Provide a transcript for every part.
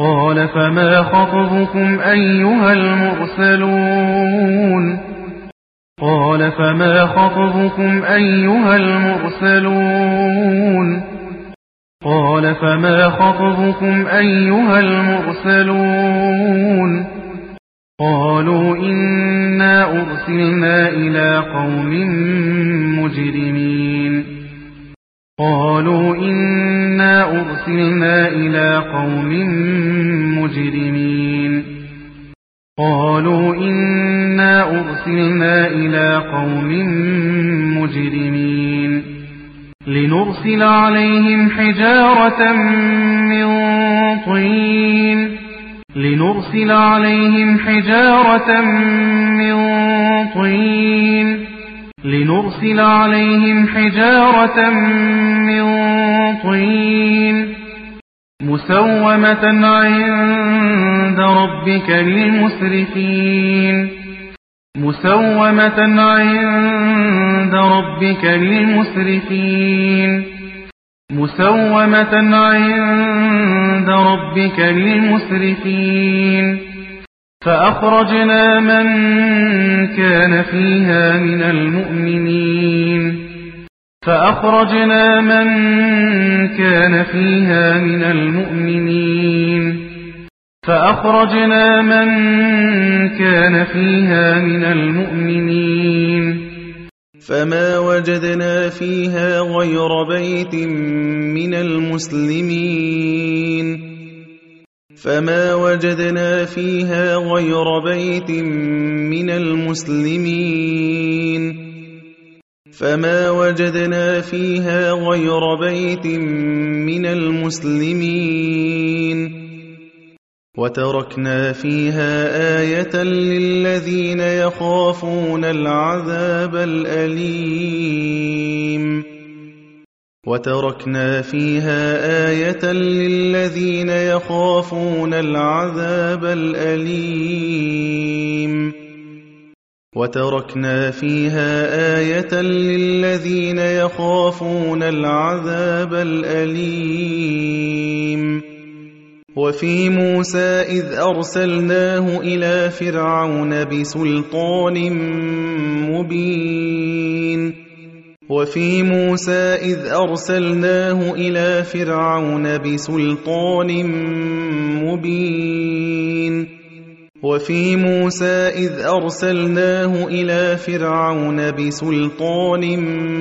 قال فما خطبكم أيها المرسلون قال فما خطبكم أيها المرسلون قال فما خطبكم أيها المرسلون قالوا إنا أرسلنا إلى قوم مجرمين قالوا إنا أرسلنا إلى قوم مجرمين قالوا إنا أرسلنا إلى قوم مجرمين لنرسل عليهم حجارة من طين لنرسل عليهم حجارة من طين لنرسل عليهم حجارة من طين مسومة عند ربك للمسرفين مسومة عند ربك للمسرفين مسومة عند ربك للمسرفين فأخرجنا من كان فيها من المؤمنين فأخرجنا من كان فيها من المؤمنين فأخرجنا من كان فيها من المؤمنين فما وجدنا فيها غير بيت من المسلمين فما وجدنا فيها غير بيت من المسلمين فما وجدنا فيها غير بيت من المسلمين وتركنا فيها آية للذين يخافون العذاب الأليم وتركنا فيها آية للذين يخافون العذاب الأليم وتركنا فيها آية للذين يخافون العذاب الأليم وفي موسى إذ أرسلناه إلى فرعون بسلطان مبين وفي موسى إذ أرسلناه إلى فرعون بسلطان مبين وفي موسى إذ أرسلناه إلى فرعون بسلطان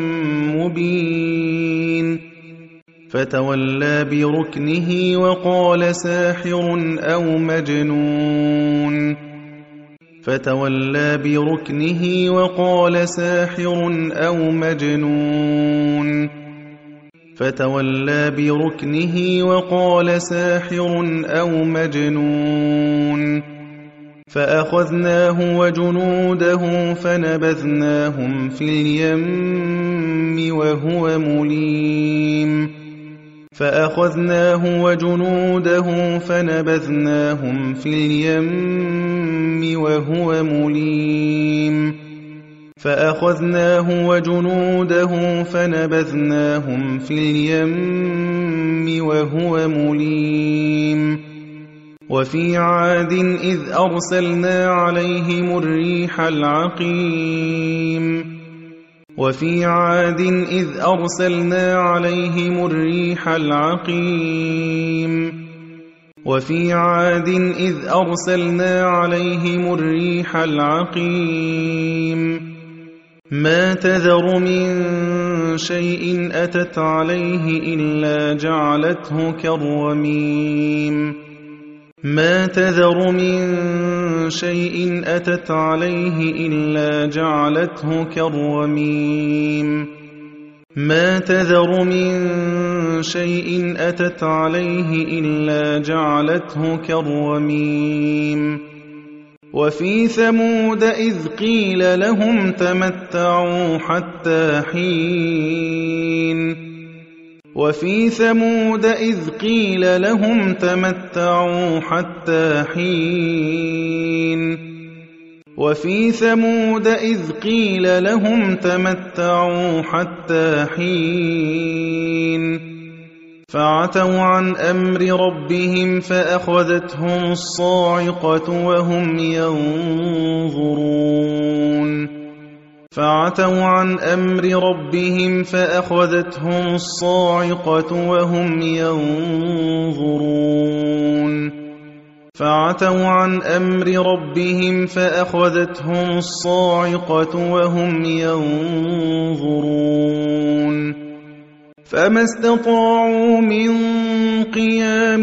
مبين فتولى بركنه وقال ساحر أو مجنون فتولى بركنه وقال ساحر أو مجنون فتولى بركنه وقال ساحر أو مجنون فأخذناه وجنوده فنبذناهم في اليم وهو مليم فأخذناه وجنوده فنبذناهم في اليم وهو مليم فأخذناه وجنوده فنبذناهم في اليم وهو مليم وفي عاد إذ أرسلنا عليهم الريح العقيم وفي عاد إذ أرسلنا عليهم الريح العقيم وفي عاد إذ أرسلنا عليهم الريح العقيم ما تذر من شيء أتت عليه إلا جعلته كالرميم ما تذر من شيء أتت عليه إلا جعلته كالرميم ما تذر من شيء أتت عليه إلا جعلته كالرميم وفي ثمود إذ قيل لهم تمتعوا حتى حين وفي ثمود إذ قيل لهم تمتعوا حتى حين وفي ثمود إذ قيل لهم تمتعوا حتى حين فعتوا عن أمر ربهم فأخذتهم الصاعقة وهم ينظرون فعتوا عن أمر ربهم فأخذتهم الصاعقة وهم ينظرون فعتوا عن أمر ربهم فأخذتهم الصاعقة وهم ينظرون فما استطاعوا من قيام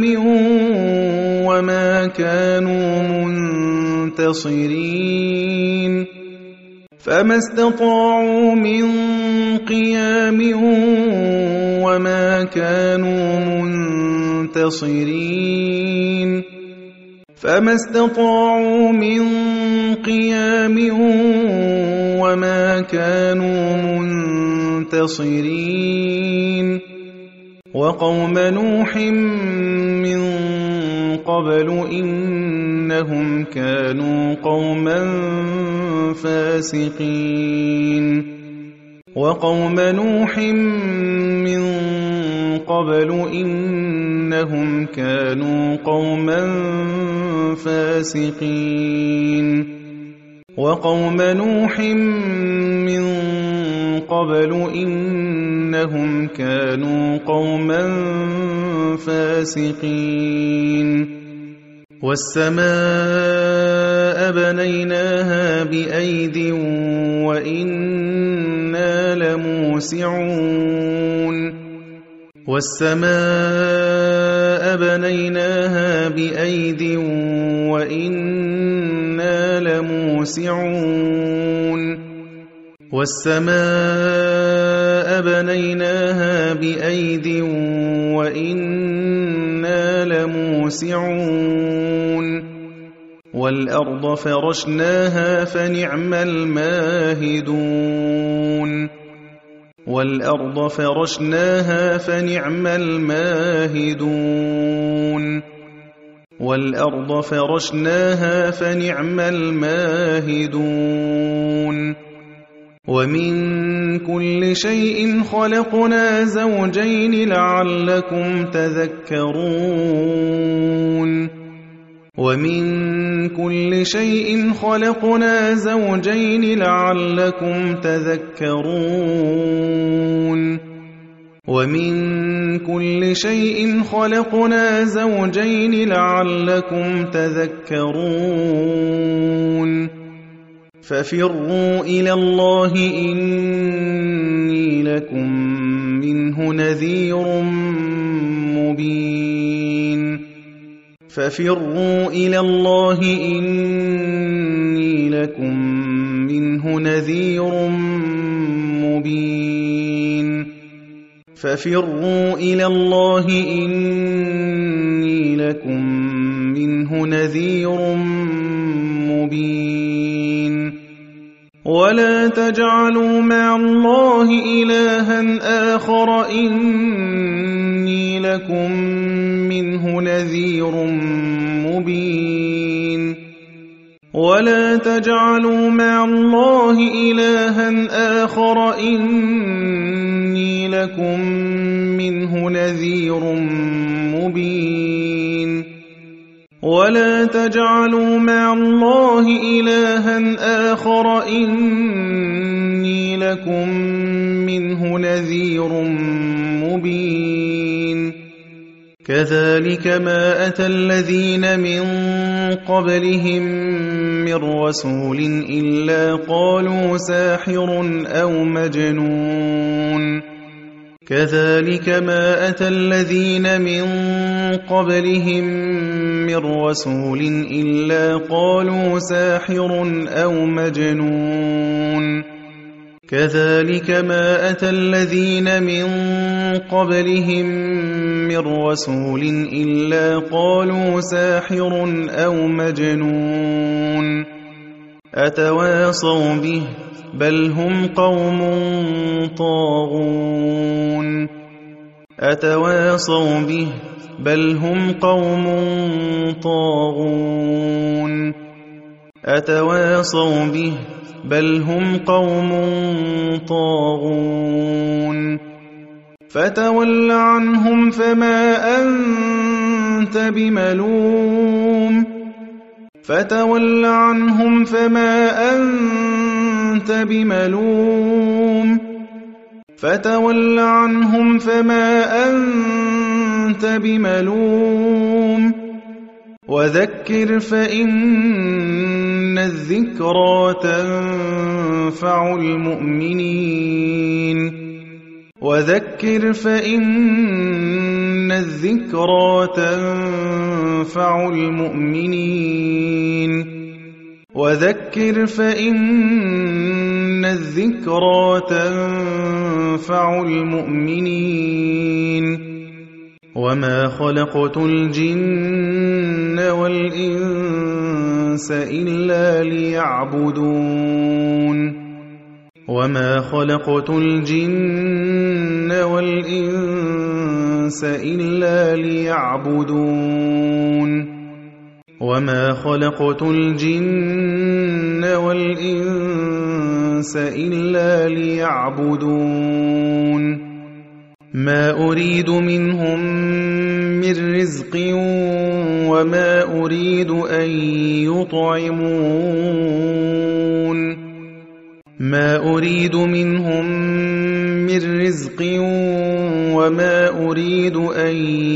وما كانوا منتصرين فما استطاعوا من قيام وما كانوا منتصرين فما استطاعوا من قيام وما كانوا منتصرين وقوم نوح من قبل إنهم كانوا قوما فاسقين وقوم نوح من قبل إنهم كانوا قوما فاسقين وقوم نوح من قبل إنهم كانوا قوما فاسقين والسماء بنيناها بأيد وإنا لموسعون والسماء بنيناها بأيد وإنا لموسعون والسماء بنيناها بأيد وإنا لموسعون والأرض فرشناها فنعم الماهدون والأرض فرشناها فنعم الماهدون والأرض فرشناها فنعم الماهدون ومن كل شيء خلقنا زوجين لعلكم تذكرون ومن كل شيء خلقنا زوجين لعلكم تذكرون ومن كل شيء خلقنا زوجين لعلكم تذكرون ففروا إلى الله إني لكم منه نذير مبين ففروا إلى الله إني لكم منه نذير مبين ففروا إلى الله إني لكم منه نذير مبين ولا تجعلوا مع الله إلها آخر إني لكم منه نذير مبين ولا تجعلوا مع الله إلها آخر إني لكم منه نذير مبين ولا تجعلوا مع الله إلها آخر إني لكم منه نذير مبين كذلك ما أتى الذين من قبلهم من رسول إلا قالوا ساحر أو مجنون كذلك ما أتى الذين من قبلهم من رسول إلا قالوا ساحر أو مجنون كذلك ما أتى الذين من قبلهم من رسول إلا قالوا ساحر أو مجنون أتواصوا به بل هم قوم طاغون أتواصوا به بل هم قوم طاغون أتواصوا به بل هم قوم طاغون فتول عنهم فما أنت بملوم فتول عنهم فما أنت بملوم فتول عنهم فما أنت بملوم وذكر فإن الذكرى تنفع المؤمنين وذكر فإن الذكرى تنفع المؤمنين وذكر فإن الذكرى تنفع المؤمنين وما خلقت الجن والإنس إلا ليعبدون وما خلقت الجن والإنس إلا ليعبدون وما خلقت الجن والإنس إلا ليعبدون ما أريد منهم من رزق وما أريد أن يطعمون ما أريد منهم من رزق وما أريد أن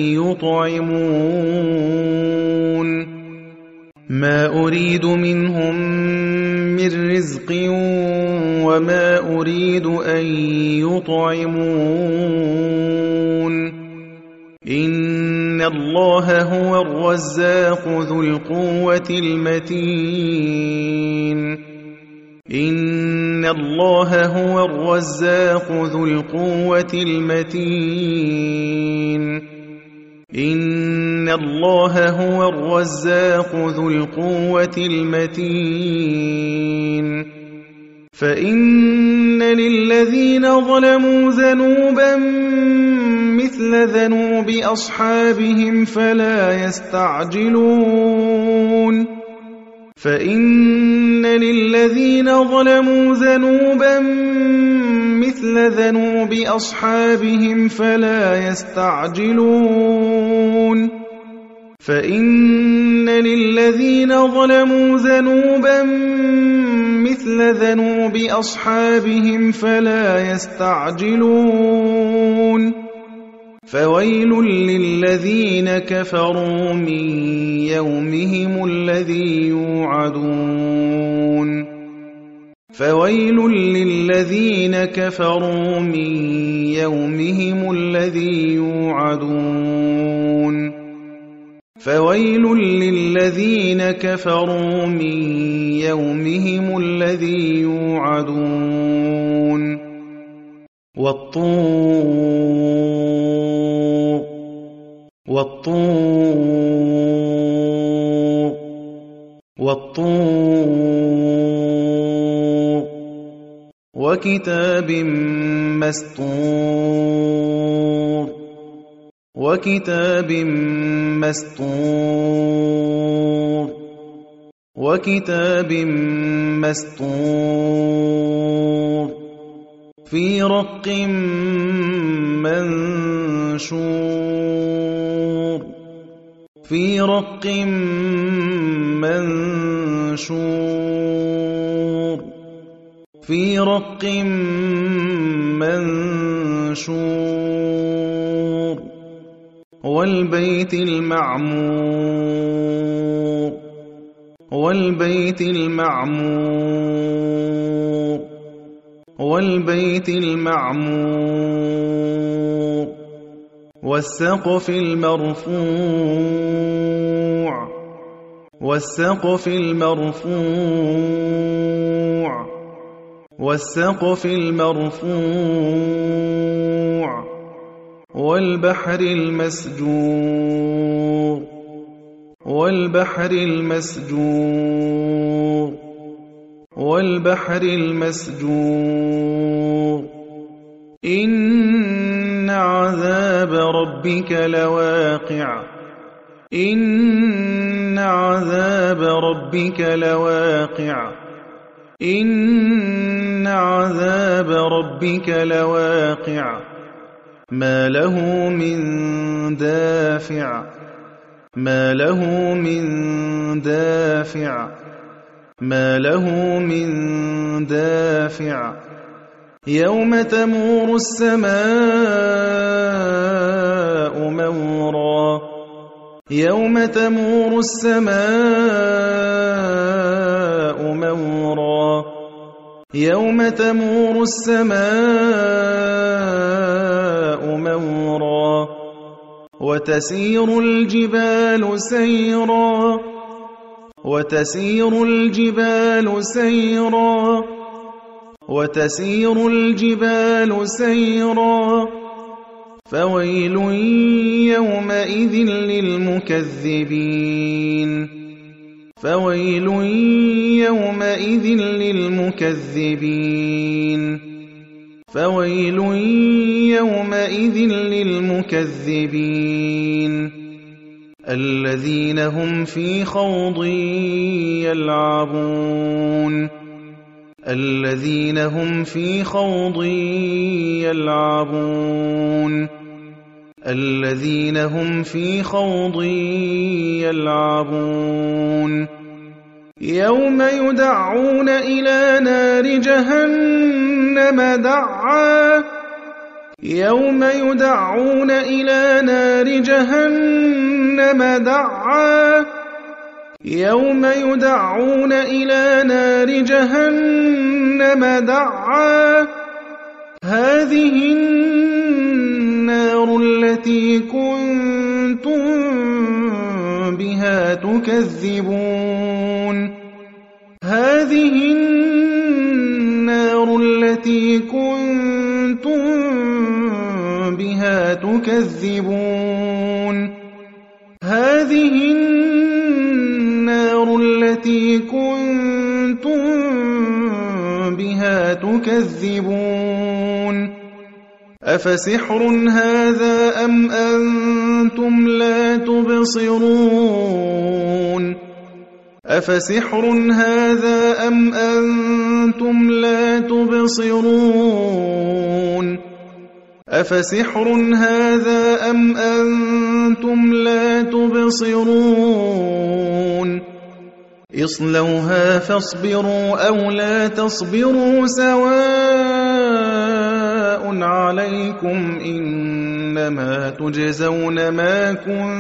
يطعمون ما أريد منهم من رزق وما أريد أن يطعمون إن الله هو الرزاق ذو القوة المتين إن الله هو الرزاق ذو القوة المتين إن الله هو الرزاق ذو القوة المتين فإن للذين ظلموا ذنوبا مثل ذنوب أصحابهم فلا يستعجلون فإن للذين ظلموا ذنوبا مثل ذنوب أصحابهم فلا يستعجلون فإن للذين ظلموا ذنوبا مثل ذنوب أصحابهم فلا يستعجلون فويل للذين كفروا من يومهم الذي يوعدون فويل للذين كفروا من يومهم الذي يوعدون فويل للذين كفروا من يومهم الذي يوعدون والطور وكتاب مسطور وكتاب مسطور وكتاب مسطور في رق منشور في رق منشور في رق منشور والبيت المعمور والبيت المعمور والبيت المعمور والسقف المرفوع والسقف المرفوع والسقف المرفوع والبحر المسجور والبحر المسجور والبحر المسجور إن عذاب ربك لواقع إن عذاب ربك لواقع إن عذاب ربك لواقع ما له من دافع ما له من دافع ما له من دافع يوم تمور السماء مورا يوم تمور السماء مورا يوم تمور السماء مورا وتسير الجبال سيرا وتسير الجبال سيرا وتسير الجبال سيرا فويل يومئذ للمكذبين فويل يومئذ للمكذبين فويل يومئذ للمكذبين الذين هم في خوض يلعبون الذين هم في خوض يلعبون الذين هم في خوض يلعبون يوم يدعون إلى نار جهنم دعا يوم يدعون إلى نار جهنم دعا يوم يدعون إلى نار جهنم دعا هذه النار التي كنتم بها تكذبون هذه النار التي كنتم بها تكذبون هذه النار التي كنتم بها تكذبون أفسحر هذا أم أنتم لا تبصرون أفسحر هذا أم أنتم لا تبصرون أفسحر هذا أم أنتم لا تبصرون اصلوها فاصبروا أو لا تصبروا سواء عليكم إنما تجزون ما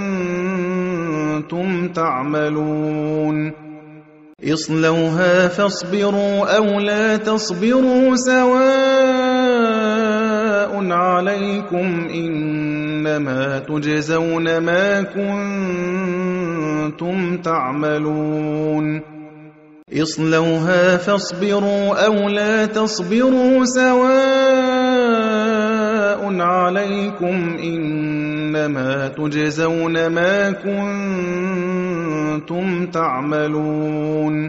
كنتم تعملون اصلوها فاصبروا أو لا تصبروا سواء عليكم إنما تجزون ما كنتم تعملون اصلوها فاصبروا أو لا تصبروا سواء عليكم إنما تجزون ما كنتم تعملون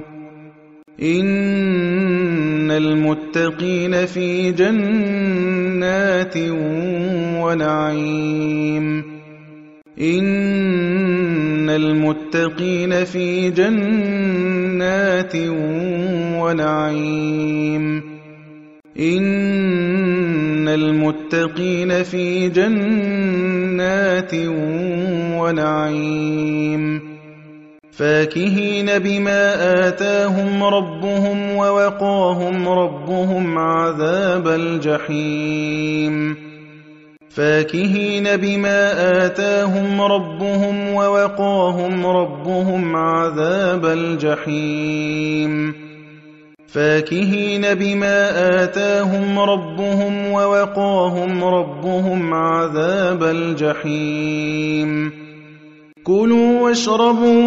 إن المتقين في جنات ونعيم إن المتقين في جنات ونعيم إن المتقين في جنات ونعيم فاكهين بما آتاهم ربهم ووقاهم ربهم عذاب الجحيم فاكهين بما آتاهم ربهم ووقاهم ربهم عذاب الجحيم فاكهين بما آتاهم ربهم ووقاهم ربهم عذاب الجحيم كلوا واشربوا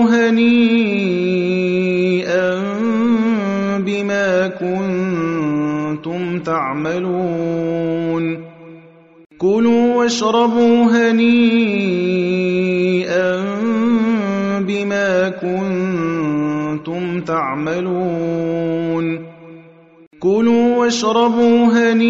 هنيئا بما كنتم تعملون كلوا واشربوا هنيئا بما كنتم تعملون كلوا واشربوا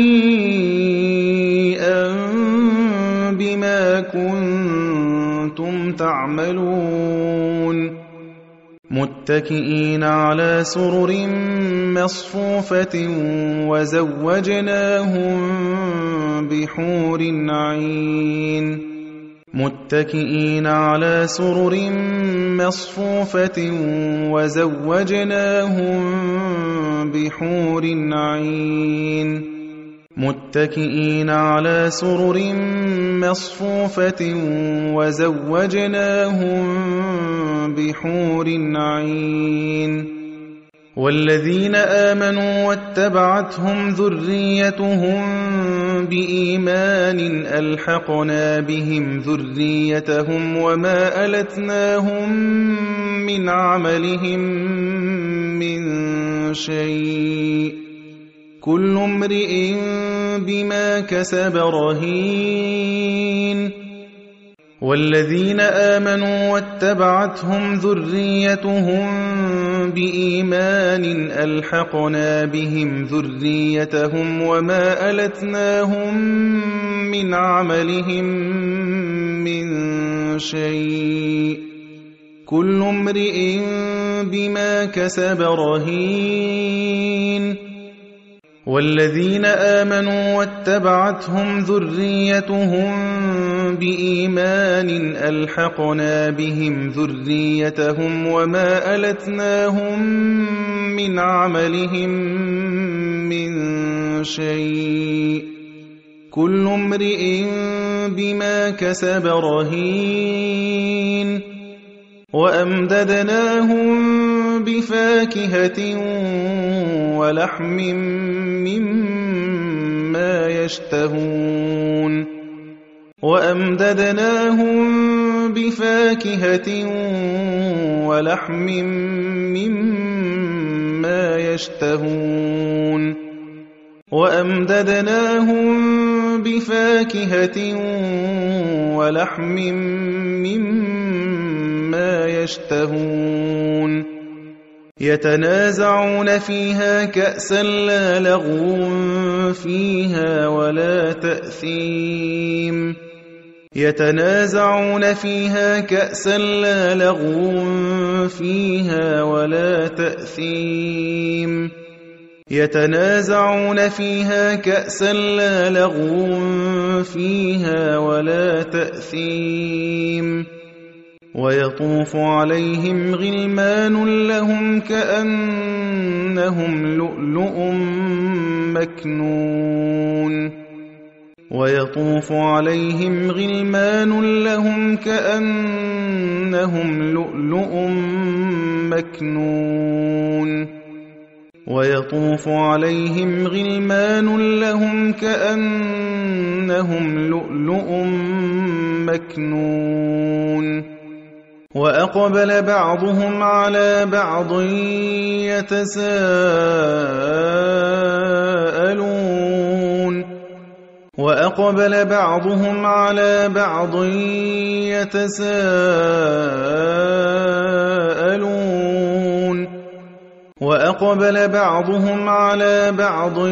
هنيئا بما كنتم تعملون متكئين على سرر مصفوفة وزوجناهم بحور عين متكئين على سرر مصفوفة وزوجناهم بحور عين متكئين على سرر مصفوفة وزوجناهم بحور عين والذين آمنوا واتبعتهم ذريتهم بإيمان ألحقنا بهم ذريتهم وما ألتناهم من عملهم من شيء كل امرئ بما كسب رهين والذين آمنوا واتبعتهم ذريتهم بإيمان ألحقنا بهم ذريتهم وما ألتناهم من عملهم من شيء كل امرئ بما كسب رهين والذين آمنوا واتبعتهم ذريتهم بإيمان ألحقنا بهم ذريتهم وما ألتناهم من عملهم من شيء كل امرئ بما كسب رهين وأمددناهم بفاكهة ولحم مما يشتهون وأمددناهم بفاكهة ولحم مما يشتهون وأمددناهم بفاكهة ولحم مما يشتهون يتنازعون فيها كأسا لا لغو فيها ولا تأثيم يتنازعون فيها كأسا لا لغو فيها ولا تأثيم يتنازعون فيها كأسا لا لغو فيها ولا تأثيم ويطوف عليهم غلمان لهم كأنهم لؤلؤ مكنون ويطوف عليهم غلمان لهم كأنهم لؤلؤ مكنون ويطوف عليهم غلمان لهم كأنهم لؤلؤ مكنون وأقبل بعضهم على بعض يتساءلون وأقبل بعضهم على بعض يتساءلون وأقبل بعضهم على بعض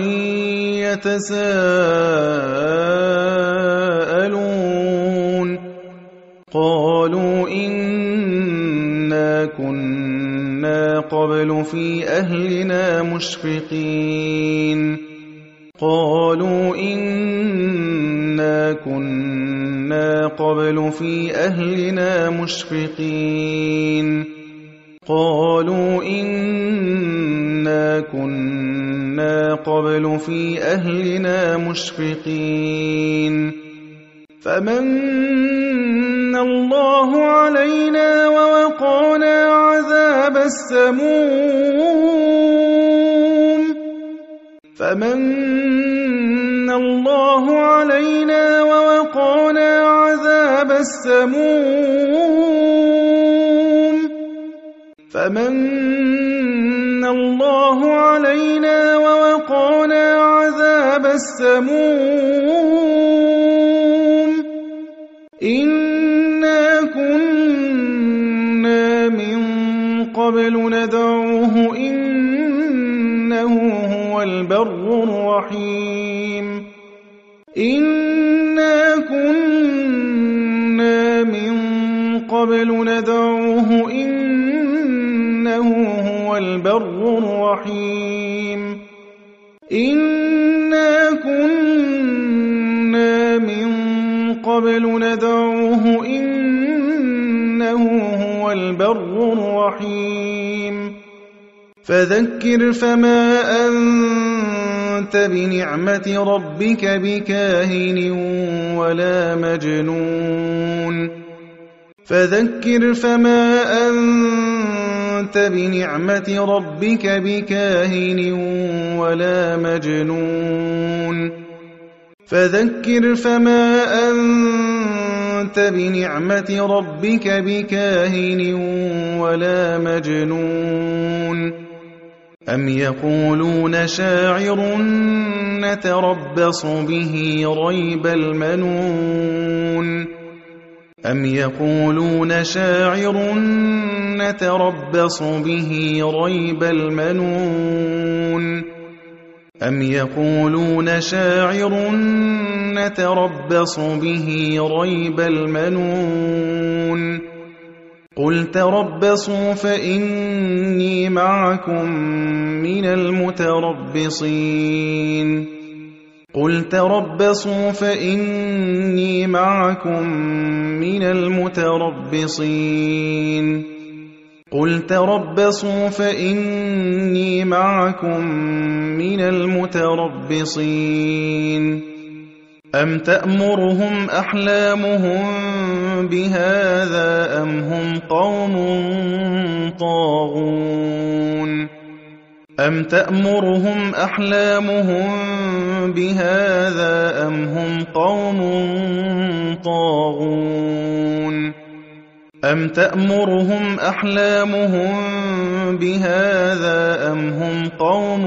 يتساءلون قالوا إنا كنا قبل في أهلنا مشفقين قالوا إنا كنا قبل في أهلنا مشفقين قالوا إنا كنا قبل في أهلنا مشفقين فمن الله علينا ووقانا عذاب السموم فمن الله علينا ووقانا عذاب السموم فمن الله علينا ووقانا عذاب السموم إنا كنا من قبل ندعوه إنه هو البر الرحيم إنا كنا من قبل ندعوه إنه هو البر الرحيم إنا كنا قبل ندعوه إنه هو البر الرحيم فذكر فما أنت بنعمة ربك بكاهن ولا مجنون فذكر فما أنت بنعمة ربك بكاهن ولا مجنون فذكر فما أنت بنعمة ربك بكاهن ولا مجنون أم يقولون شاعر نتربص به ريب المنون أم يقولون شاعر نتربص به ريب المنون أم يقولون شاعر نتربص به ريب المنون قل تربصوا فإني معكم من المتربصين قل تربصوا فإني معكم من المتربصين قل تربصوا فإني معكم من المتربصين أم تأمرهم أحلامهم بهذا أم هم قوم طاغون أم تأمرهم أحلامهم بهذا أم هم قوم طاغون أم تأمرهم أحلامهم بهذا أم هم قوم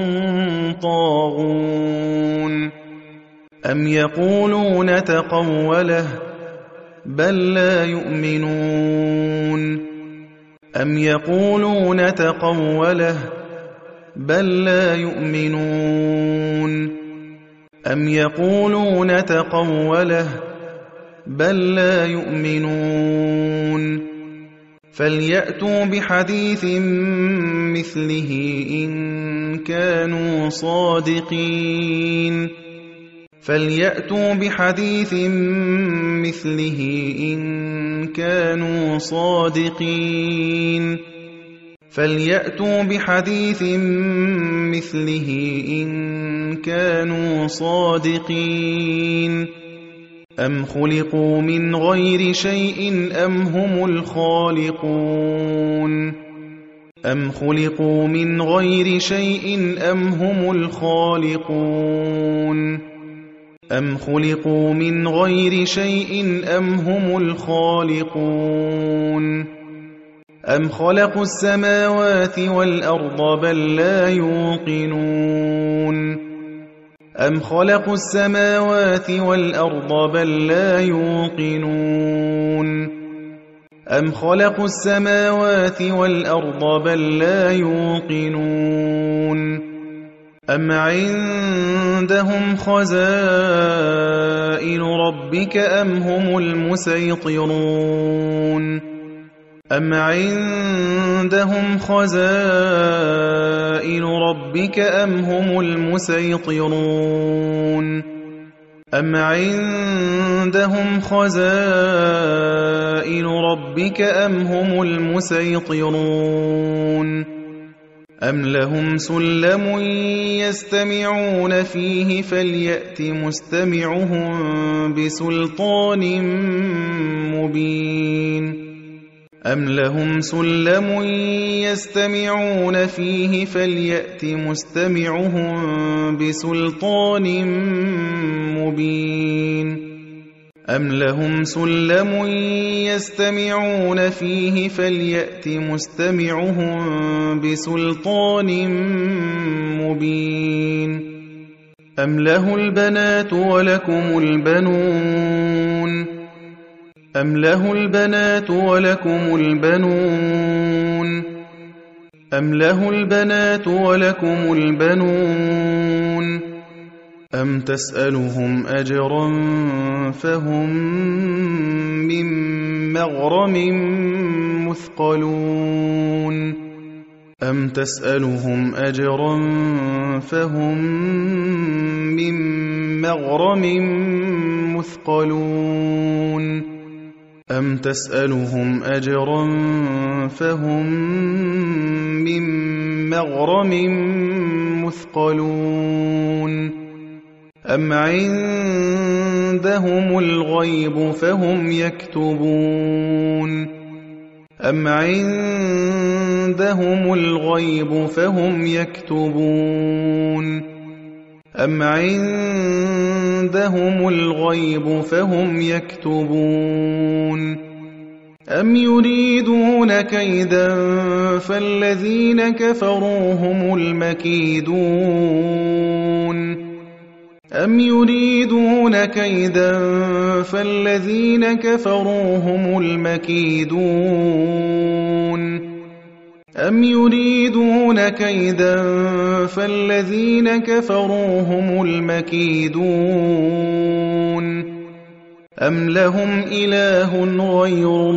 طاغون أم يقولون تقوله بل لا يؤمنون أم يقولون تقوله بل لا يؤمنون أم يقولون تقوله بل لا يؤمنون فليأتوا بحديث مثله إن كانوا صادقين فليأتوا بحديث مثله إن كانوا صادقين فليأتوا بحديث مثله إن كانوا صادقين أم خلقوا من غير شيء أم هم الخالقون أم خلقوا من غير شيء أم هم الخالقون أم خلقوا من غير شيء أم هم الخالقون أم خلقوا السماوات والأرض بل لا يوقنون أم خلقوا السماوات والأرض بل لا يوقنون أم خلقوا السماوات والأرض بل لا يوقنون أم عندهم خزائن ربك أم هم المسيطرون أم عندهم خزائن ربك أم هم المسيطرون أم عندهم خزائن ربك أم هم المسيطرون أم لهم سلم يستمعون فيه فليأت مستمعهم بسلطان مبين أم لهم سلم يستمعون فيه فليأت مستمعهم بسلطان مبين أم لهم سلم يستمعون فيه فليأت مستمعهم بسلطان مبين أم له البنات ولكم البنون أم له البنات ولكم البنون أم له البنات ولكم البنون أم تسألهم أجرا فهم من مغرم مثقلون أم تسألهم أجرا فهم من مغرم مثقلون أم تسألهم أجرا فهم من مغرم مثقلون أم عندهم الغيب فهم يكتبون أم عندهم الغيب فهم يكتبون أم عندهم الغيب فهم يكتبون أم يريدون كيدا فالذين كفروا هم المكيدون أم يريدون كيدا فالذين كفروا هم المكيدون أم يريدون كيدا فالذين كفروا هم المكيدون أم لهم إله غير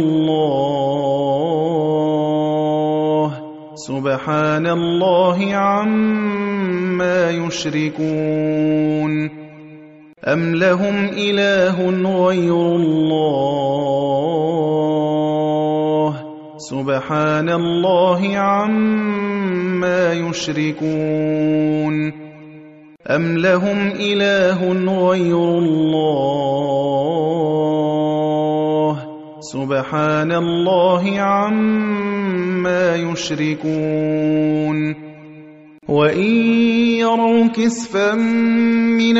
الله سبحان الله عما يشركون أم لهم إله غير الله سبحان الله عما يشركون أم لهم إله غير الله سبحان الله عما يشركون وإن يروا كسفا من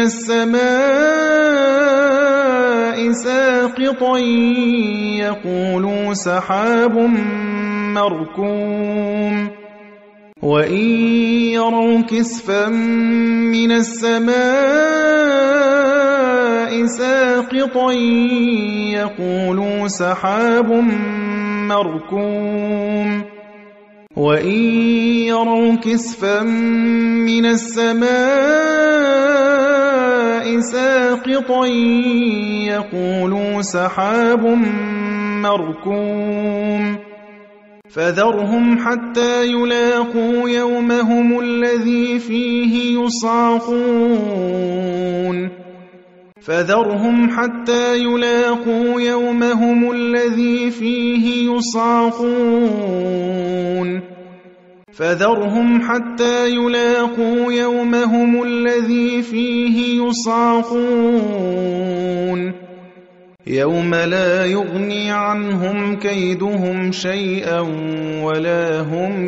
السماء ساقطا يقولوا سحاب مركوم وإن يروا كسفا من السماء ساقطا يقولوا سحاب مركوم وإن يروا كسفا من السماء ساقطا يقولوا سحاب مركوم فذرهم حتى يلاقوا يومهم الذي فيه يصعقون فذرهم حتى يلاقوا يومهم الذي فيه يصعقون فذرهم حتى يلاقوا يومهم الذي فيه يصعقون يوم لا يغني عنهم كيدهم شيئا ولا هم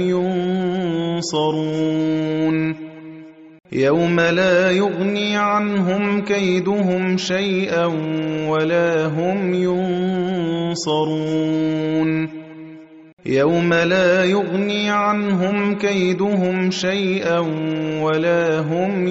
ينصرون يوم لا يغني عنهم كيدهم شيئا ولا هم ينصرون يوم لا يغني عنهم كيدهم شيئا ولا هم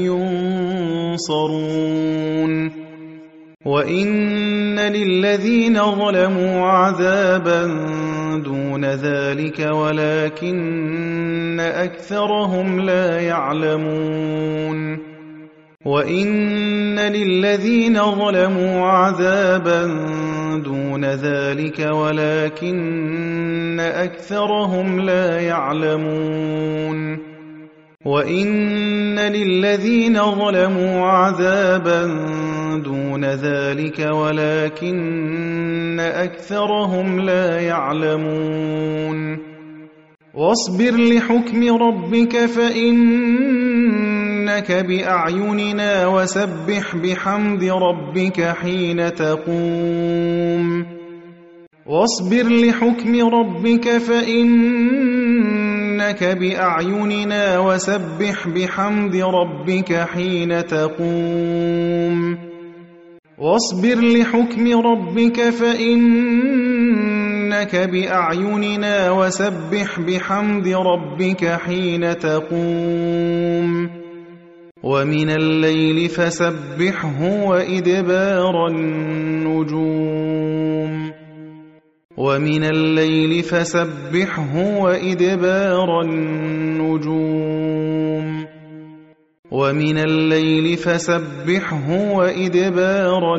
ينصرون وإن للذين ظلموا عذابا دون ذلك ولكن أكثرهم لا يعلمون وإن للذين ظلموا عذابا دون ذلك ولكن أكثرهم لا يعلمون وإن للذين ظلموا عذابا دون ذلك ولكن أكثرهم لا يعلمون واصبر لحكم ربك فإنك بأعيننا وسبح بحمد ربك حين تقوم واصبر لحكم ربك فإنك بأعيننا وسبح بحمد ربك حين تقوم واصبر لحكم ربك فإنك بأعيننا وسبح بحمد ربك حين تقوم ومن الليل فسبحه وإدبار النجوم ومن الليل فسبحه وإدبار النجوم ومن الليل فسبحه وإدبار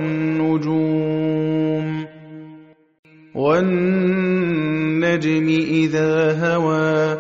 النجوم والنجم إذا هوى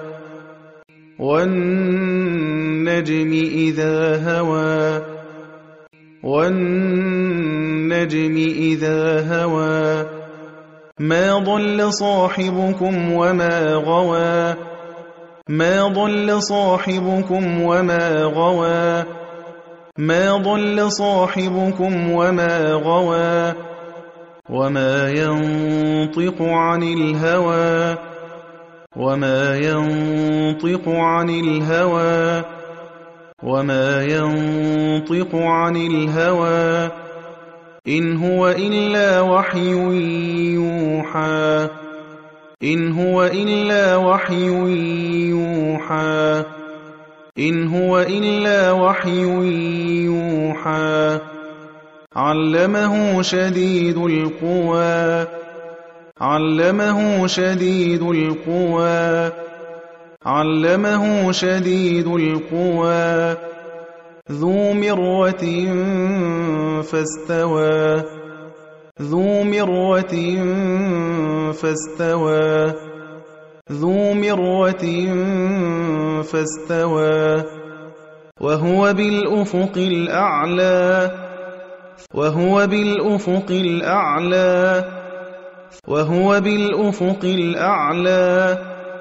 والنجم إذا هوى وَالنَّجْمِ إِذَا هَوَىٰ مَا ضَلَّ صَاحِبُكُمْ وَمَا غَوَىٰ مَا ضَلَّ صَاحِبُكُمْ وَمَا غَوَىٰ مَا ضَلَّ صَاحِبُكُمْ وَمَا غَوَىٰ وَمَا يَنطِقُ عَنِ الْهَوَىٰ وَمَا يَنطِقُ عَنِ الْهَوَىٰ وَمَا يَنطِقُ عَنِ الْهَوَىٰ إِنْ هُوَ إِلَّا وَحْيٌ يُوحَىٰ إِنْ هُوَ إِلَّا وَحْيٌ يُوحَىٰ إِنْ هُوَ إِلَّا وَحْيٌ يُوحَىٰ عَلَّمَهُ شَدِيدُ الْقُوَىٰ عَلَّمَهُ شَدِيدُ الْقُوَىٰ عَلَّمَهُ شَدِيدُ الْقُوَىٰ ذُو مِرَّةٍ فَاسْتَوَىٰ ذُو مِرَّةٍ فَاسْتَوَىٰ ذُو مِرَّةٍ فَاسْتَوَىٰ وَهُوَ بِالْأُفُقِ الْأَعْلَىٰ وَهُوَ بِالْأُفُقِ الْأَعْلَىٰ وَهُوَ بِالْأُفُقِ الْأَعْلَىٰ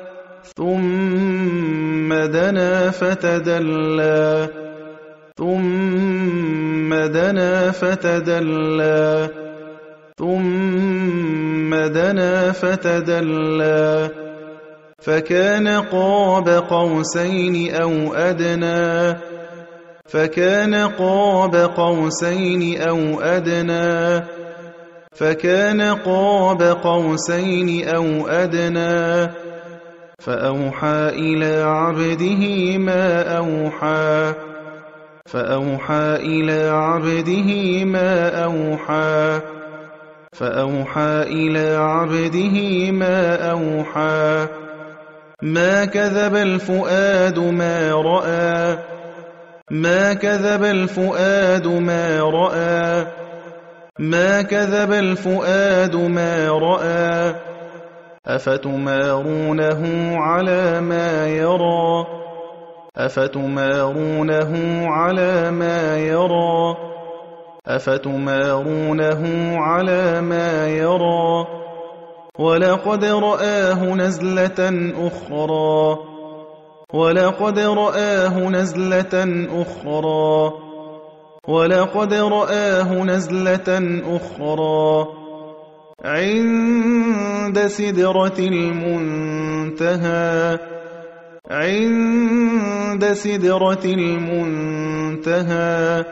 ثُمَّ دَنَا فَتَدَلَّىٰ ثُمَّ دَنَا فَتَدَلَّىٰ ثُمَّ دَنَا فَتَدَلَّىٰ فَكَانَ قَابَ قَوْسَيْنِ أَوْ أَدْنَىٰ فَكَانَ قَابَ قَوْسَيْنِ أَوْ أَدْنَىٰ فَكَانَ قَابَ قَوْسَيْنِ أَوْ أَدْنَىٰ فَأَوْحَىٰ إِلَىٰ عَبْدِهِ مَا أَوْحَىٰ فَأَوْحَىٰ إِلَىٰ عَبْدِهِ مَا أَوْحَىٰ فَأَوْحَىٰ إِلَىٰ عَبْدِهِ مَا أَوْحَىٰ مَا كَذَبَ الْفُؤَادُ مَا رَأَىٰ مَا كَذَبَ الْفُؤَادُ مَا رَأَىٰ مَا كَذَبَ الْفُؤَادُ مَا رَأَىٰ أَفَتُمَارُونَهُ عَلَىٰ مَا يَرَىٰ أَفَتُمَارُونَهُ عَلَىٰ مَا يَرَىٰ أَفَتُمَارُونَهُ عَلَىٰ مَا يَرَىٰ وَلَقَدْ رَآهُ نَزْلَةً أُخْرَىٰ وَلَقَدْ رَآهُ نَزْلَةً أُخْرَىٰ وَلَقَدْ رَآهُ نَزْلَةً أُخْرَىٰ عِندَ سِدْرَةِ الْمُنتَهَىٰ عِندَ سِدْرَةِ الْمُنتَهَىٰ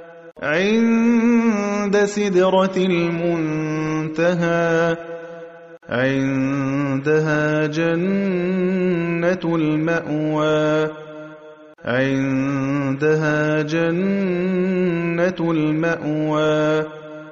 عِندَ سِدْرَةِ الْمُنتَهَىٰ عِندَهَا جَنَّةُ الْمَأْوَىٰ عِندَهَا جَنَّةُ الْمَأْوَىٰ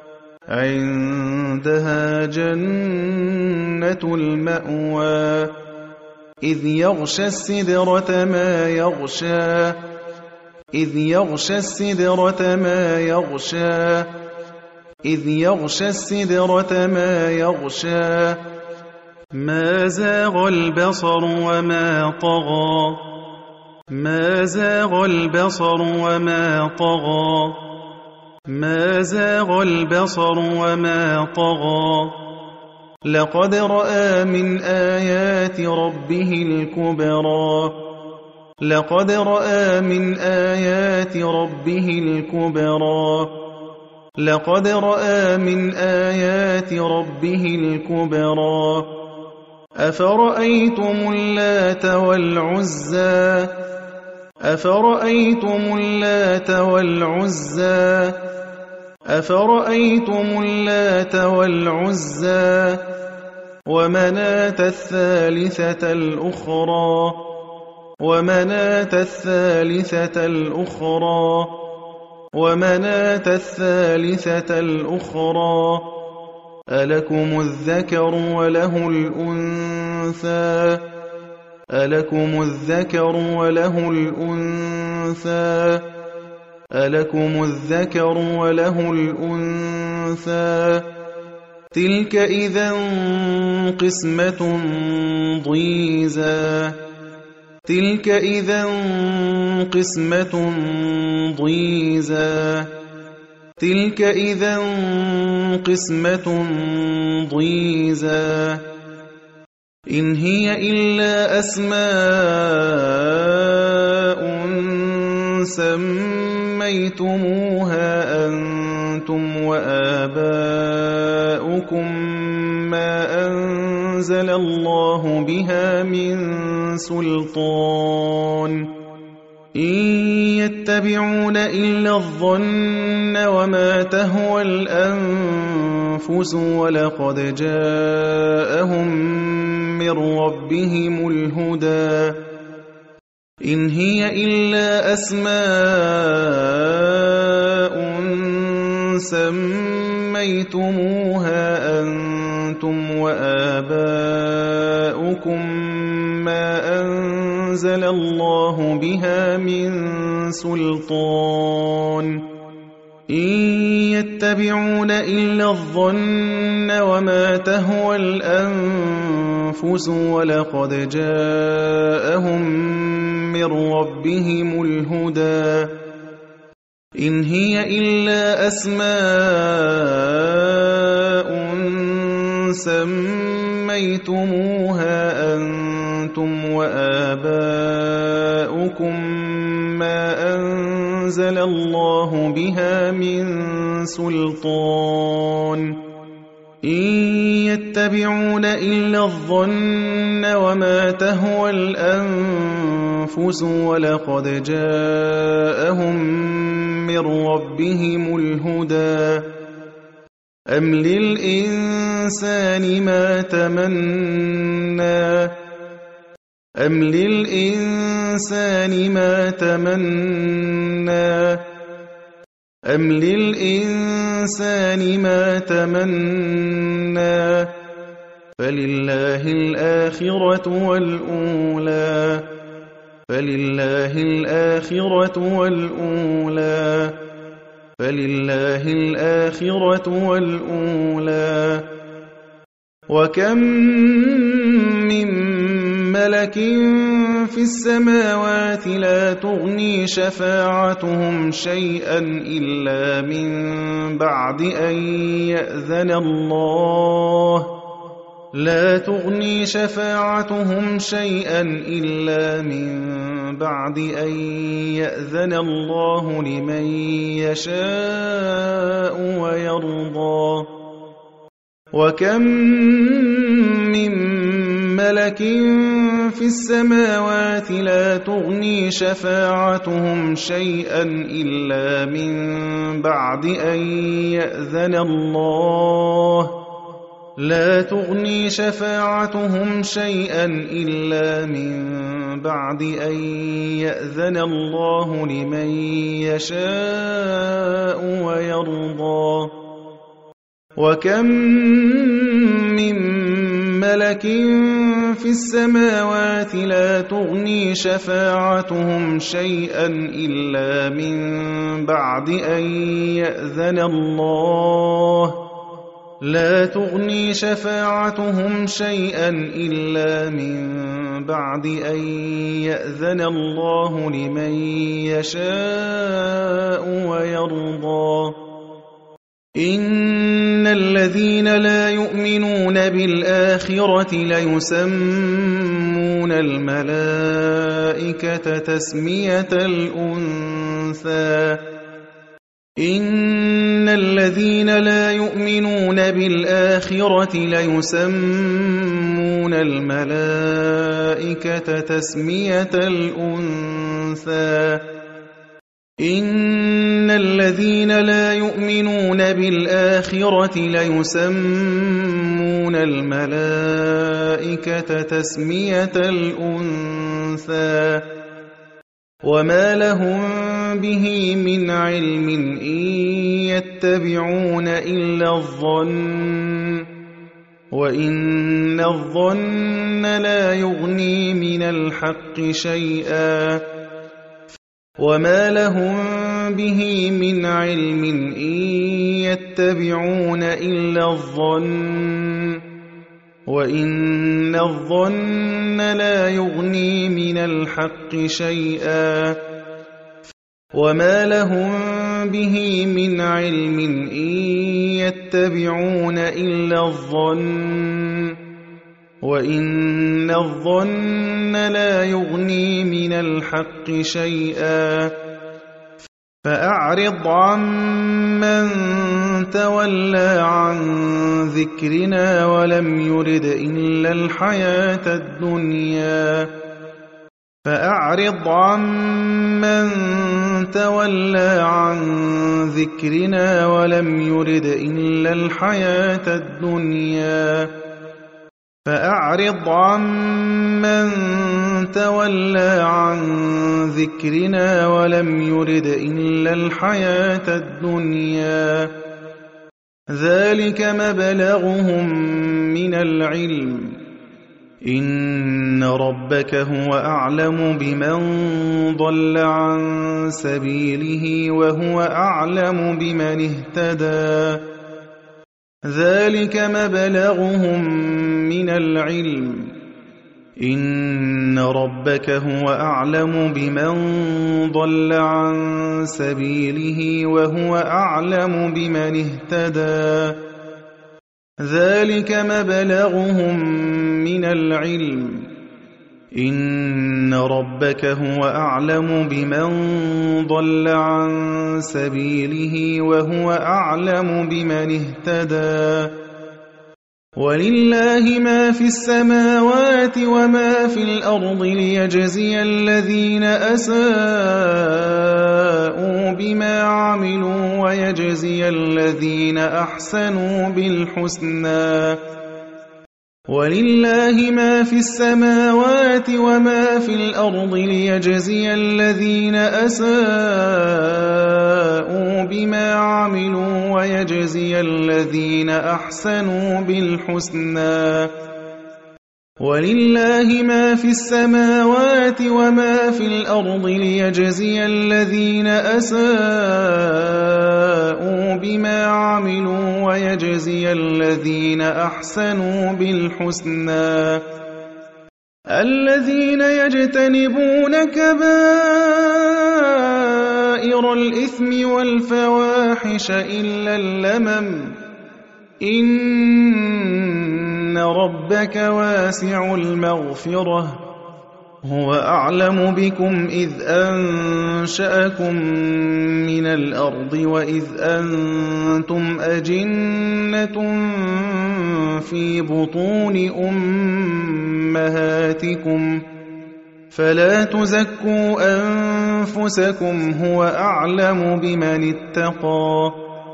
عِندَهَا جَنَّةُ الْمَأْوَىٰ إِذْ يَغْشَى السِّدْرَةَ مَا يَغْشَىٰ إِذْ يَغْشَى السِّدْرَةَ مَا يَغْشَىٰ إِذْ يَغْشَى السِّدْرَةَ مَا يَغْشَىٰ مَا زَاغَ الْبَصَرُ وَمَا طَغَىٰ مَا زَاغَ الْبَصَرُ وَمَا طَغَىٰ مَا زَاغَ الْبَصَرُ وَمَا طَغَىٰ لَقَدْ رَأَىٰ مِنْ آيَاتِ رَبِّهِ الْكُبْرَىٰ لَقَدْ رَأَىٰ مِنْ آيَاتِ رَبِّهِ الْكُبْرَىٰ لَقَدْ رَأَىٰ مِنْ آيَاتِ رَبِّهِ الْكُبْرَىٰ أَفَرَأَيْتُمُ اللَّاتَ وَالْعُزَّىٰ أَفَرَأَيْتُمُ اللَّاتَ وَالْعُزَّىٰ أَفَرَأَيْتُمُ اللَّاتَ وَالْعُزَّىٰ وَمَنَاةَ الثَّالِثَةَ الْأُخْرَىٰ وَمَنَاةَ الثَّالِثَةَ الْأُخْرَىٰ وَمَنَاةَ الثَّالِثَةَ الْأُخْرَىٰ أَلَكُمُ الذَّكَرُ وَلَهُ الْأُنثَىٰ أَلَكُمُ الذَّكَرُ وَلَهُ الْأُنثَىٰ أَلَكُمُ الذَّكَرُ وَلَهُ الْأُنثَىٰ تِلْكَ إِذًا قِسْمَةٌ ضِيزَىٰ تِلْكَ إِذًا قِسْمَةٌ ضِيزَىٰ تِلْكَ إِذًا قِسْمَةٌ ضِيزَىٰ إِنْ هِيَ إِلَّا أَسْمَاءٌ سَمَّيْتُمُوهَا أَنتُمْ وَآبَاؤُكُم مَّا أَنزَلَ اللَّهُ بِهَا مِن سُلْطَانٍ إِن يَتَّبِعُونَ إِلَّا الظَّنَّ وَمَا تَهْوَى الْأَنفُسُ وَلَقَدْ جَاءَهُم مِّن رَّبِّهِمُ الْهُدَىٰ إِنْ هِيَ إِلَّا أَسْمَاءٌ سَمَّيْتُمُوهَا أَنتُمْ وَآبَاؤُكُم مَّا أَنزَلَ اللَّهُ بِهَا مِن سُلْطَانٍ إِن يَتَّبِعُونَ إِلَّا الظَّنَّ وَمَا تَهْوَى الْأَنفُسُ وَلَقَدْ جَاءَهُم مِّن رَّبِّهِمُ الْهُدَىٰ إِنْ هِيَ إِلَّا أَسْمَاءٌ سَمَّيْتُمُوهَا أَنتُمْ وَآبَاؤُكُم مَّا أَنزَلَ اللَّهُ بِهَا مِن سُلْطَانٍ إِن يَتَّبِعُونَ إِلَّا الظَّنَّ وَمَا تَهْوَى الْأَنفُسُ وَلَقَدْ جَاءَهُم مِّن رَّبِّهِمُ الْهُدَىٰ أَمْ لِلْإِنسَانِ مَا تَمَنَّىٰ أَمْ لِلْإِنسَانِ مَا تَمَنَّىٰ أَمْ لِلْإِنسَانِ مَا تَمَنَّىٰ فَلِلَّهِ الْآخِرَةُ وَالْأُولَىٰ فَلِلَّهِ الْآخِرَةُ وَالْأُولَىٰ فَلِلَّهِ الْآخِرَةُ وَالْأُولَىٰ وَكَم مِّن مَّلَكٍ فِي السَّمَاوَاتِ لَا تُغْنِي شَفَاعَتُهُمْ شَيْئًا إِلَّا مِن بَعْدِ أَن يَأْذَنَ اللَّهُ لا تغني شفاعتهم شيئا إلا من بعد أن يأذن الله لمن يشاء ويرضى وكم من ملك في السماوات لا تغني شفاعتهم شيئا إلا من بعد أن يأذن الله لا تغني شفاعتهم شيئا إلا من بعد أن يأذن الله لمن يشاء ويرضى وكم من ملك في السماوات لا تغني شفاعتهم شيئا إلا من بعد أن يأذن الله لا تغني شفاعتهم شيئا إلا من بعد أن يأذن الله لمن يشاء ويرضى إن الذين لا يؤمنون بالآخرة ليسمون الملائكة تسمية الأنثى إن الذين لا يؤمنون بالآخرة ليسمون الملائكة تسمية الأنثى إن الذين لا يؤمنون بالآخرة ليسمون الملائكة تسمية الأنثى وما لهم به من علم إن يتبعون إلا الظن وإن الظن لا يغني من الحق شيئا وما لهم به من علم إن يتبعون إلا الظن وإن الظن لا يغني من الحق شيئا وما لهم به من علم إن يتبعون إلا الظن وإن الظن لا يغني من الحق شيئا فأعرض عمن تولى عن ذكرنا ولم يرد إلا الحياة الدنيا فأعرض عمن تولى عن ذكرنا ولم يرد إلا الحياة الدنيا فأعرض عمن تولى عن ذكرنا ولم يرد إلا الحياة الدنيا ذلك مبلغهم من العلم إن ربك هو أعلم بمن ضل عن سبيله وهو أعلم بمن اهتدى ذلك مبلغهم من العلم إن ربك هو أعلم بمن ضل عن سبيله وهو أعلم بمن اهتدى ذلك مبلغهم من العلم إن ربك هو أعلم بمن ضل عن سبيله وهو أعلم بمن اهتدى ولله ما في السماوات وما في الأرض ليجزي الذين أساءوا بما عملوا ويجزي الذين أحسنوا بالحسنى ولله ما في السماوات وما في الأرض ليجزي الذين أساءوا بما عملوا ويجزي الذين أحسنوا بالحسنى ولله ما في السماوات وما في الأرض ليجزي الذين أساءوا بما عملوا ويجزي الذين أحسنوا بالحسنى الذين يجتنبون كبائر الإثم والفواحش إلا اللمم إن ربك واسع المغفرة هو أعلم بكم إذ أنشأكم من الأرض وإذ أنتم أجنة في بطون أمهاتكم فلا تزكوا أنفسكم هو أعلم بمن اتقى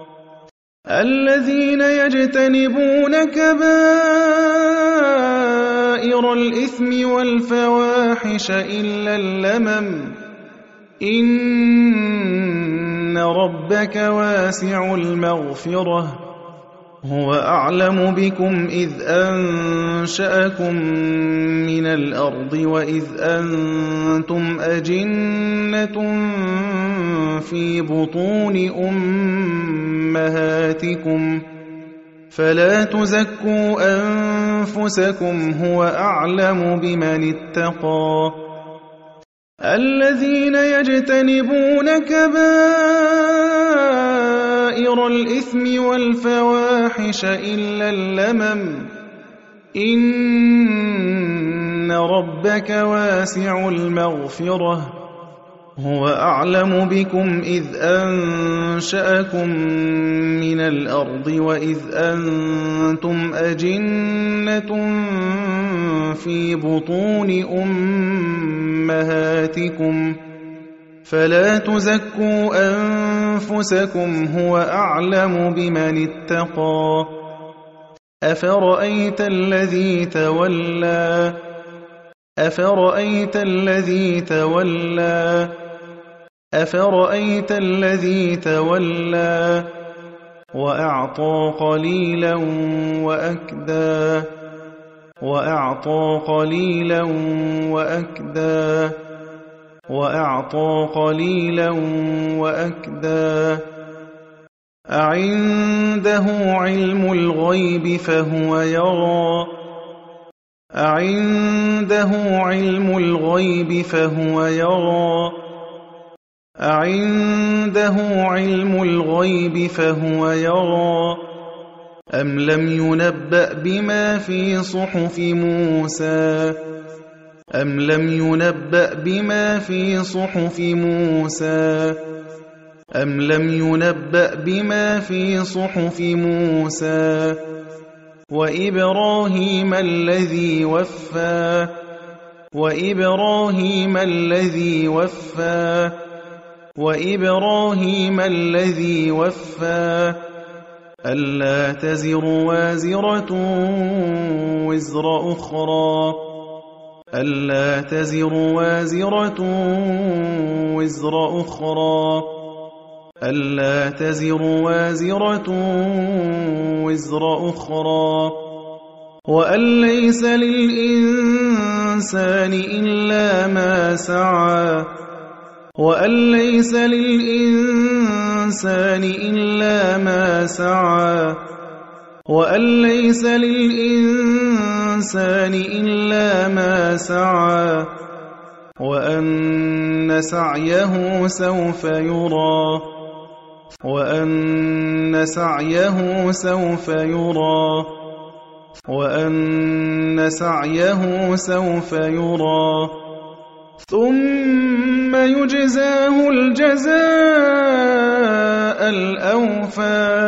الذين يجتنبون كبائر الإثم والفواحش إلا اللمم إن ربك واسع المغفرة هو أعلم بكم إذ أنشأكم من الأرض وإذ أنتم أجنة في بطون أمهاتكم فلا تزكوا أنفسكم هو أعلم بمن اتقى الذين يجتنبون كبائر الإثم والفواحش إلا اللمم إن ربك واسع المغفرة هو أعلم بكم إذ أنشأكم من الأرض وإذ أنتم أجنة في بطون أمهاتكم فلا تزكوا أنفسكم هو أعلم بمن اتقى أفرأيت الذي تولى أفرأيت الذي تولى أفرأيت الذي تولى وأعطى قليلا وأكدى وأعطى قليلا وأكدى وأعطى قليلا وأكدى أعنده علم الغيب فهو يرى أعنده علم الغيب فهو يرى أعنده علم الغيب فهو يرى أم لم ينبأ بما في صحف موسى أم لم ينبأ بما في صحف موسى أم لم ينبأ بما في صحف موسى وإبراهيم الذي وفى وإبراهيم الذي وفى وإبراهيم الذي وفى ألا تزر وازرة وزر أخرى ألا تزر وازرة وزر أخرى ألا تزر وازرة وزر أخرى وأن ليس للإنسان إلا ما سعى وأن ليس للإنسان إلا ما سعى وأن ليس للإنسان إلا ما سعى وأن سعيه سوف يرى وأن سعيه سوف يرى وأن سعيه سوف يرى ثم يجزاه الجزاء الأوفى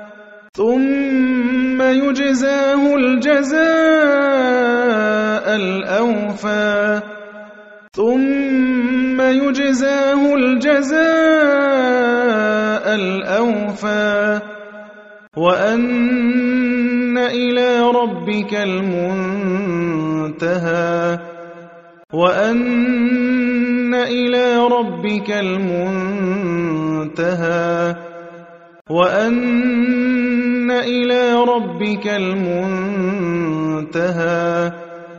ثم يجزاه الجزاء الأوفى ثم يجزاه الجزاء الأوفى وأن إلى ربك المنتهى وأن إلى ربك المنتهى وأن إلى ربك المنتهى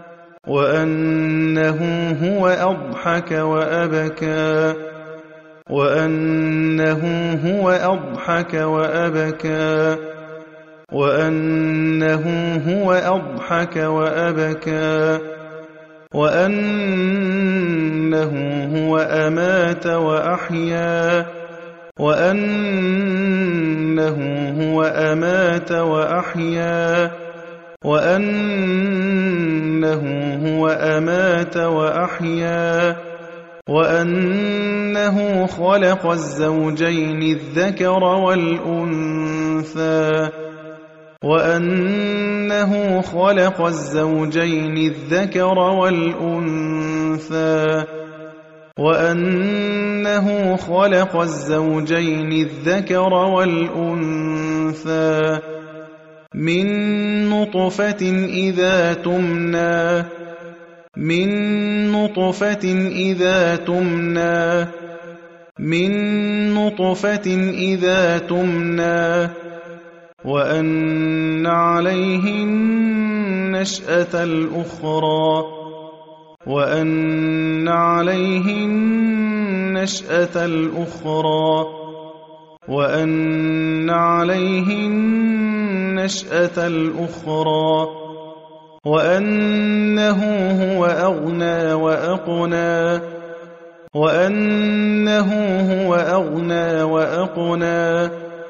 وأنه هو أضحك وأبكى وأنه هو أضحك وأبكى وأنه هو أضحك وأبكى وأنه هو أمات وأحيا وأنه هو أمات وأحيا وأنه هو أمات وأحيا وأنه خلق الزوجين الذكر والأنثى وأنه خلق الزوجين الذكر والأنثى وأنه خلق الزوجين الذكر والأنثى من نطفة إذا تمنى من نطفة إذا تمنى من نطفة إذا تمنى وأن عليه النشأة الأخرى وأن عليه النشأة الأخرى وأن عليه النشأة الأخرى وأنه هو أغنى وأقنى وأنه هو أغنى وأقنى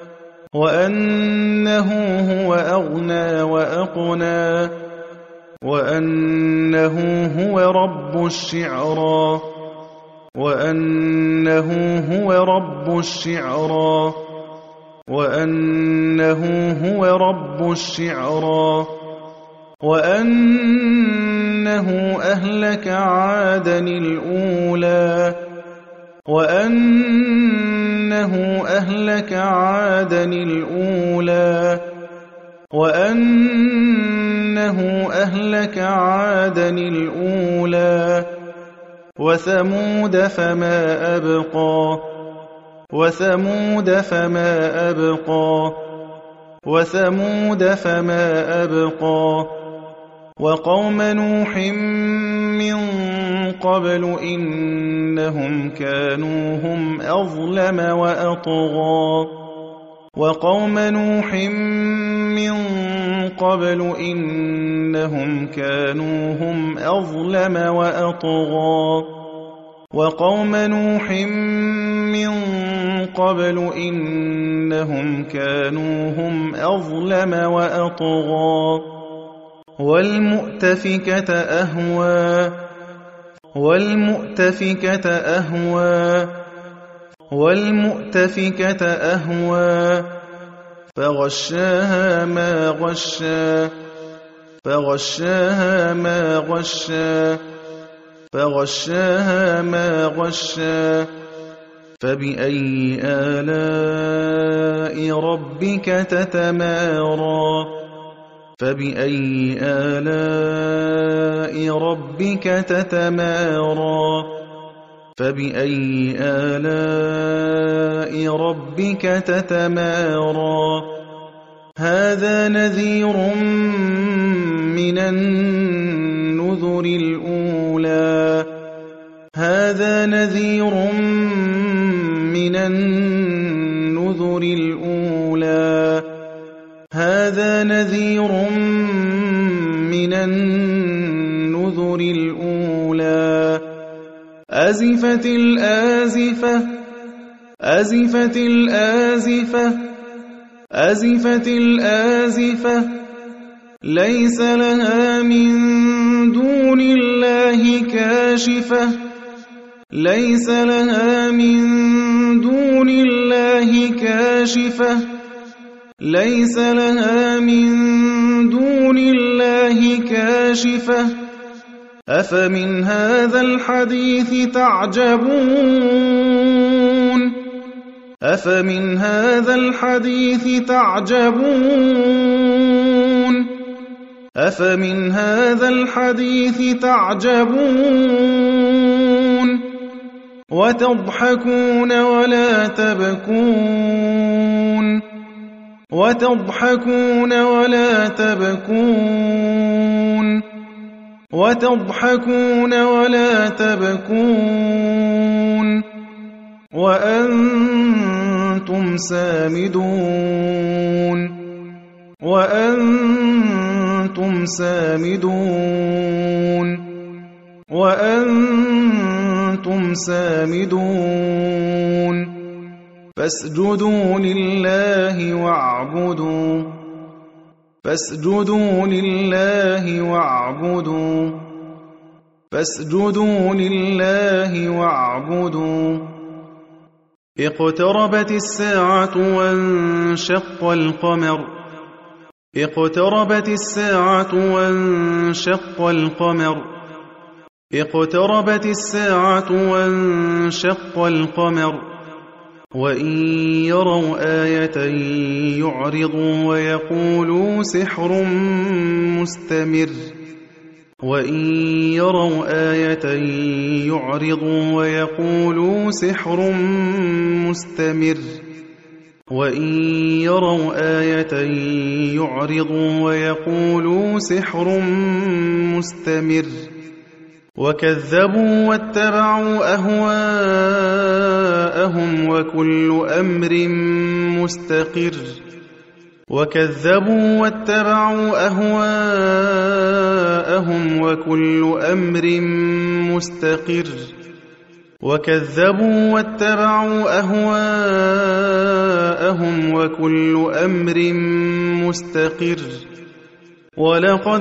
وأنه هو أغنى وأقنى وأنه هو رب الشعرى وأنه هو رب الشعرى وأنه هو رب الشعرى وأنه أهلك عادا الأولى وأنه أهلك عادا الأولى وأنه أهلك عادا الأولى وثمود فما أبقى وثمود فما أبقى وثمود فما أبقى وقوم نوح من قبل إنهم كانوا هم أظلم وأطغى وقوم نوح من قبل إنهم كانوا هم أظلم وأطغى وقوم نوح من قبل إنهم كانوا هم أظلم وأطغى والمؤتفكة أهوى فغشاها ما غشا فبأي آلاء ربك تتمارى هذا نذير من النذر الأولى أزفت الآزفة ليس لها من دون الله كاشفة أفمن هذا الحديث تعجبون وتضحكون ولا تبكون وأنتم سامدون فاسجدوا لله واعبدوا اقتربت الساعة وانشق القمر وإن يروا آية يعرضوا ويقولوا سحر مستمر وكذبوا واتبعوا أهواءهم وكل أمر مستقر ولقد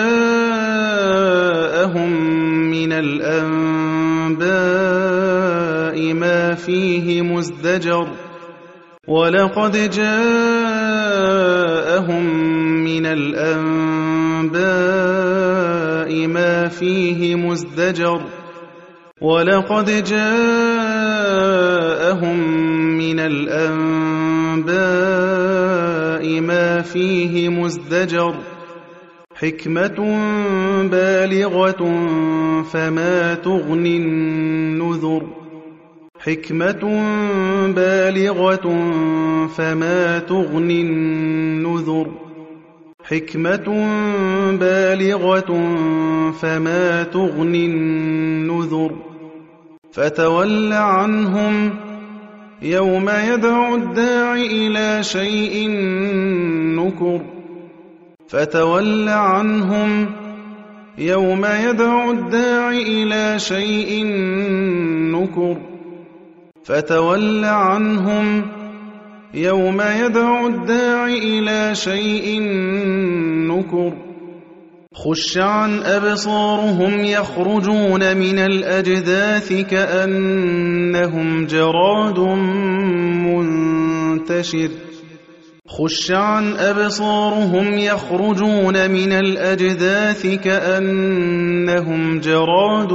جاءهم من الأنباء ما فيه مزدجر حكمة بالغة فما تغني النذر فتول عنهم يوم يدعو الداع إلى شيء نكر نُكُرٍ فتول عنهم يوم يدعو الداع إلى شيء نُكُرٍ خش عن أبصارهم يخرجون من الأجداث كأنهم جراد منتشر خش عن أبصارهم يخرجون من الأجداث كأنهم جراد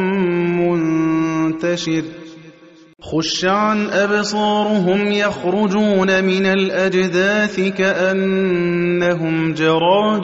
منتشر خش عن أبصارهم يخرجون من الأجداث كأنهم جراد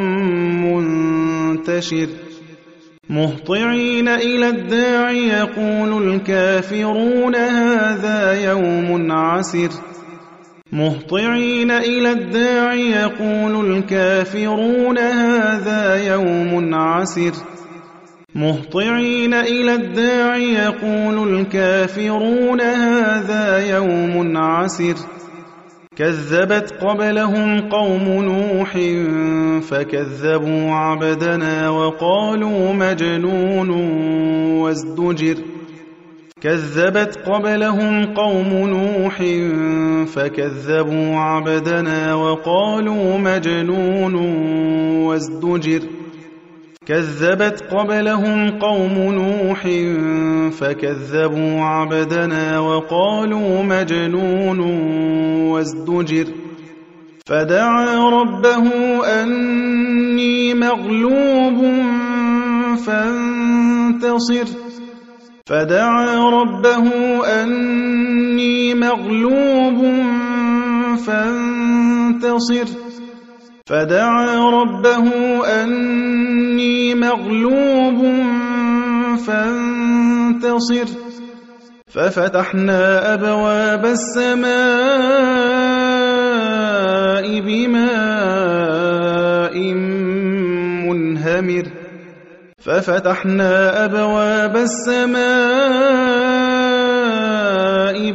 منتشر مهطعين إلى الداع يقول الكافرون هذا يوم عسر مهطعين إلى الداع يقول الكافرون هذا يوم عسر مهطعين إلى الداع يقول الكافرون هذا يوم عسر كذبت قبلهم قوم نوح فكذبوا عبدنا وقالوا مجنون وازدجر كذبت قبلهم قوم نوح فكذبوا عبدنا وقالوا مجنون وازدجر كذبت قبلهم قوم نوح فكذبوا عبدنا وقالوا مجنون وازدجر فدعا ربه أني مغلوب فانتصر فدعا ربه أني مغلوب فانتصر فدعا ربه أني مغلوب فانتصر ففتحنا أبواب السماء بماء منهمر ففتحنا أبواب السماء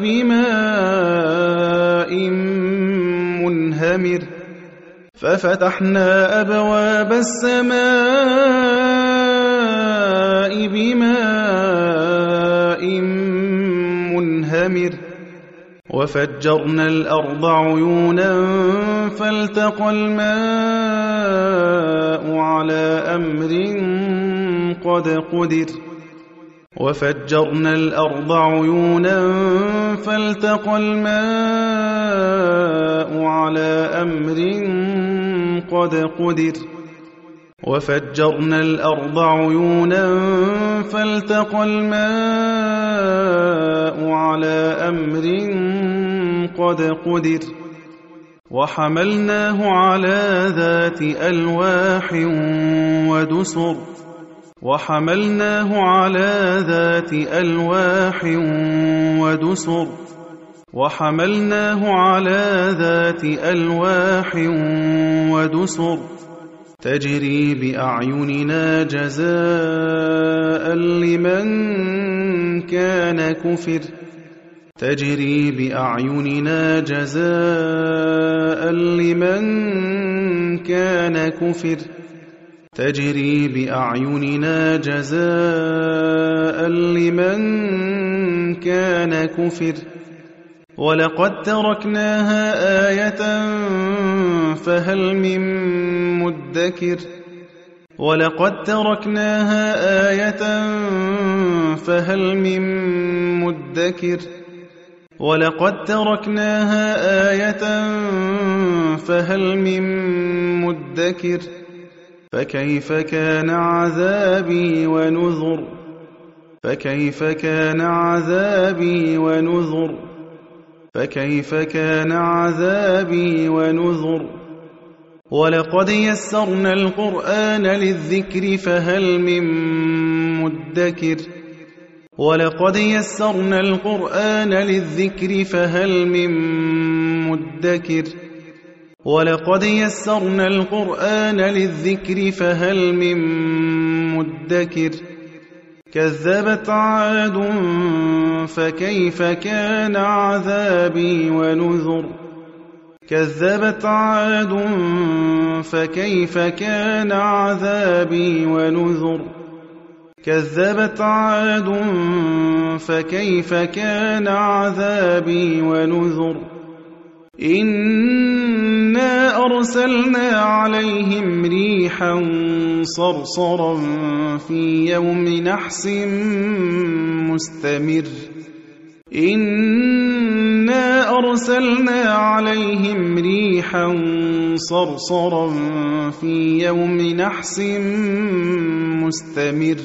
بماء منهمر ففتحنا أبواب السماء بماء منهمر وفجرنا الأرض عيونا فالتقى الماء على أمر قد قدر وفجرنا الأرض عيونا فالتقى الماء على أمر قد قدر وفجرنا الأرض عيونا فالتقى الماء على أمر قد قدر وحملناه على ذات ألواح ودسر وحملناه على ذات ألواح ودسر وحملناه على ذات ألواح ودسر تجري بأعيننا جزاء لمن كان كفر تجري بأعيننا جزاء لمن كان كفر تجري بأعيننا جزاء لمن كان كفر ولقد تركناها آية فهل من مدكر ولقد تركناها آية فهل من مدكر ولقد تركناها آية فهل من مدكر فكيف كان عذابي ونذر فكيف كان عذابي ونذر فكيف كان عذابي ونذر ولقد يسرنا القرآن للذكر فهل من مدكر ولقد يسرنا القرآن للذكر فهل من مدكر ولقد يسرنا القرآن للذكر فهل من مدكر كذبت عاد فكيف كان عذابي ونذر كذبت عاد فكيف كان عذابي ونذر كذبت عاد فكيف كان عذابي ونذر إنا أرسلنا عليهم ريحا صرصرا في يوم نحس مستمر إنا أرسلنا عليهم ريحا صرصرا في يوم نحس مستمر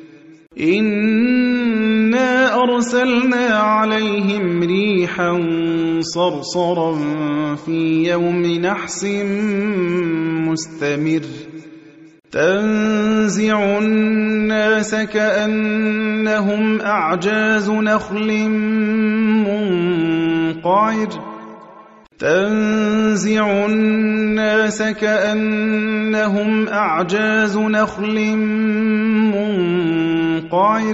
إنا أرسلنا عليهم ريحا صرصرا في يوم نحس مستمر تنزع الناس كأنهم أعجاز نخل منقعر تنزع الناس كأنهم أعجاز نخل منقعر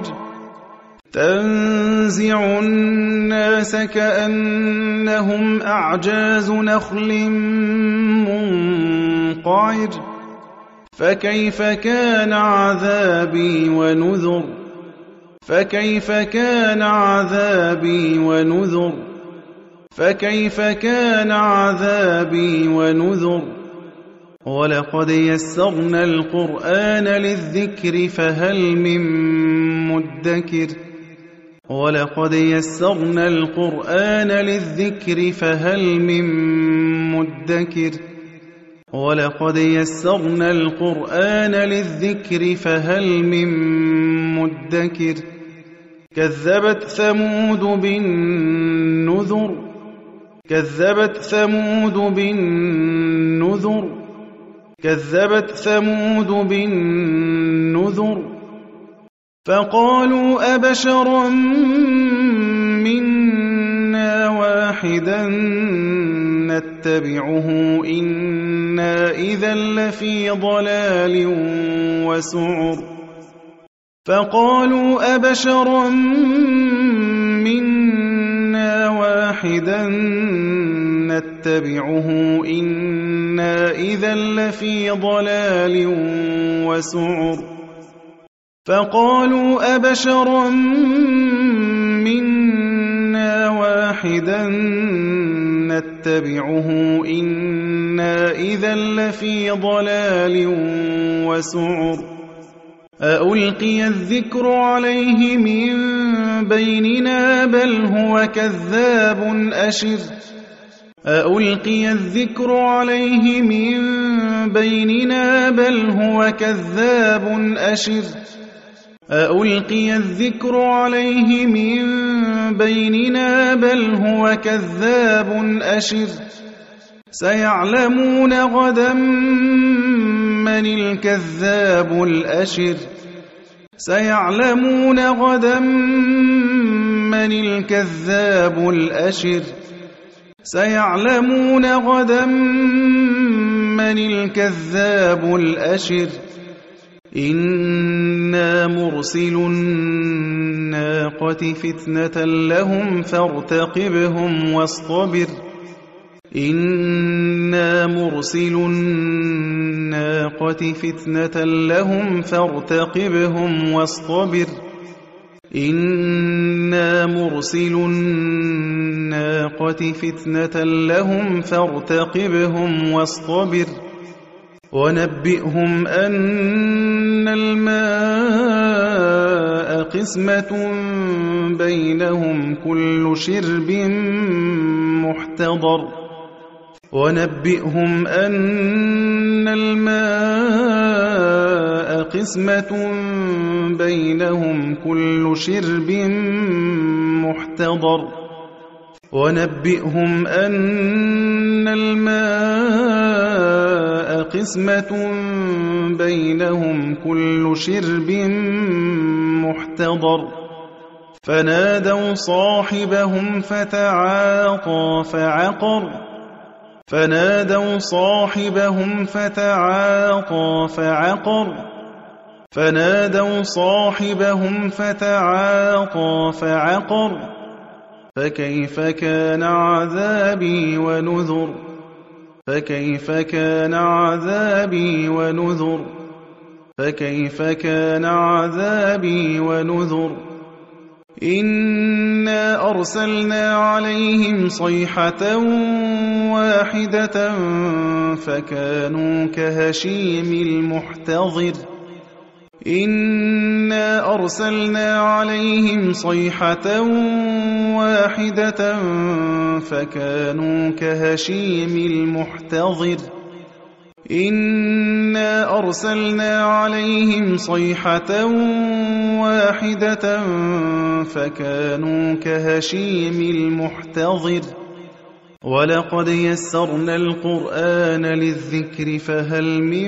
تنزع الناس كأنهم أعجاز نخل منقعر فكيف كان عذابي ونذر فكيف كان عذابي ونذر فكيف كان عذابي ونذر ولقد يسرنا القرآن للذكر فهل من مدكر ولقد يسرنا القرآن للذكر فهل من مدكر ولقد يسرنا القرآن للذكر فهل من مدكر كذبت ثمود بالنذر كذبت ثمود بالنذر كذبت ثمود بالنذر فقالوا أبشرا منا واحدا نتبعه إنا إذا لفي ضلال وسعر فقالوا أبشرا منا واحدا نتبعه إنا إذا لفي ضلال وسعر فقالوا أبشرا منا واحدا نتبعه إنا إذا لفي ضلال وسعر أألقي الذكر عليه من بيننا بل هو كذاب أشر أألقي الذكر عليه من بيننا بل هو كذاب أشر أألقي الذكر عليه من بيننا بل هو كذاب أشر سيعلمون غدا من الكذاب الأشر سيعلمون غدا من الكذاب الأشر سيعلمون غدا من الكذاب الأشر إنا مرسل الناقة فتنة لهم فارتقبهم واصطبر إنا مرسل الناقة فتنة لهم فارتقبهم واصطبر إنا مرسل الناقة فتنة لهم فارتقبهم واصطبر ونبئهم أن الماء قسمة بينهم كل شرب محتضر ونبئهم أن الماء قسمة بينهم كل شرب محتضر ونبئهم أن الماء قسمة بينهم كل شرب محتضر فنادوا صاحبهم فتعاطى فعقر فنادوا صاحبهم فتعاطى فعقر فنادوا صاحبهم فتعاطى فعقر فكيف كان عذابي ونذر فكيف كان عذابي ونذر فكيف كان عذابي ونذر إنا أرسلنا عليهم صيحة واحدة فكانوا كهشيم المحتضر إنا أرسلنا عليهم صيحة واحدة فكانوا كهشيم المحتضر إنا أرسلنا عليهم صيحة واحدة فكانوا كهشيم المحتضر ولقد يسرنا القرآن للذكر فهل من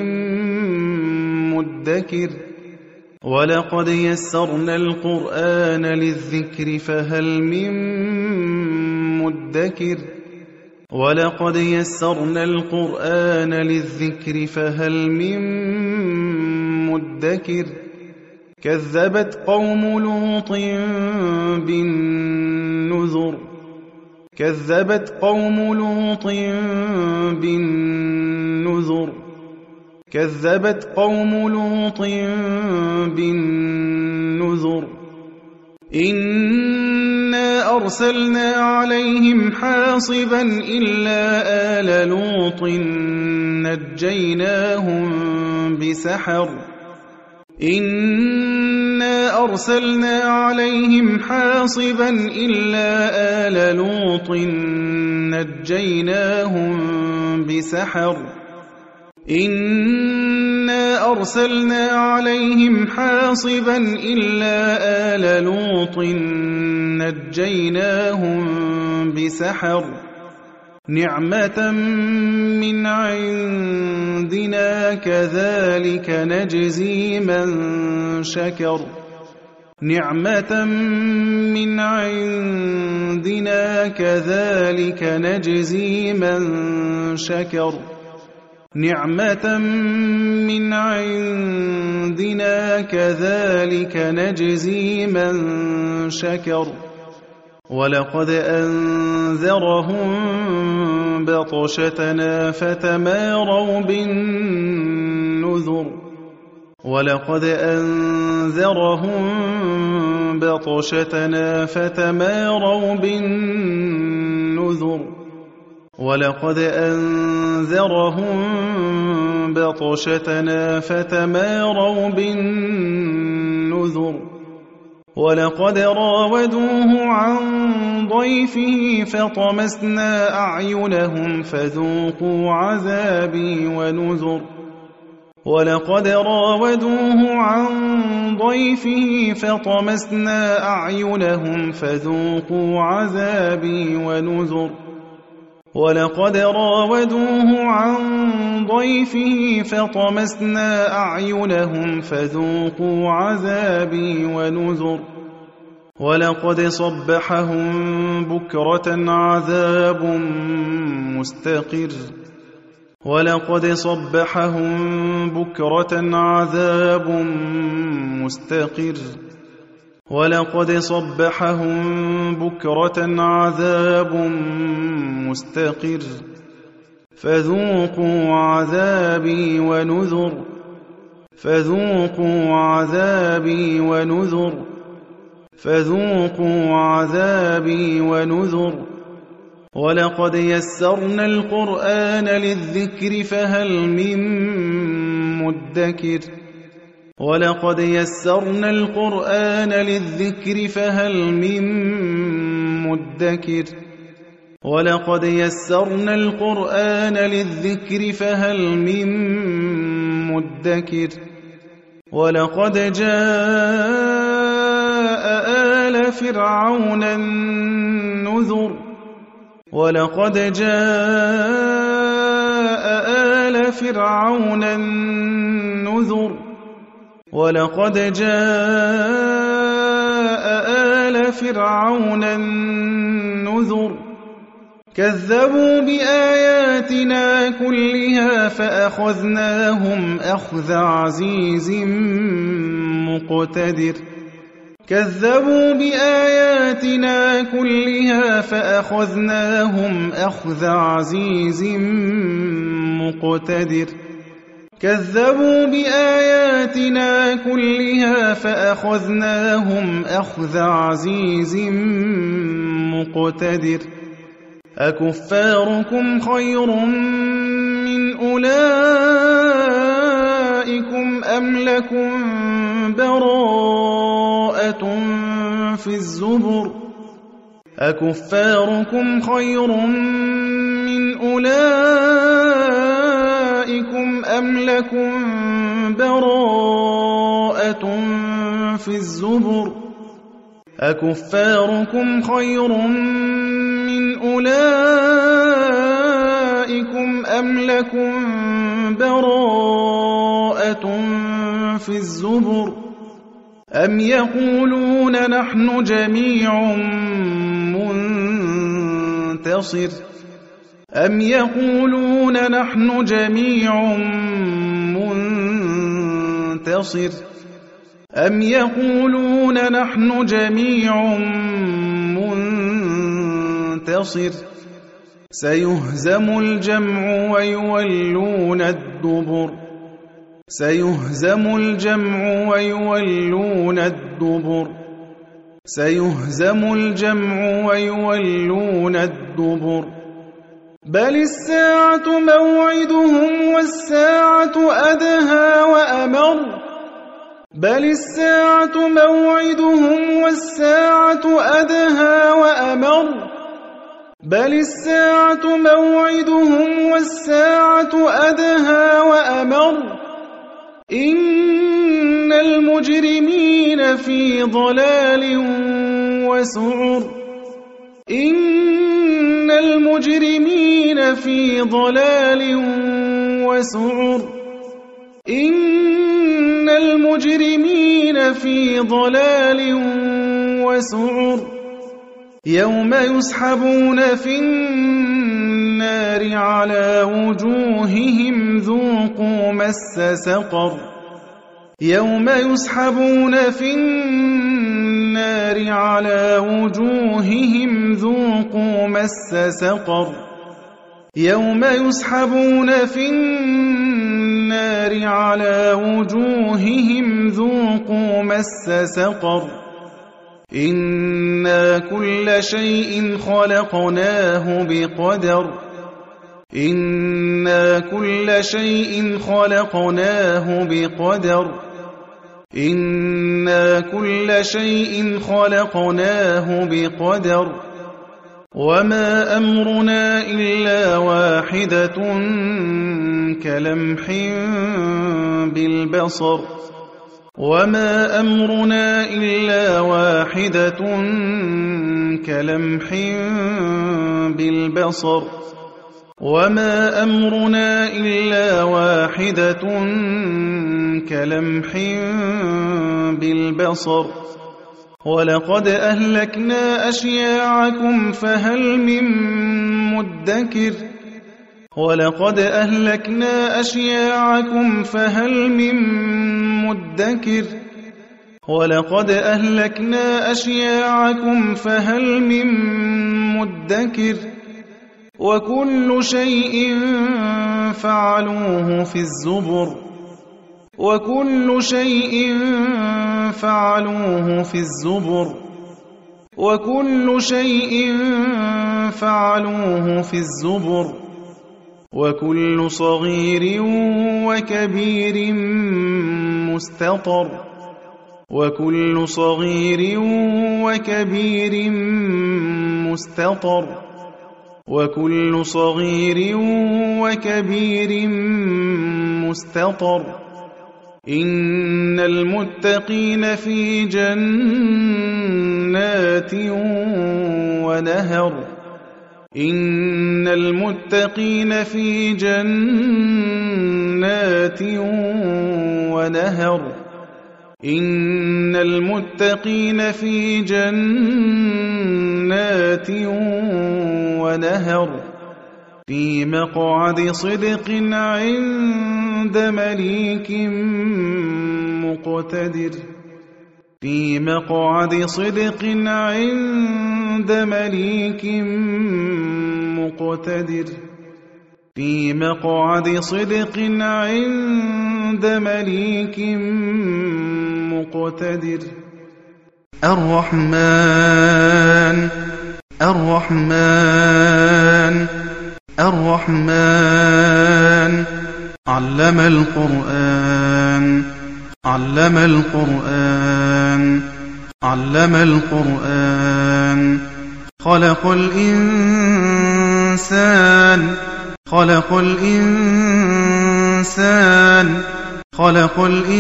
مدكر ولقد يسرنا القرآن للذكر فهل من مدكر ولقد يسرنا القرآن للذكر فهل من مدكر كذبت قوم لوط بالنذر كذبت قوم لوط بالنذر كذبت قوم لوط بالنذر إنا أرسلنا عليهم حاصبا إلا آل لوط نجيناهم بسحر إنا أرسلنا عليهم حاصبا إلا آل لوط نجيناهم بسحر إنا أرسلنا عليهم حاصبا إلا آل لوط نجيناهم بسحر نعمة من عندنا كذلك نجزي من شكر نعمة من عندنا كذلك نجزي من شكر نعمة من عندنا كذلك نجزي من شكر ولقد أنذرهم بطشتنا فتماروا بالنذر ولقد أنذرهم بطشتنا فتماروا بالنذر ولقد أنذرهم بطشتنا فتماروا بالنذر ولقد راودوه عن ضيفه فطمسنا أعينهم فذوقوا عذابي ونذر ولقد راودوه عن ضيفه فطمسنا أعينهم فذوقوا عذابي ونذر ولقد راودوه عن ضيفه فطمسنا أعينهم فذوقوا عذابي ونذر ولقد صبحهم بكرة عذاب مستقر ولقد صبحهم بكرة عذاب مستقر ولقد صبحهم بكرة عذاب مستقر فذوقوا عذابي ونذر فذوقوا عذابي ونذر فذوقوا عذابي ونذر ولقد يسرنا القرآن للذكر فهل من مدكر ولقد يسرنا القرآن للذكر فهل من مدكر ولقد يسرنا القرآن للذكر فهل من مدكر ولقد جاء آل فرعون النذر ولقد جاء آل فرعون النذر ولقد جاء آل فرعون النذر كذبوا بآياتنا كلها فأخذناهم أخذ عزيز مقتدر كذبوا بآياتنا كلها فأخذناهم أخذ عزيز مقتدر كذبوا بآياتنا كلها فأخذناهم أخذ عزيز مقتدر أكفاركم خير من أولئكم أم لكم براءة في الزبر أكفاركم خير من أولئكم أم لكم براءة في الزبر أكفاركم خير من أولئكم أم لكم براءة في الزبر أم يقولون نحن جميع منتصر أم يقولون نحن جميع منتصر أم يقولون نحن جميع منتصر سيهزم الجمع ويولون الدبر سيهزم الجمع ويولون الدبر سيهزم الجمع ويولون الدبر بل الساعة موعدهم والساعة أدهى وأمر بل الساعة موعدهم والساعة أدهى وأمر بل الساعة موعدهم والساعة أدهى وأمر إن المجرمين في ضلال وسعر إن المجرمين في ضلال وسعر إن المجرمين في ضلال وسعر يوم يسحبون في النار على وجوههم ذوقوا مس سقر يوم يسحبون في النار على وجوههم ذوقوا مس سقر يوم يسحبون في النار على وجوههم ذوقوا مس سقر إنا كل شيء خلقناه بقدر إنا كل شيء خلقناه بقدر إنا كل شيء خلقناه بقدر وما أمرنا إلا واحدة كلمح بالبصر وما أمرنا إلا واحدة كلمح بالبصر وما أمرنا إلا واحدة كلمح بالبصر ولقد أهلكنا أشياعكم فهل من مدكر ولقد أهلكنا أشياعكم فهل من مدكر ولقد أهلكنا أشياعكم فهل من مدكر وكل شيء فعلوه في الزبر وكل شيء فعلوه في الزبر وكل شيء فعلوه في الزبر وكل صغير وكبير مستطر وكل صغير وكبير مستطر وكل صغير وكبير مستطر إن المتقين في جنات ونهر إن المتقين في جنات ونهر إن المتقين في جنات ونهر في مقعد صدق عند مليك مقتدر في مقعد صدق عند مليك مقتدر في مقعد صدق عند مليك مقتدر. الرحمن الرحمن الرحمن علم القرآن علم القرآن علم القرآن خلق الإنسان خلق الإنسان خلق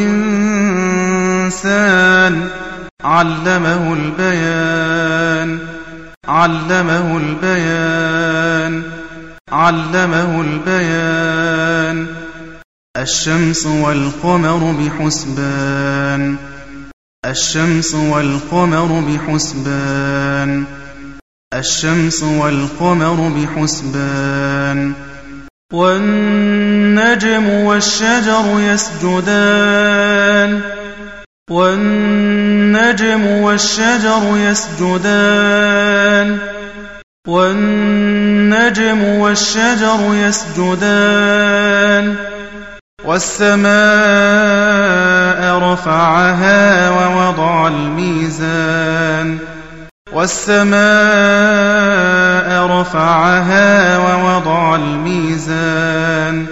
الإنسان علمه البيان علمه البيان علمه البيان الشمس والقمر بحسبان الشمس والقمر بحسبان الشمس والقمر بحسبان والنجم والشجر يسجدان والنجم والشجر يسجدان والنجم والشجر يسجدان والسماء رفعها ووضع الميزان والسماء رفعها ووضع الميزان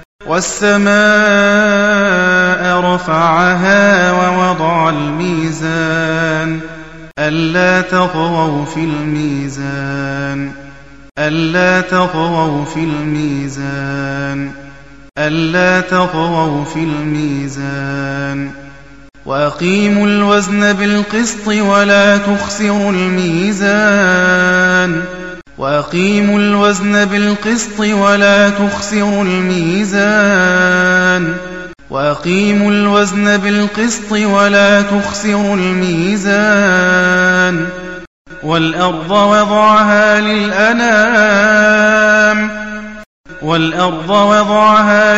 والسماء رفعها ووضع الميزان ألا تطغوا في الميزان ألا تطغوا في الميزان ألا تطغوا في الميزان وأقيموا الوزن بالقسط ولا تخسروا الميزان وأقيموا الوزن بالقسط ولا تخسروا الميزان وأقيموا الوزن بالقسط ولا تخسروا الميزان والأرض وضعها للأنام والأرض وضعها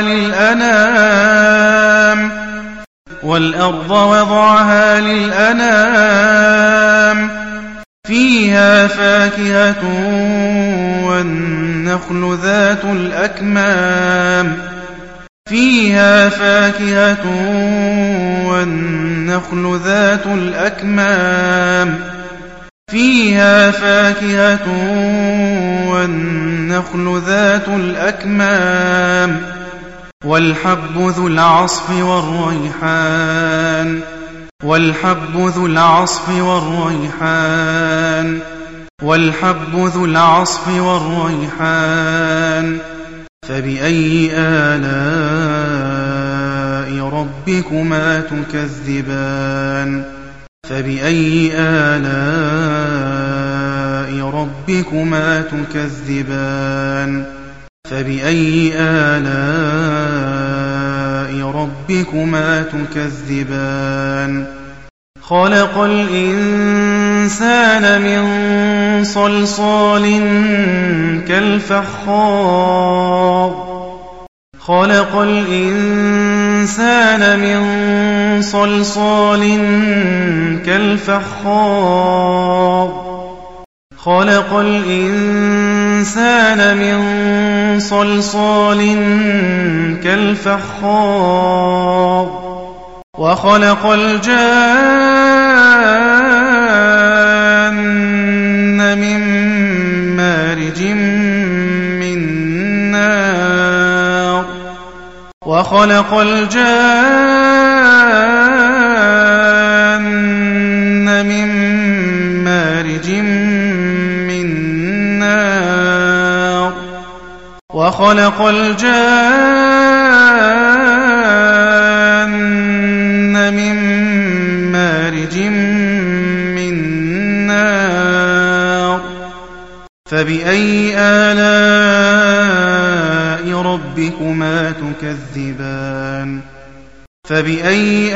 للأنام والأرض وضعها للأنام فيها فاكهة والنخل ذات الأكمام فيها فاكهة والنخل ذات الأكمام فيها فاكهة والنخل ذات الأكمام والحب ذو العصف والريحان والحب ذو العصف والريحان والحب ذو العصف والريحان فبأي آلاء ربكما تكذبان فبأي آلاء ربكما تكذبان فبأي آلاء ربكما تكذبان خلق الإنسان من صلصال كالفخار خلق الإنسان من صلصال كالفخار خلق الإنسان من صلصال كالفخار وخلق الجان من مارج من نار وخلق الجان من مارج من نار وخلق الجان من مارج من نار فبأي آلاء ربكما تكذبان فبأي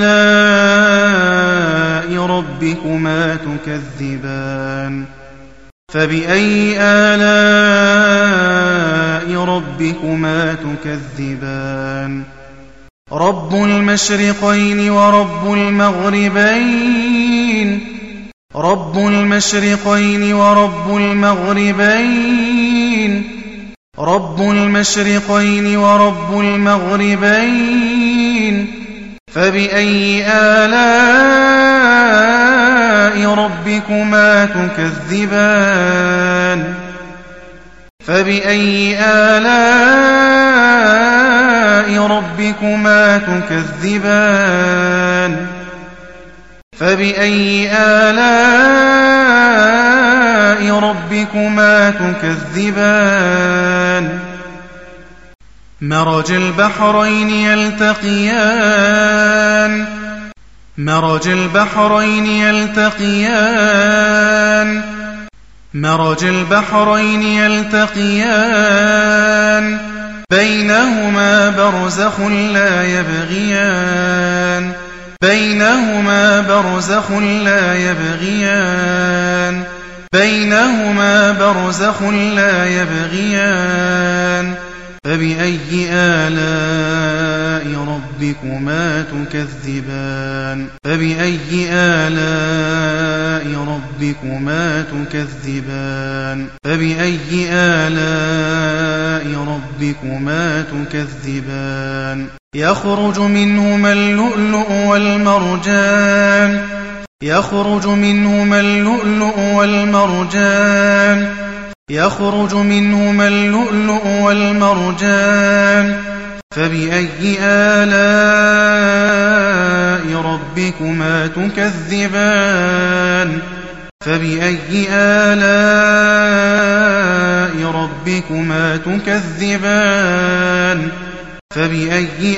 آلاء ربكما تكذبان فبأي آلاء ربكما تكذبان رب المشرقين ورب المغربين رب المشرقين ورب المغربين رب المشرقين ورب المغربين فبأي آلاء ربكما تكذبان فبأي آلاء ربكما تكذبان فبأي آلاء ربكما تكذبان مرج البحرين يلتقيان مرج البحرين يلتقيان مرج البحرين يلتقيان بينهما برزخ لا يبغيان بينهما برزخ لا يبغيان بينهما برزخ لا يبغيان فبأي آلاء ربكما تكذبان فبأي آلاء ربكما تكذبان فبأي آلاء ربكما تكذبان يخرج منهما اللؤلؤ والمرجان يخرج منهما اللؤلؤ والمرجان يخرج منهما اللؤلؤ والمرجان فبأي آلاء ربكما تكذبان فبأي آلاء ربكما تكذبان فبأي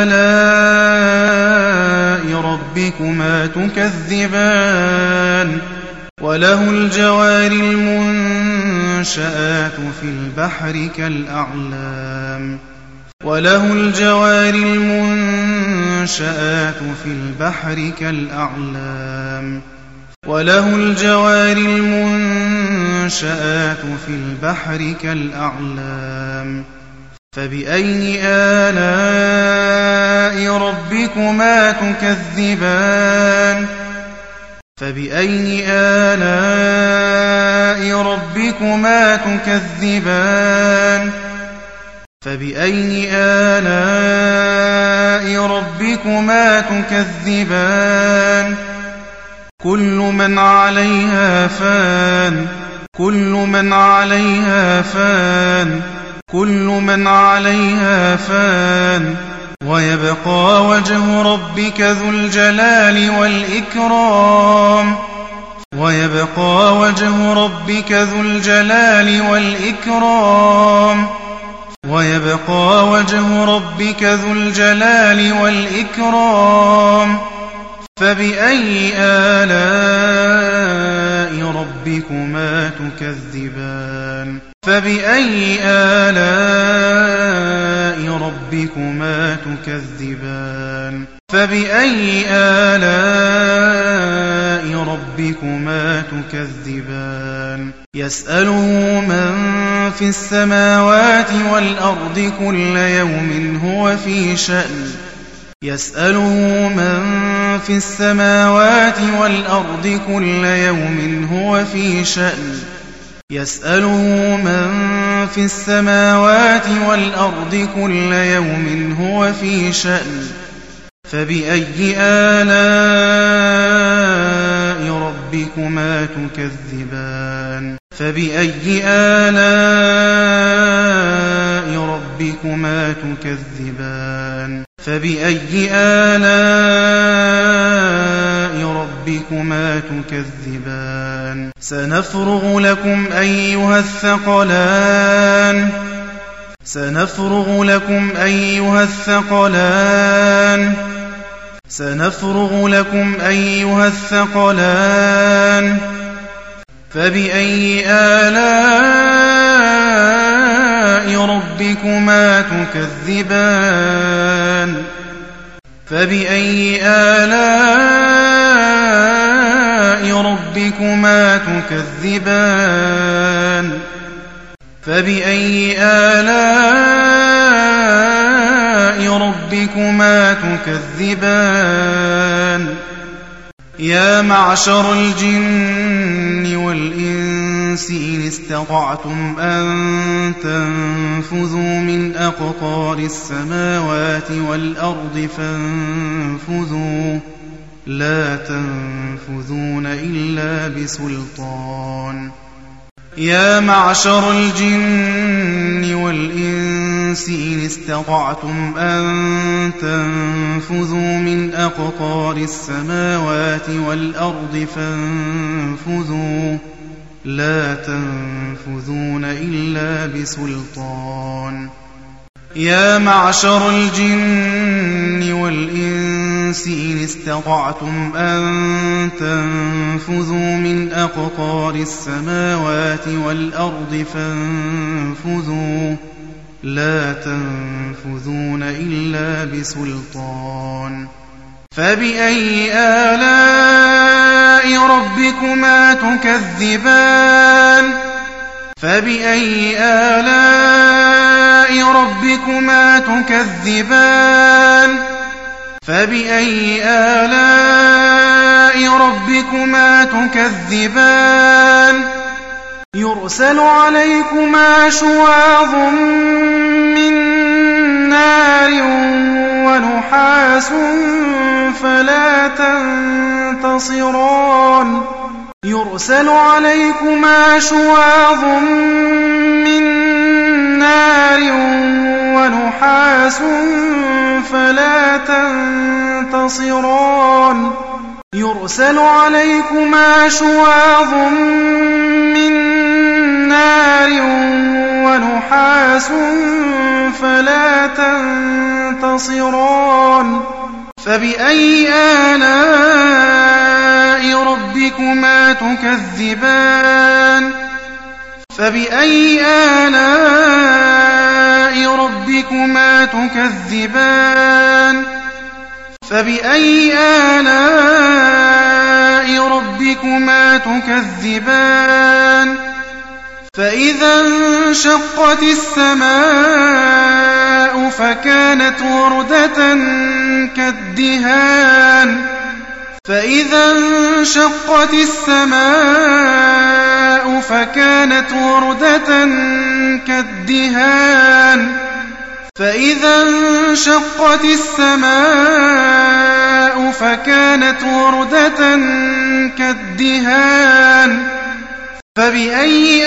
آلاء ربكما تكذبان وله الجوار المنشآت في البحر كالأعلام وله الجوار المنشآت في البحر كالأعلام وله الجوار المنشآت في البحر كالأعلام فبأي آلاء ربكما تكذبان فبأي آلاء ربكما تكذبان فبأي آلاء ربكما تكذبان كل من عليها فان كل من عليها فان كل من عليها فان ويبقى وجه ربك ذو الجلال والإكرام ويبقى وجه ربك ذو الجلال والإكرام ويبقى وجه ربك ذو الجلال والإكرام فبأي آلاء ربكما تكذبان فبأي آلاء ربكما تكذبان فبأي آلاء ربكما تكذبان يسأله من في السماوات والأرض كل يوم هو في شأن يسأله من في السماوات والأرض كل يوم هو في شأن يسأله من في السماوات والأرض كل يوم هو في شأن فبأي آلاء ربكما تكذبان فبأي آلاء ربكما تكذبان فبأي آلاء ربكما تكذبان سنفرغ لكم أيها الثقلان سنفرغ لكم أيها الثقلان سنفرغ لكم أيها الثقلان فبأي آلاء ربكما تكذبان فبأي آلاء ربكما تكذبان فبأي آلاء ربكما تكذبان يا معشر الجن والإنس والإنس إن استطعتم أن تنفذوا من أقطار السماوات والأرض فانفذوا لا تنفذون إلا بسلطان. يا معشر الجن والإنس إن استطعتم أن تنفذوا من أقطار السماوات والأرض فانفذوا لا تنفذون إلا بسلطان. يا معشر الجن والإنس إن استطعتم أن تنفذوا من أقطار السماوات والأرض فانفذوا لا تنفذون إلا بسلطان. فبأي آلاء ربكما تكذبان فبأي آلاء ربكما تكذبان فبأي آلاء ربكما تكذبان يرسل عليكما شواظ من نار ونحاس فلا تنتصران يرسل عليكما شواظ من نار ونحاس فلا تنتصران يرسل عليكما شواظ من نار ونحاس فلا تنتصران. فبأي آلاء ربكما تكذبان فبأي آلاء ربكما تكذبان فبأي آلاء ربكما تكذبان فإذا انشقت السماء فكانت وردة كالدهان فإذا انشقت السماء فكانت وردة كالدهان فإذا انشقت السماء فكانت وردة كالدهان فبأي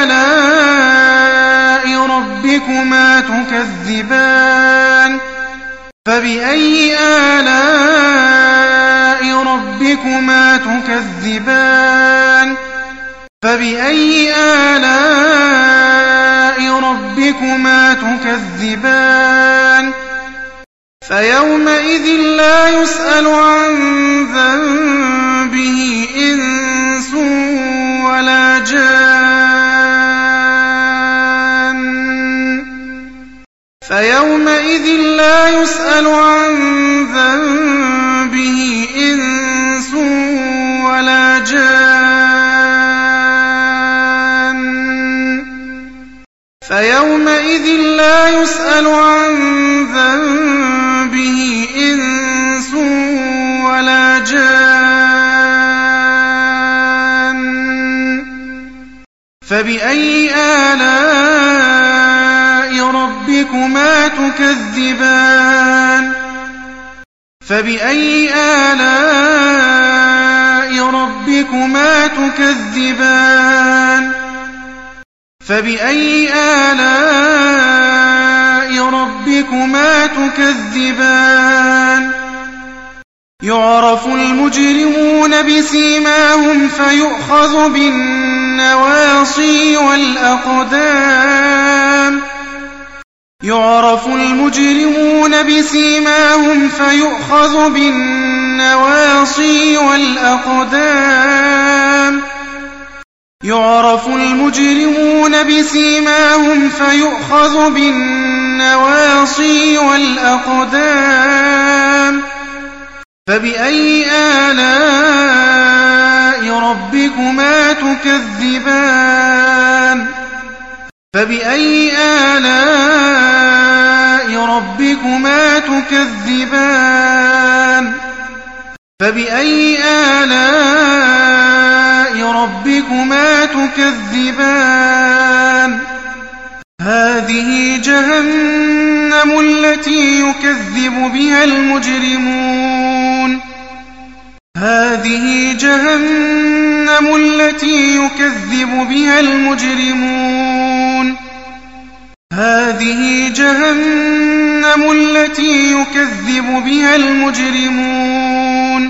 آلاء ربكما تكذبان فبأي آلاء ربكما تكذبان فبأي آلاء ربكما تكذبان فيومئذ لا يسأل عن ذنبه إنس ولا جان فيومئذ لا يسأل عن ذنبه إنس ولا جان فيومئذ لا يسأل عن ذنبه إنس ولا جان فبأي آلاء ربكما تكذبان فبأي آلاء ربكما تكذبان فبأي آلاء ربكما تكذبان يعرف المجرمون بسيماهم فيؤخذ بالنواصي والأقدام يعرف المجرمون بسيماهم فيؤخذ بالنواصي والأقدام يعرف المجرمون بسيماهم فيؤخذ بالنواصي والأقدام فبأي آلاء ربكما تكذبان فبأي آلاء ربكما تكذبان فبأي آلاء ربكما تكذبان هذه جهنم التي يكذب بها المجرمون هذه جهنم التي يكذب بها المجرمون هذه جهنم التي يكذب بها المجرمون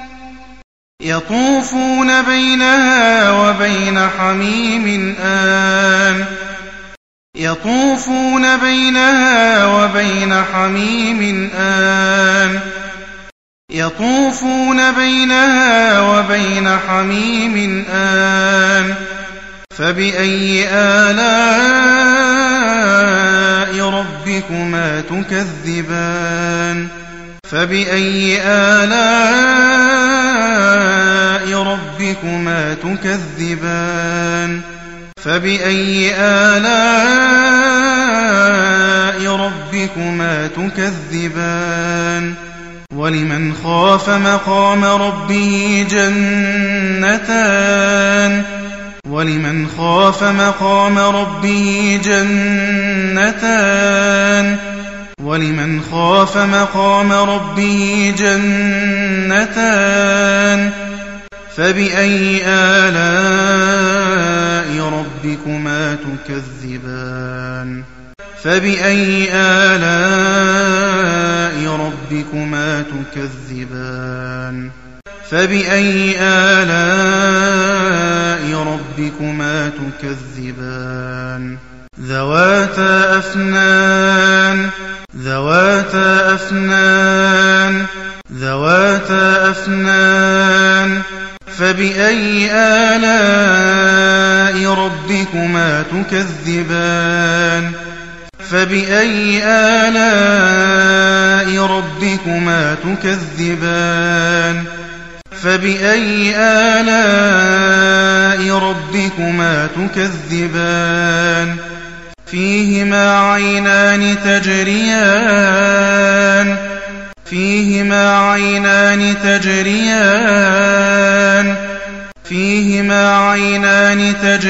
يطوفون بينها وبين حميم آن يطوفون بينها وبين حميم آن يطوفون بينها وبين حميم آن فبأي آلاء ربكما تكذبان فبأي آلاء ربكما تكذبان فبأي آلاء ربكما تكذبان ولمن خاف مقام ربه جنتان ولمن خاف مقام ربه جنتان ولمن خاف مقام ربه جنتان فبأي آلاء ربكما تكذبان فبأي آلاء ربكما تكذبان فبأي آلاء ربكما تكذبان ذواتا أفنان ذواتا أفنان ذواتا أفنان فبأي آلاء ربكما تكذبان فبأي آلاء ربكما تكذبان فبأي آلاء ربكما تكذبان فيهما عينان تجريان فيهما عينان تجريان فيهما عينان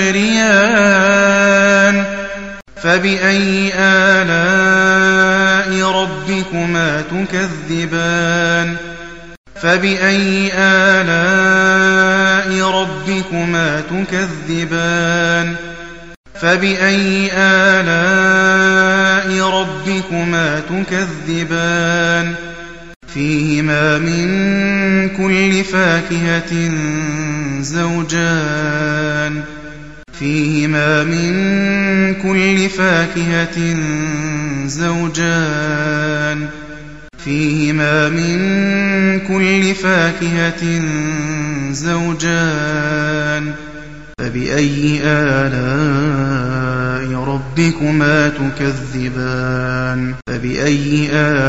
تجريان فبأي آلاء ربكما تكذبان فبأي آلاء ربكما تكذبان فبأي آلاء ربكما تكذبان فيهما من كل فاكهة زوجان فيهما من كل فاكهة زوجان فيهما من كل فاكهة زوجان فبأي آلاء ربكما تكذبان فبأي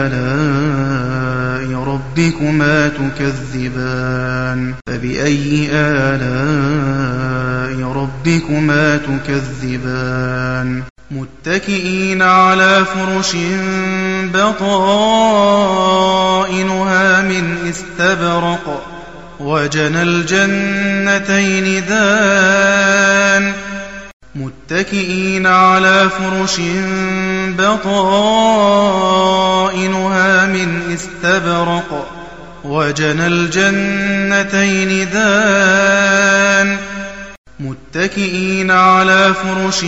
آلاء ربكما تكذبان فبأي آلاء ربكما تكذبان متكئين على فرش بطائنها من استبرق وجنى الجنتين دان متكئين على فرش بطائنها من استبرق وجنى الجنتين دان متكئين على فرش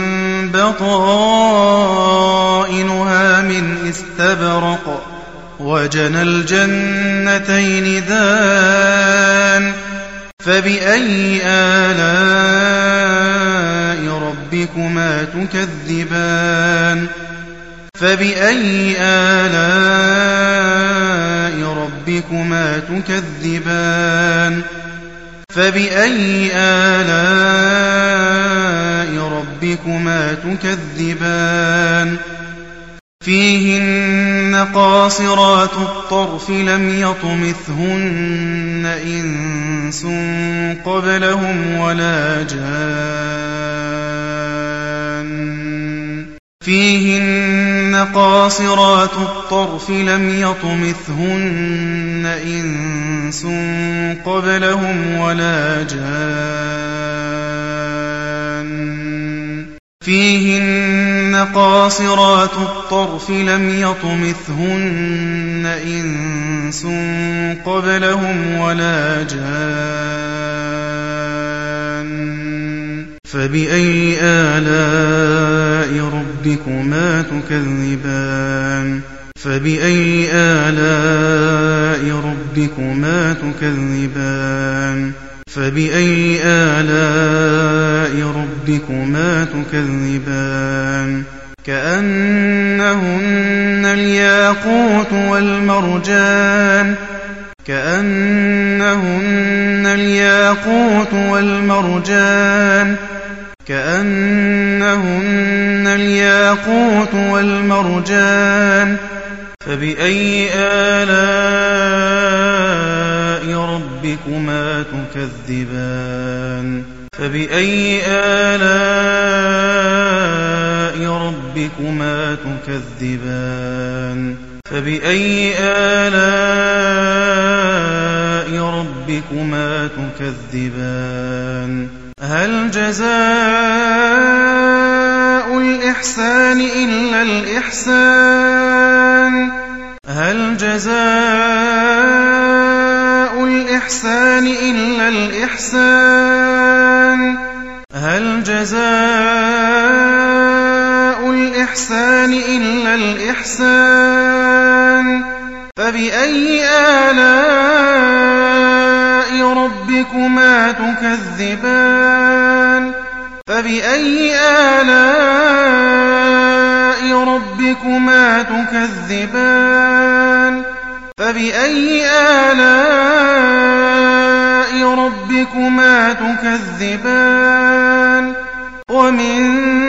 بطائنها من استبرق وجنى الجنتين دان فبأي آلاء ربكما تكذبان فبأي آلاء ربكما تكذبان فبأي آلاء ربكما تكذبان فيهن قاصرات الطرف لم يطمثهن إنس قبلهم ولا جان فيهن قاصرات الطرف لم يطمثهن إنس قبلهم ولا جان فيهن قاصرات الطرف لم يطمثهن إنس قبلهم ولا جان فبأي آلاء ربكما تكذبان فبأي آلاء ربكما تكذبان فبأي آلاء ربكما تكذبان كأنهن الياقوت والمرجان كأنهن الياقوت والمرجان كأنهن الياقوت والمرجان فبأي آلاء ربكما تكذبان فبأي آلاء ربكما تكذبان فبأي آلاء ربكما تكذبان هل جزاء الإحسان إلا الإحسان هل جزاء الإحسان إلا الإحسان هل جزاء الإحسان إلا الإحسان فبأي آلاء ربكما تكذبان فبأي آلاء ربكما تكذبان فبأي آلاء ربكما تكذبان ومن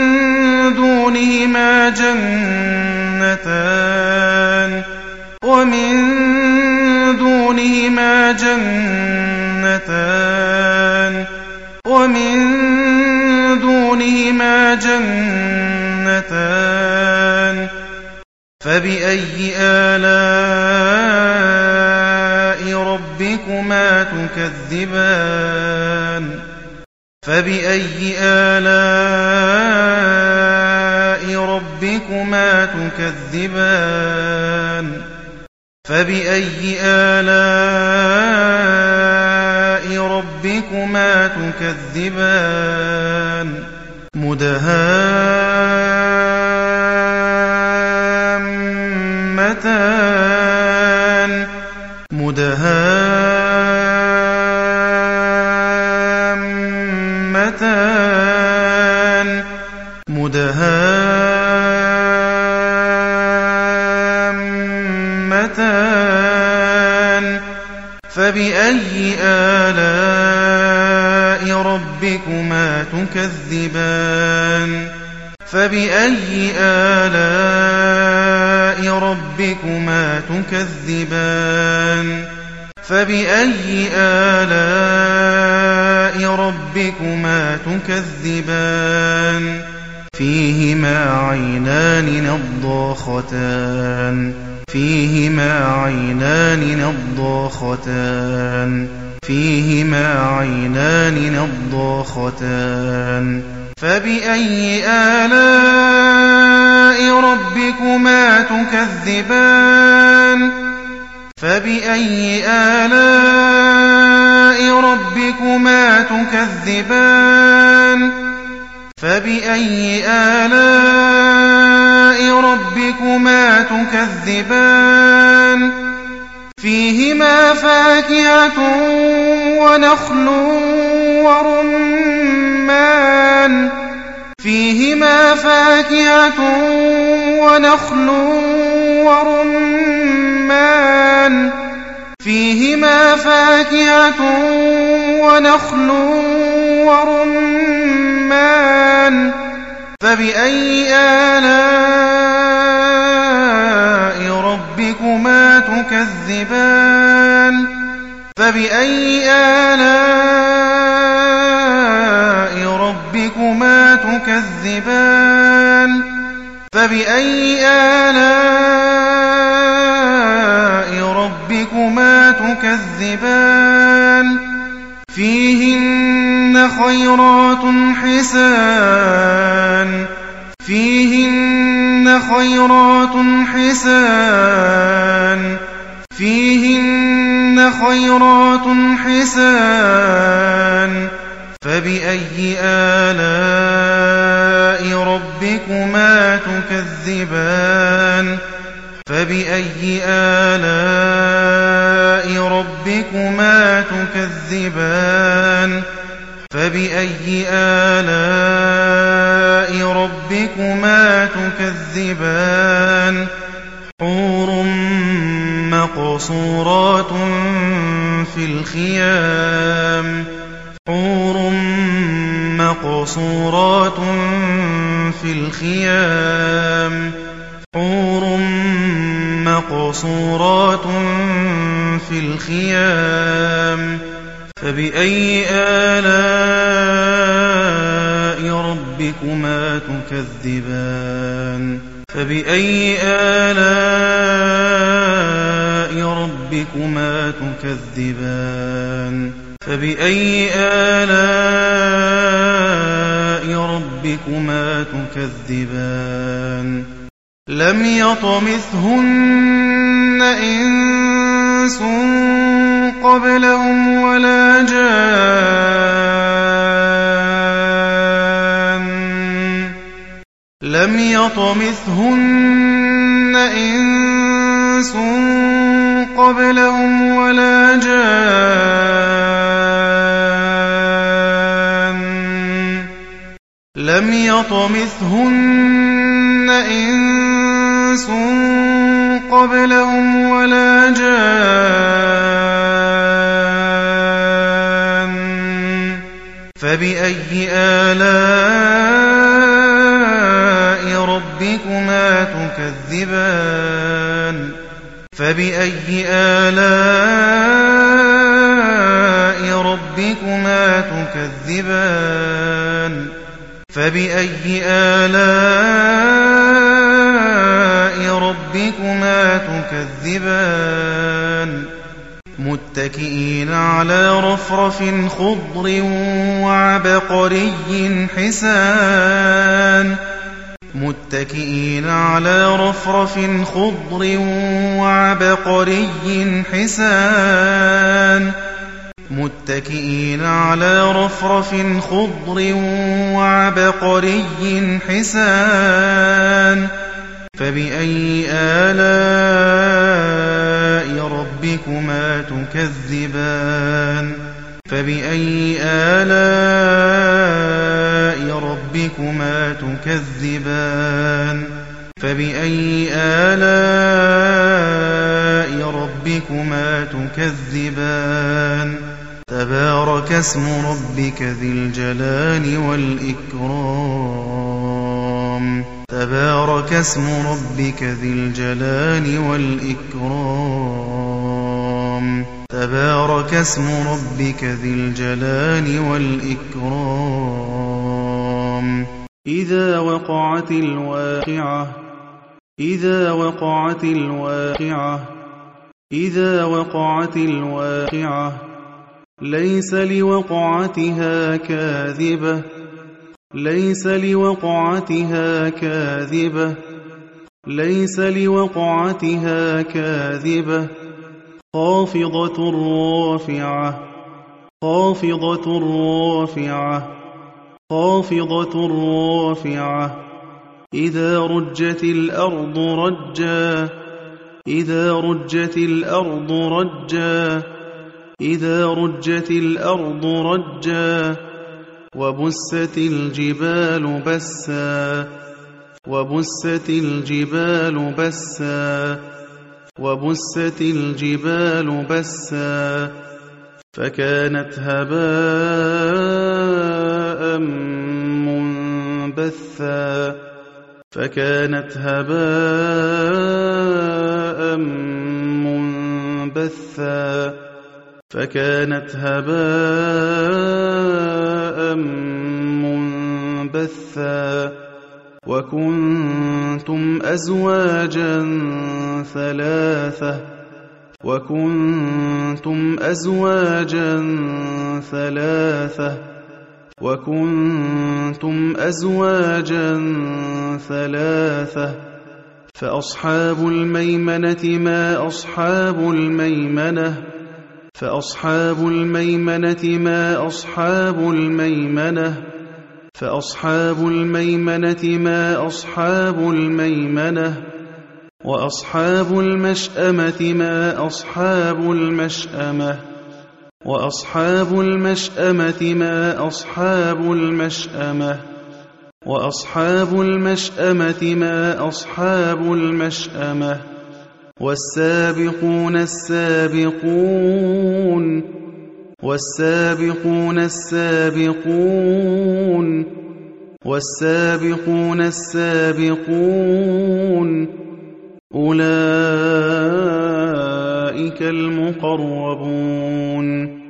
دونهما جنتان ومن دونهما جنتان ومن دونهما جنتان فبأي آلاء ربكما تكذبان فبأي آلاء ربكما تكذبان فبأي آلاء ربكما تكذبان مدهامتان مدهامتان مدهامتان فبأي آلاء ربكما تكذبان فبأي آلاء ربكما تكذبان فبأي آلاء ربكما تكذبان فيهما عينان نضاختان فيهما عينان نضاختان فيهما عينان نضاختان فبأي آلاء ربكما تكذبان فبأي آلاء ربكما تكذبان فبأي آلاء ربكما تكذبان فيهما فاكهة ونخل ورمان فيهما فاكهة ونخل ورمان فيهما فاكهة ونخل ورمان فبأي آلاء ربكما تكذبان فبأي آلاء ربكما تكذبان فبأي آلاء ربكما تكذبان فيهن خيرات حسان فيهن خيرات حسان فيهن خيرات حسان فبأي آلاء ربكما تكذبان فبأي آلاء ربكما تكذبان فبأي آلاء ربكما تكذبان حور مقصورات في الخيام حور مقصورات في الخيام حور مقصورات في الخيام فبأي آلاء ربكما تكذبان فبأي آلاء ربكما تكذبان فبأي آلاء ربكما تكذبان لم يطمثهن إنس قبلهم ولا جان لم يطمثهن إنس قبلهم ولا جان لم يطمثهن إنس قبلهم ولا جان فبأي آلاء ربكما تكذبان فبأي آلاء ربكما تكذبان فبأي آلاء ربكما تكذبان متكئين على رفرف خضر وعبقري حسان متكئين على رفرف خضر وعبقري حسان متكئين على رفرف خضر وعبقري حسان فبأي آلاء ربكما تكذبان فبأي آلاء ربكما تكذبان فبأي آلاء ربكما تكذبان تبارك اسم ربك ذي الجلال والإكرام تبارك اسم ربك ذي الجلال والإكرام تبارك اسم ربك ذي الجلال والإكرام إذا وقعت الواقعة إذا وقعت الواقعة إذا وقعت الواقعة ليس لوقعتها كاذبة ليس لوقعتها كاذبة ليس لوقعتها كاذبة خافضة رافعة خافضة رافعة خافضة رافعة إذا رجت الأرض رجا إذا رجت الأرض رجا إذا رجت الأرض رجا وبست الجبال بسا وبست الجبال بسا وبست الجبال بسا فكانت هباء منبثا فكانت هباء منبثا فكانت هباء منبثا وكنتم أزواجا ثلاثة وكنتم أزواجا ثلاثة وكنتم أزواجا ثلاثة فأصحاب الميمنة ما أصحاب الميمنة فأصحاب الميمنة ما أصحاب الميمنة فأصحاب الميمنة ما أصحاب الميمنة وأصحاب المشأمة ما أصحاب المشأمة وأصحاب المشأمة ما أصحاب المشأمة وأصحاب المشأمة ما أصحاب المشأمة والسابقون السابقون والسابقون السابقون والسابقون السابقون أولئك المقربون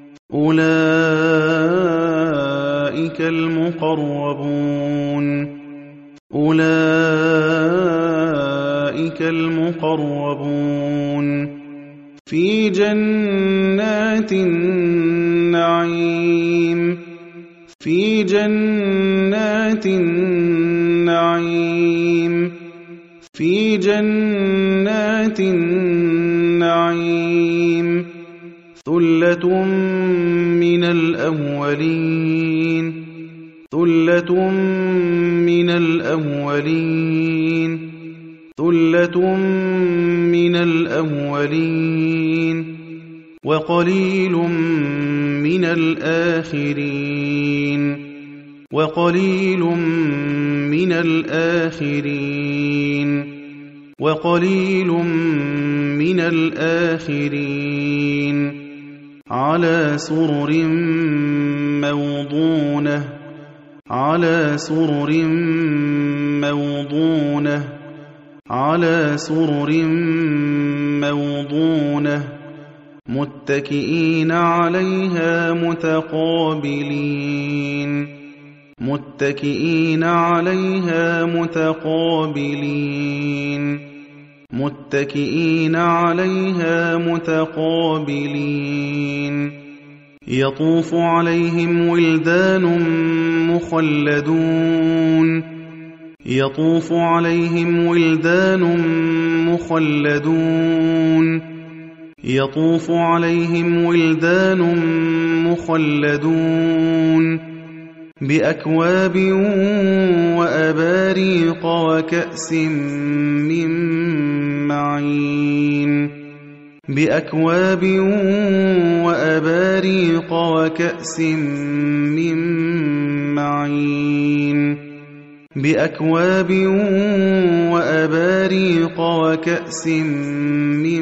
أولئك المقربون أولئك المقربون في جنات النعيم في جنات النعيم في جنات النعيم ثلة من الأولين ثلة من الأولين ثلة من الأولين وقليل من الآخرين وقليل من الآخرين وقليل من الآخرين على سرر موضونة على سرر موضونة على سرر موضونة متكئين عليها متقابلين متكئين عليها متقابلين متكئين عليها متقابلين يطوف عليهم ولدان مخلدون يطوف عليهم ولدان مخلدون يطوف عليهم ولدان مخلدون بأكواب وأباريق وكأس من معين بأكواب وأباريق وكأس من معين بأكواب وأباريق وكأس من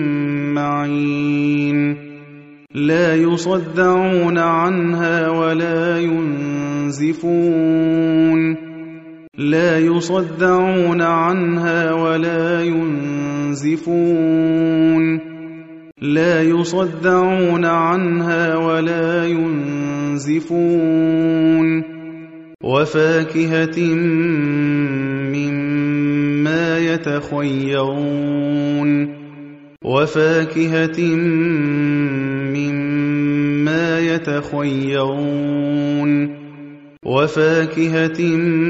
معين لا يصدعون عنها ولا ينزفون لا يصدعون عنها ولا ينزفون لا يصدعون عنها ولا ينزفون وفاكهة مما يتخيرون وفاكهة مما يتخيرون وفاكهة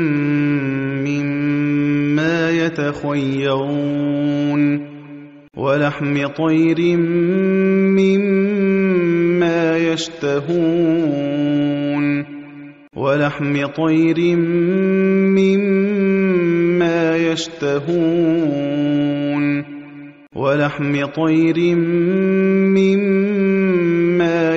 مما يتخيرون ولحم طير مما يشتهون ولحم طير مما يشتهون ولحم طير مما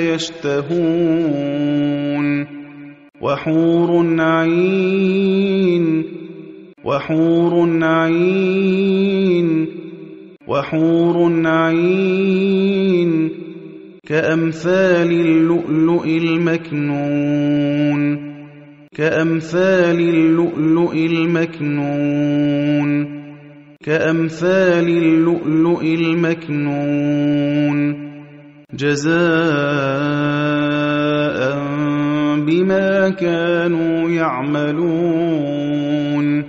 يشتهون وحور عين وحور عين وحور عين كأمثال اللؤلؤ المكنون كأمثال اللؤلؤ المكنون كأمثال اللؤلؤ المكنون جزاء بما كانوا يعملون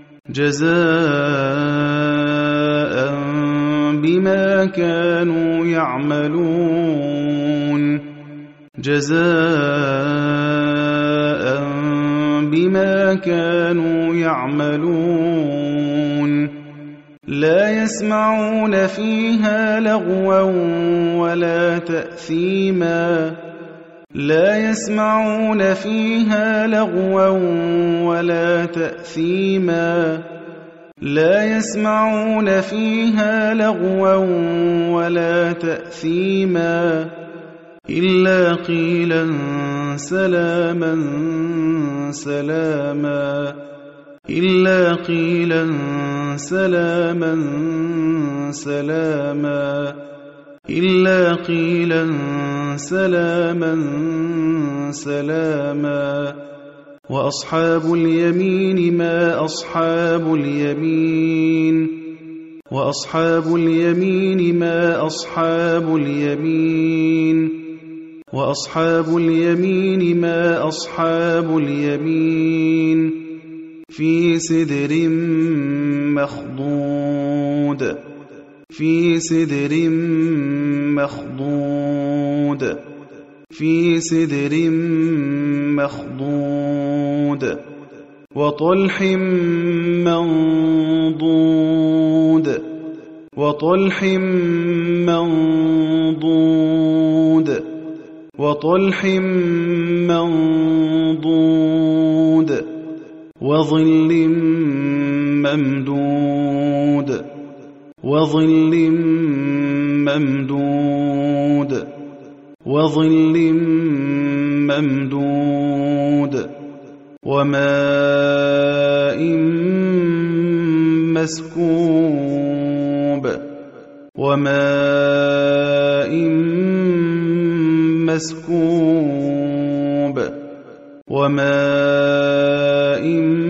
جزاء بما كانوا يعملون جزاء بما كانوا يعملون لا يسمعون فيها لغوا ولا تأثيما لا يسمعون فيها لغوا ولا تأثيما لا يسمعون فيها لغوا ولا تأثيما إلا قيلا سلاما سلاما إلا قيلا سلاما سلاما إلا قيلا سلاما سلاما وأصحاب اليمين ما أصحاب اليمين وأصحاب اليمين ما أصحاب اليمين وأصحاب اليمين ما أصحاب اليمين في سدر مخضود في سدر مخضود في سدر مخضود وطلح منضود وطلح منضود وطلح منضود وظل ممدود وظل ممدود وظل ممدود وماء مسكوب وماء مسكوب وماء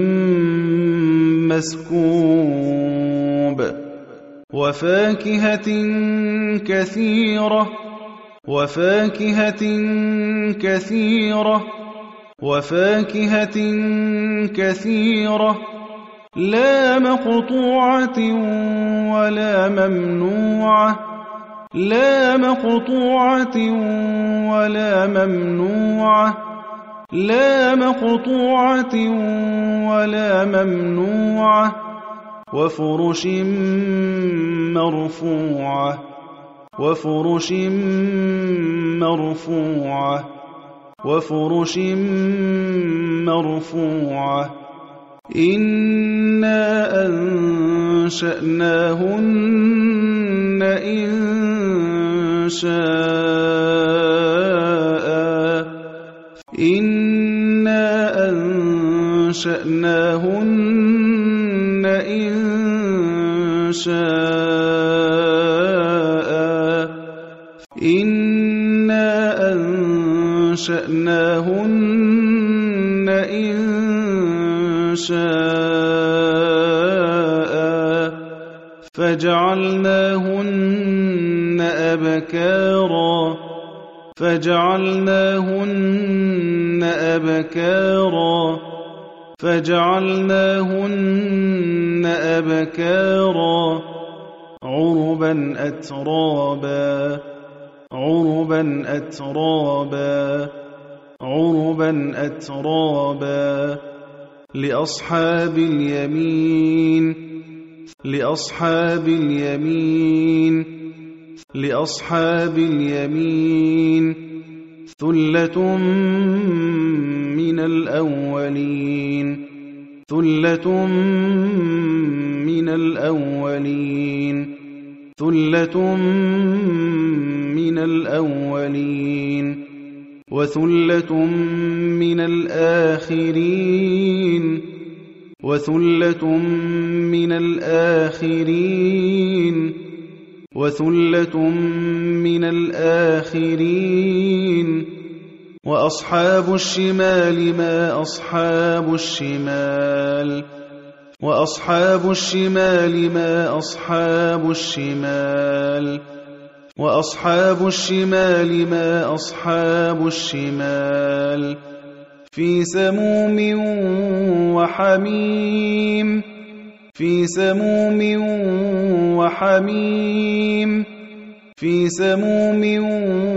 مسكوب وفاكهة كثيرة وفاكهة كثيرة وفاكهة كثيرة لا مقطوعة ولا ممنوعة لا مقطوعة ولا ممنوعة لا مقطوعة ولا ممنوعة وفرش مرفوعة وفرش مرفوعة وفرش مرفوعة إنا أنشأناهن إنشاء إنا أنشأناهن إنشاء إنا أنشأناهن إنشاء فجعلناهن أبكارا فجعلناهن أبكارا فجعلناهن أبكارا عربا أترابا عربا أترابا عربا أترابا لأصحاب اليمين لأصحاب اليمين لأصحاب اليمين ثلة من الأولين ثلة من الأولين ثلة من الأولين وثلة من الآخرين وثلة من الآخرين وثلة من الآخرين وأصحاب الشمال ما أصحاب الشمال وأصحاب الشمال ما أصحاب الشمال وأصحاب الشمال ما أصحاب الشمال في سموم وحميم في سموم وحميم في سموم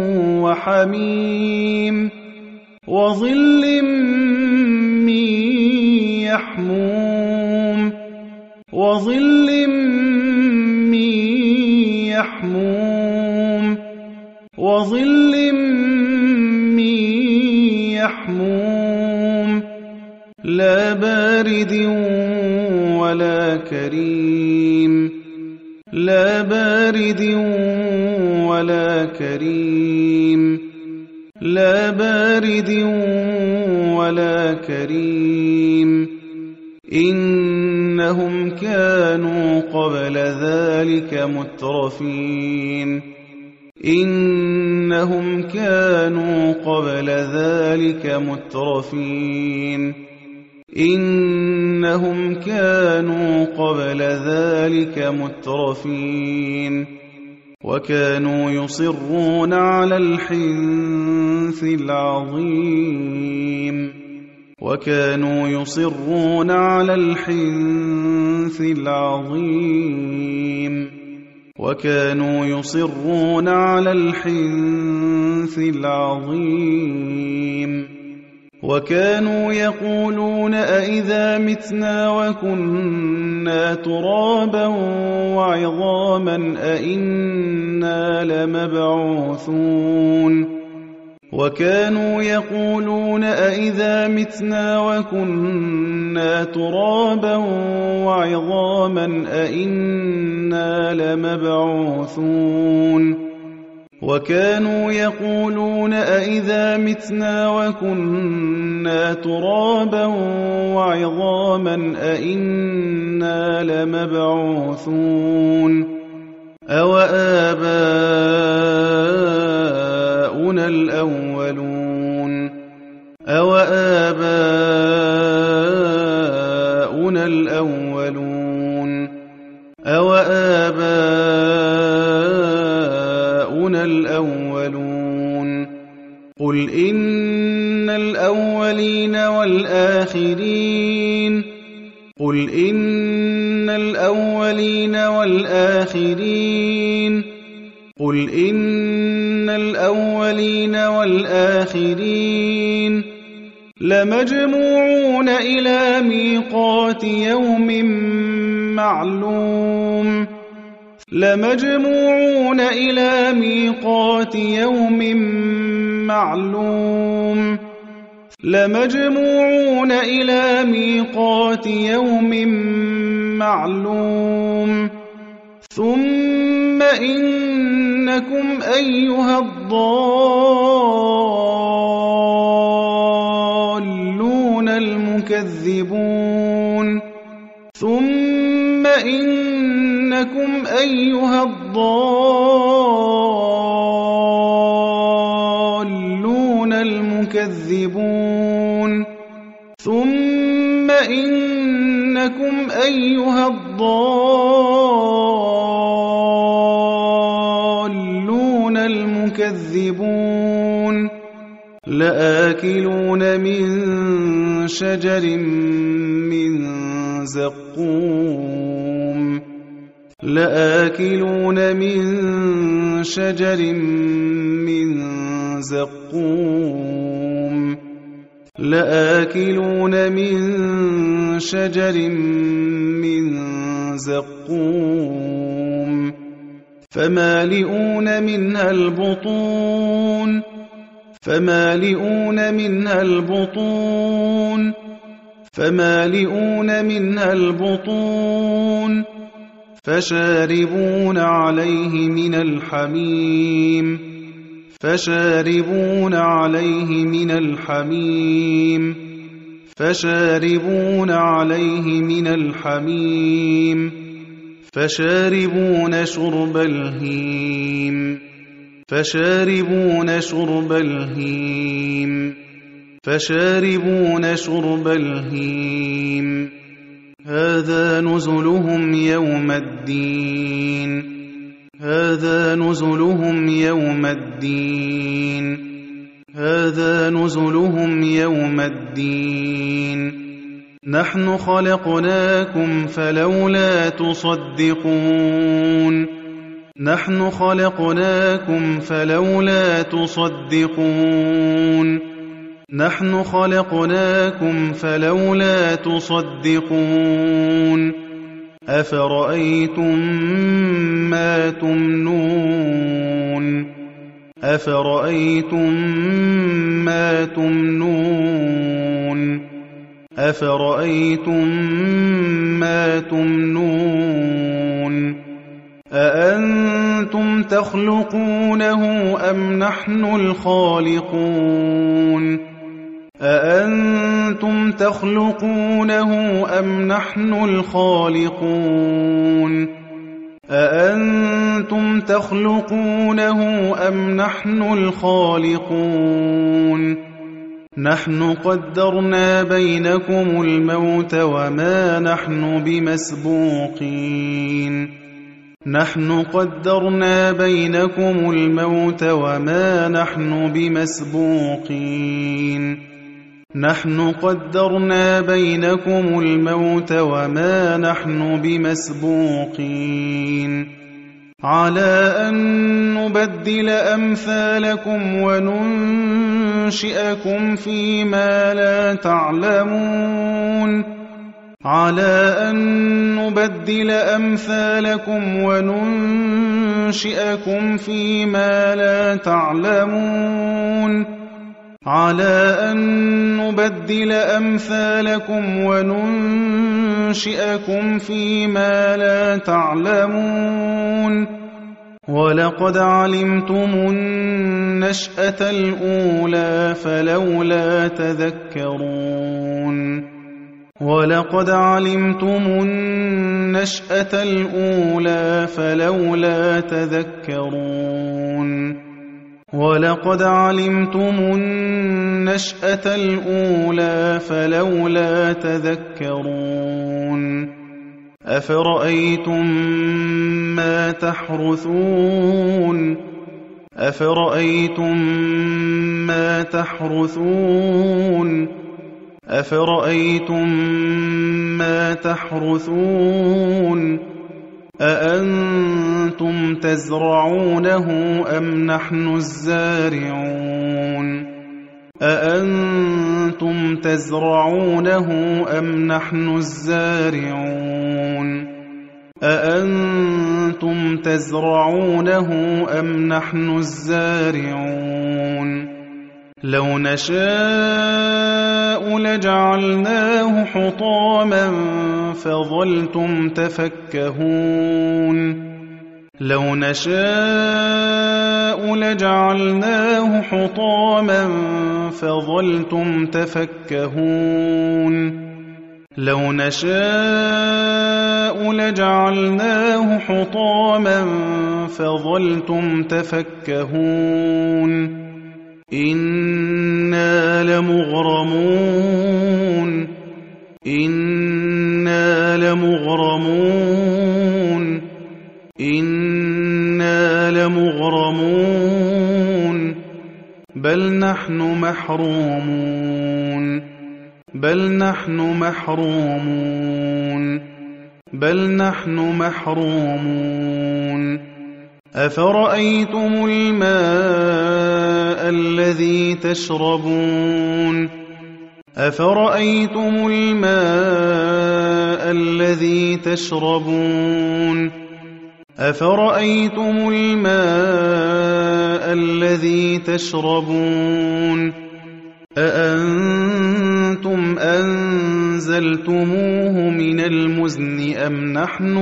وحميم وظل من يحموم وظل من يحموم وظل من يحموم لا بارد ولا كريم لا بارد ولا كريم لا بارد ولا كريم إنهم كانوا قبل ذلك مترفين إنهم كانوا قبل ذلك مترفين إنهم كانوا قبل ذلك مترفين وكانوا يصرون على الحنث العظيم وكانوا يصرون على الحنث العظيم وكانوا يصرون على الحنث العظيم وكانوا يقولون أئذا متنا وكنا ترابا وعظاما أئنا لمبعوثون وكانوا يقولون أئذا متنا وكنا ترابا وعظاما أئنا لمبعوثون وكانوا يقولون أئذا متنا وكنا ترابا وعظاما أئنا لمبعوثون أوآباؤنا الأولون أوآباؤنا الأولون أوآباؤنا الأولون قل إن الأولين والآخرين قل إن الأولين والآخرين قل إن الأولين والآخرين لمجموعون إلى ميقات يوم معلوم لمجموعون إلى ميقات يوم معلوم لمجموعون إلى ميقات يوم معلوم ثم إنكم أيها الضالون المكذبون ثم إنكم أيها الضالون المكذبون ثم إنكم أيها الضالون المكذبون لآكلون من شجر من زقوم لآكلون من شجر من زقوم لآكلون من شجر من زقوم فمالئون منها البطون فمالئون منها البطون فمالئون منها البطون فشاربون عليه من الحميم فشاربون عليه من الحميم فشاربون عليه من الحميم فشاربون شرب الهيم فشاربون شرب الهيم فشاربون شرب الهيم هذا نزلهم يوم الدين هذا نزلهم يوم الدين هذا نزلهم يوم الدين نحن خلقناكم فلولا تصدقون نحن خلقناكم فلولا تصدقون نحن خلقناكم فلولا تصدقون أفرأيتم ما تمنون أفرأيتم ما تمنون أفرأيتم ما تمنون أأنتم تخلقونه أم نحن الخالقون أأنتم تخلقونه أم نحن الخالقون أأنتم تخلقونه أم نحن الخالقون نحن قدرنا بينكم الموت وما نحن بمسبوقين نحن قدرنا بينكم الموت وما نحن بمسبوقين نحن قدرنا بينكم الموت وما نحن بمسبوقين على أن نبدل أمثالكم وننشئكم فيما لا تعلمون على أن نبدل أمثالكم وننشئكم فيما لا تعلمون على أن نبدل أمثالكم وننشئكم فيما لا تعلمون ولقد علمتم النشأة الأولى فلولا تذكرون ولقد علمتم النشأة الأولى فلولا تذكرون ولقد علمتم النشأة الأولى فلولا تذكرون أفرأيتم ما تحرثون أفرأيتم ما تحرثون أفرأيتم ما تحرثون أأنتم تزرعونه أم نحن الزارعون أأنتم تزرعونه أم نحن الزارعون أأنتم تزرعونه أم نحن الزارعون لو نشاء لجعلناه حطاما فظلتم تفكهون لو نشاء لجعلناه حطاما فظلتم تفكهون لو نشاء لجعلناه حطاما فظلتم تفكهون إنا لمغرمون إنا لمغرمون إنا لمغرمون بل نحن محرومون بل نحن محرومون بل نحن محرومون أفرأيتم الماء الذي تشربون أفرأيتم الماء الذي تشربون أفرأيتم الماء الذي تشربون أأنتم أنزلتموه من المزن أم نحن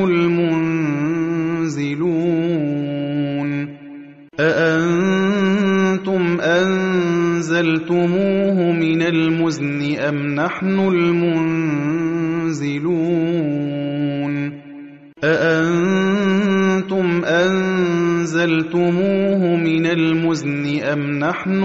المنزلون أأنتم أنزلتموه من المزن أم نحن المنزلون أأنتم أنزلتموه من المزن أم نحن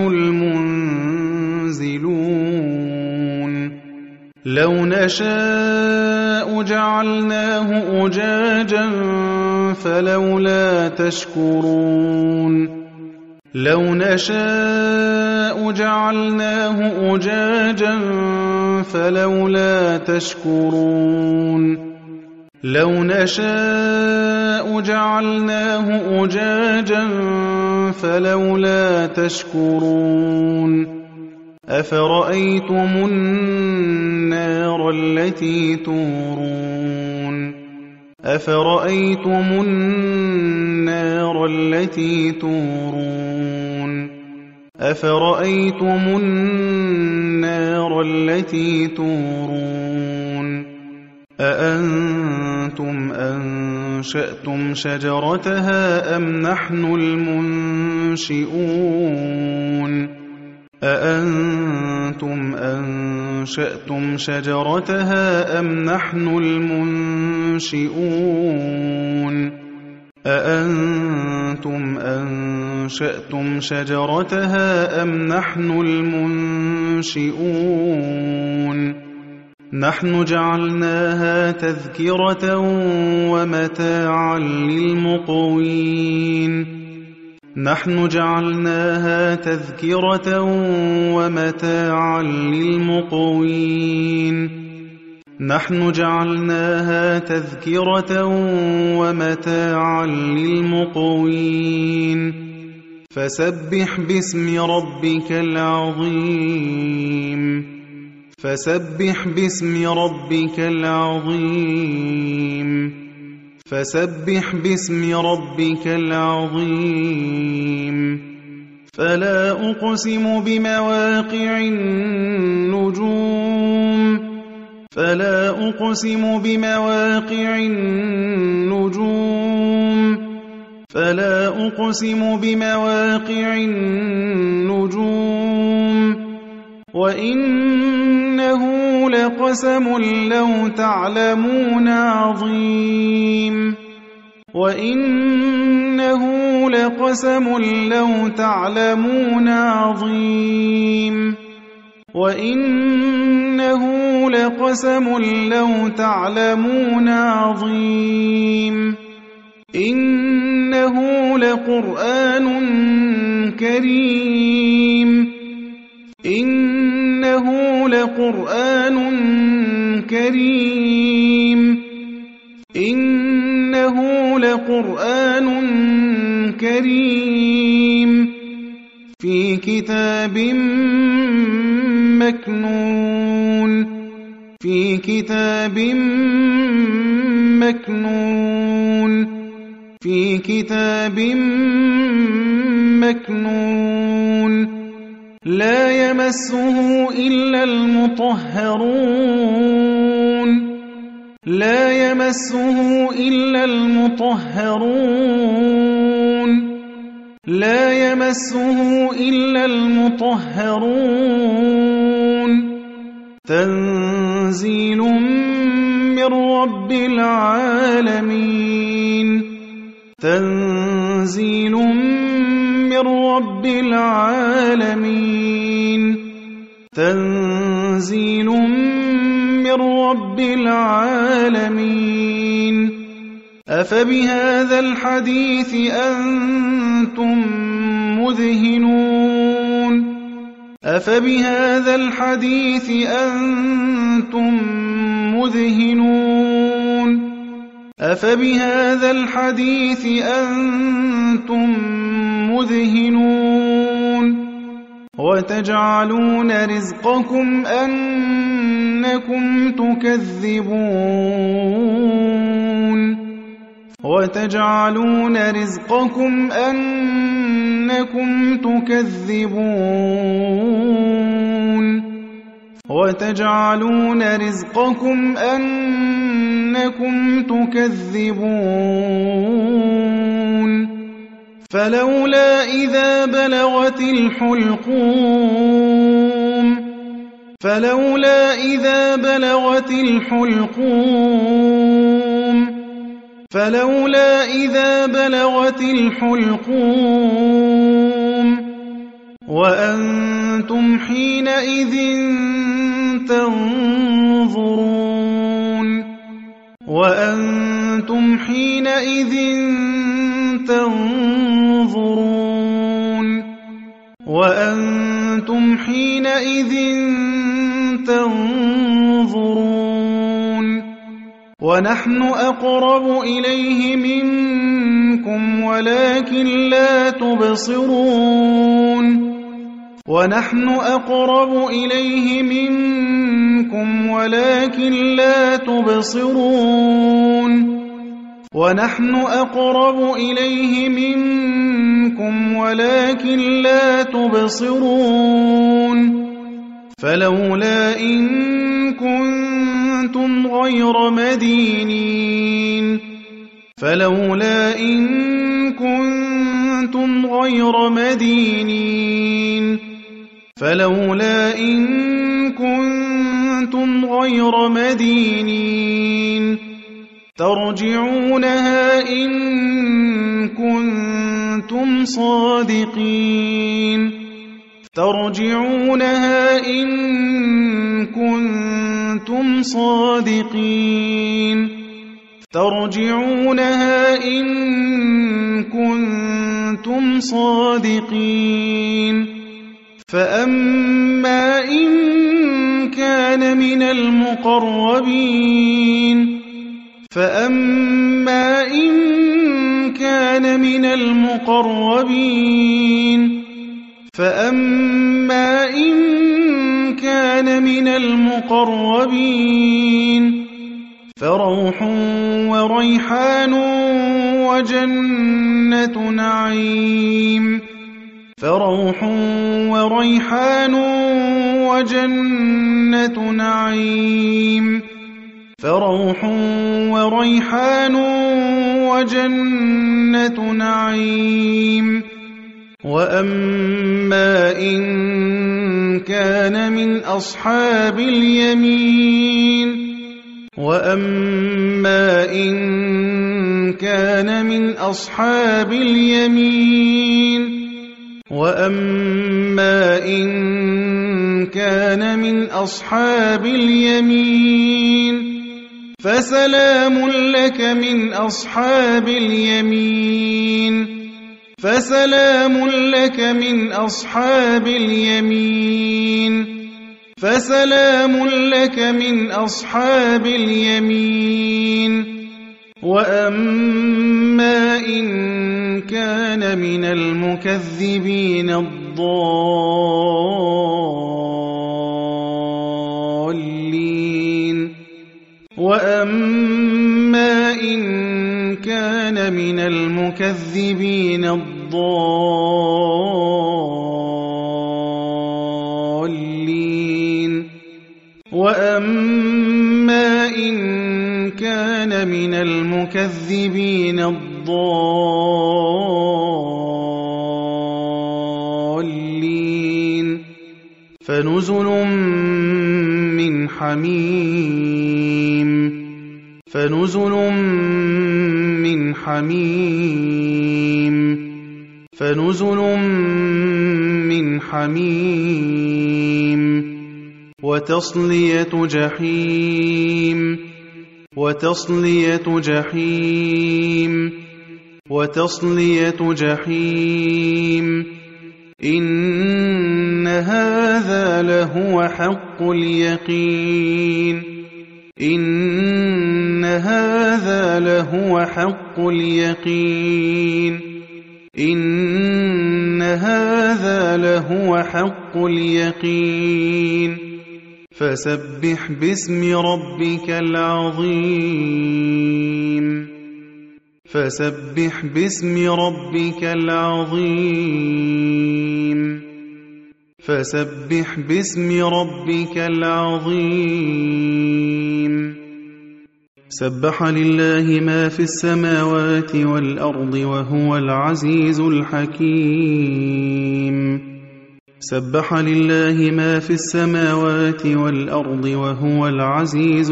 المنزلون لو نشاء جعلناه أجاجا فلولا تشكرون لو نشاء جعلناه أجاجا فلولا تشكرون لو نشاء جعلناه أجاجا فلولا تشكرون أفرأيتم النار التي تورون أفرأيتم النار التي تورون أفرأيتم النار التي تورون أأنتم أنشأتم شجرتها أم نحن المنشئون أأنتم أنشأتم شجرتها أم نحن المنشئون أأنتم أنشأتم شجرتها أم نحن المنشئون نحن جعلناها تذكرة ومتاعا للمقوين نحن جعلناها تذكرة ومتاعا للمقوين نحن جعلناها تذكرة ومتاعا للمقوين فسبح باسم ربك العظيم فسبح باسم ربك العظيم فسبح باسم ربك العظيم فلا أقسم بمواقع النجوم فلا أقسم بمواقع النجوم فلا أقسم بمواقع النجوم وإنه لقسم لو تعلمون عظيم وإنه لقسم لو تعلمون عظيم وإنه لقسم لو تعلمون عظيم إنه لقرآن كريم إنه لقرآن كريم إنه لقرآن كريم في كتاب مكنون في كتاب مكنون في كتاب مكنون لا يمسه إلا المطهرون لا يمسه إلا المطهرون لا يمسه إلا المطهرون تنزيل من رب العالمين تنزيل من رب العالمين تنزيل من رب العالمين أفبهذا الحديث أنتم مدهنون أفبهذا الحديث أنتم مدهنون أفبهذا الحديث أنتم مدهنون وتجعلون رزقكم أنكم تكذبون وتجعلون رزقكم أنكم تكذبون وتجعلون رزقكم أنكم تكذبون فلولا إذا بلغت الحلقوم فلولا إذا بلغت الحلقوم فلولا إذا بلغت الحلقوم وأنتم حينئذ تنظرون وأنتم حينئذ تنظرون وأنتم حينئذ تنظرون ونحن أقرب إليه منكم ولكن لا تبصرون ونحن أقرب إليه منكم ولكن لا تبصرون ونحن أقرب إليه منكم ولكن لا تبصرون فلولا إن كنتم غير مدينين فلولا إن كنتم غير مدينين فلولا إن كنتم غير مدينين ترجعونها إن كنتم صادقين ترجعونها إن كنتم صادقين ترجعونها إن كنتم صادقين فأما إن كان من المقربين فأما إن كان من المقربين فأما إن كان من المقربين فروح وريحان وجنة نعيم فروح وريحان وجنة نعيم فروح وريحان وجنة نعيم وأما إن كان من أصحاب اليمين وأما إن كان من أصحاب اليمين وأما إن كان من أصحاب اليمين فسلام لك من أصحاب اليمين فسلام لك من أصحاب اليمين فسلام لك من أصحاب اليمين وأما إن كان من المكذبين الضالين وأما إن كان من المكذبين الضالين وأما إن كان من المكذبين الضالين فنزل من حميم فنزل من حميم فنزل من حميم وتصلية جحيم وتصلية جحيم وتصلية جحيم إن هذا لهو حق اليقين إن هذا لهو حق اليقين إن هذا لهو حق اليقين فسبح باسم ربك العظيم فسبح باسم ربك العظيم فسبح باسم ربك العظيم سبح لله ما في السماوات والأرض وهو العزيز الحكيم سبح لله ما في السماوات والأرض وهو العزيز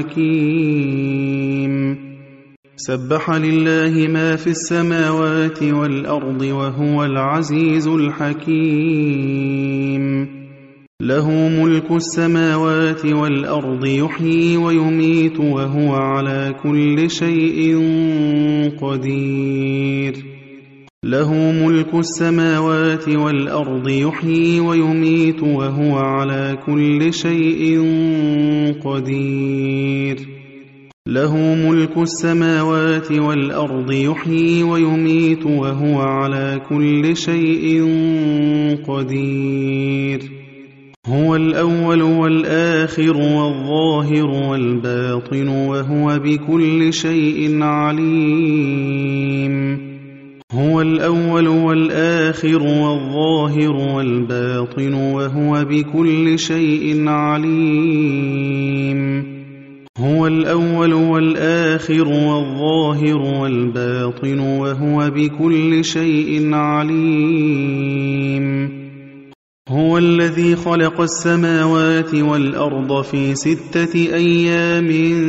الحكيم سبح لله ما في السماوات والأرض وهو العزيز الحكيم له ملك السماوات والأرض يحيي ويميت وهو على كل شيء قدير له ملك السماوات والأرض يحيي ويميت وهو على كل شيء قدير له ملك السماوات والأرض يحيي ويميت وهو على كل شيء قدير هو الأول والآخر والظاهر والباطن وهو بكل شيء عليم هو الأول والآخر والظاهر والباطن وهو بكل شيء عليم هو الأول والآخر والظاهر والباطن وهو بكل شيء عليم هو الذي خلق السماوات والأرض في 6 أيام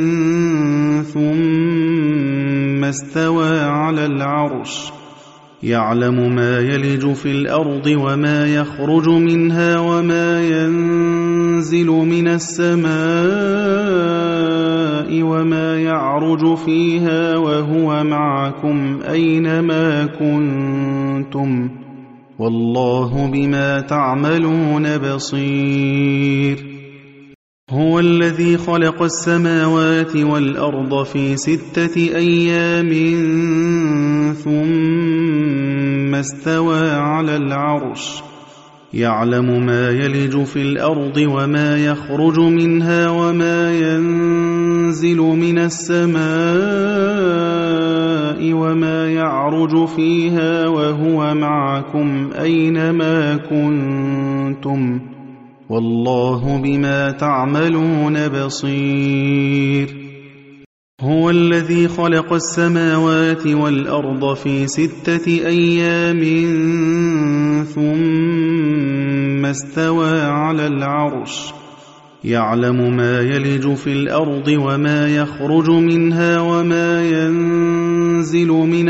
ثم استوى على العرش يعلم ما يلج في الأرض وما يخرج منها وما ينزل من السماء وما يعرج فيها وهو معكم أينما كنتم والله بما تعملون بصير هو الذي خلق السماوات والأرض في 6 أيام ثم استوى على العرش يعلم ما يلج في الأرض وما يخرج منها وما ينزل من السماء وما يعرج فيها وهو معكم أينما كنتم والله بما تعملون بصير هو الذي خلق السماوات والأرض في 6 أيام ثم استوى على العرش يعلم ما يلج في الأرض وما يخرج منها وما ينزل من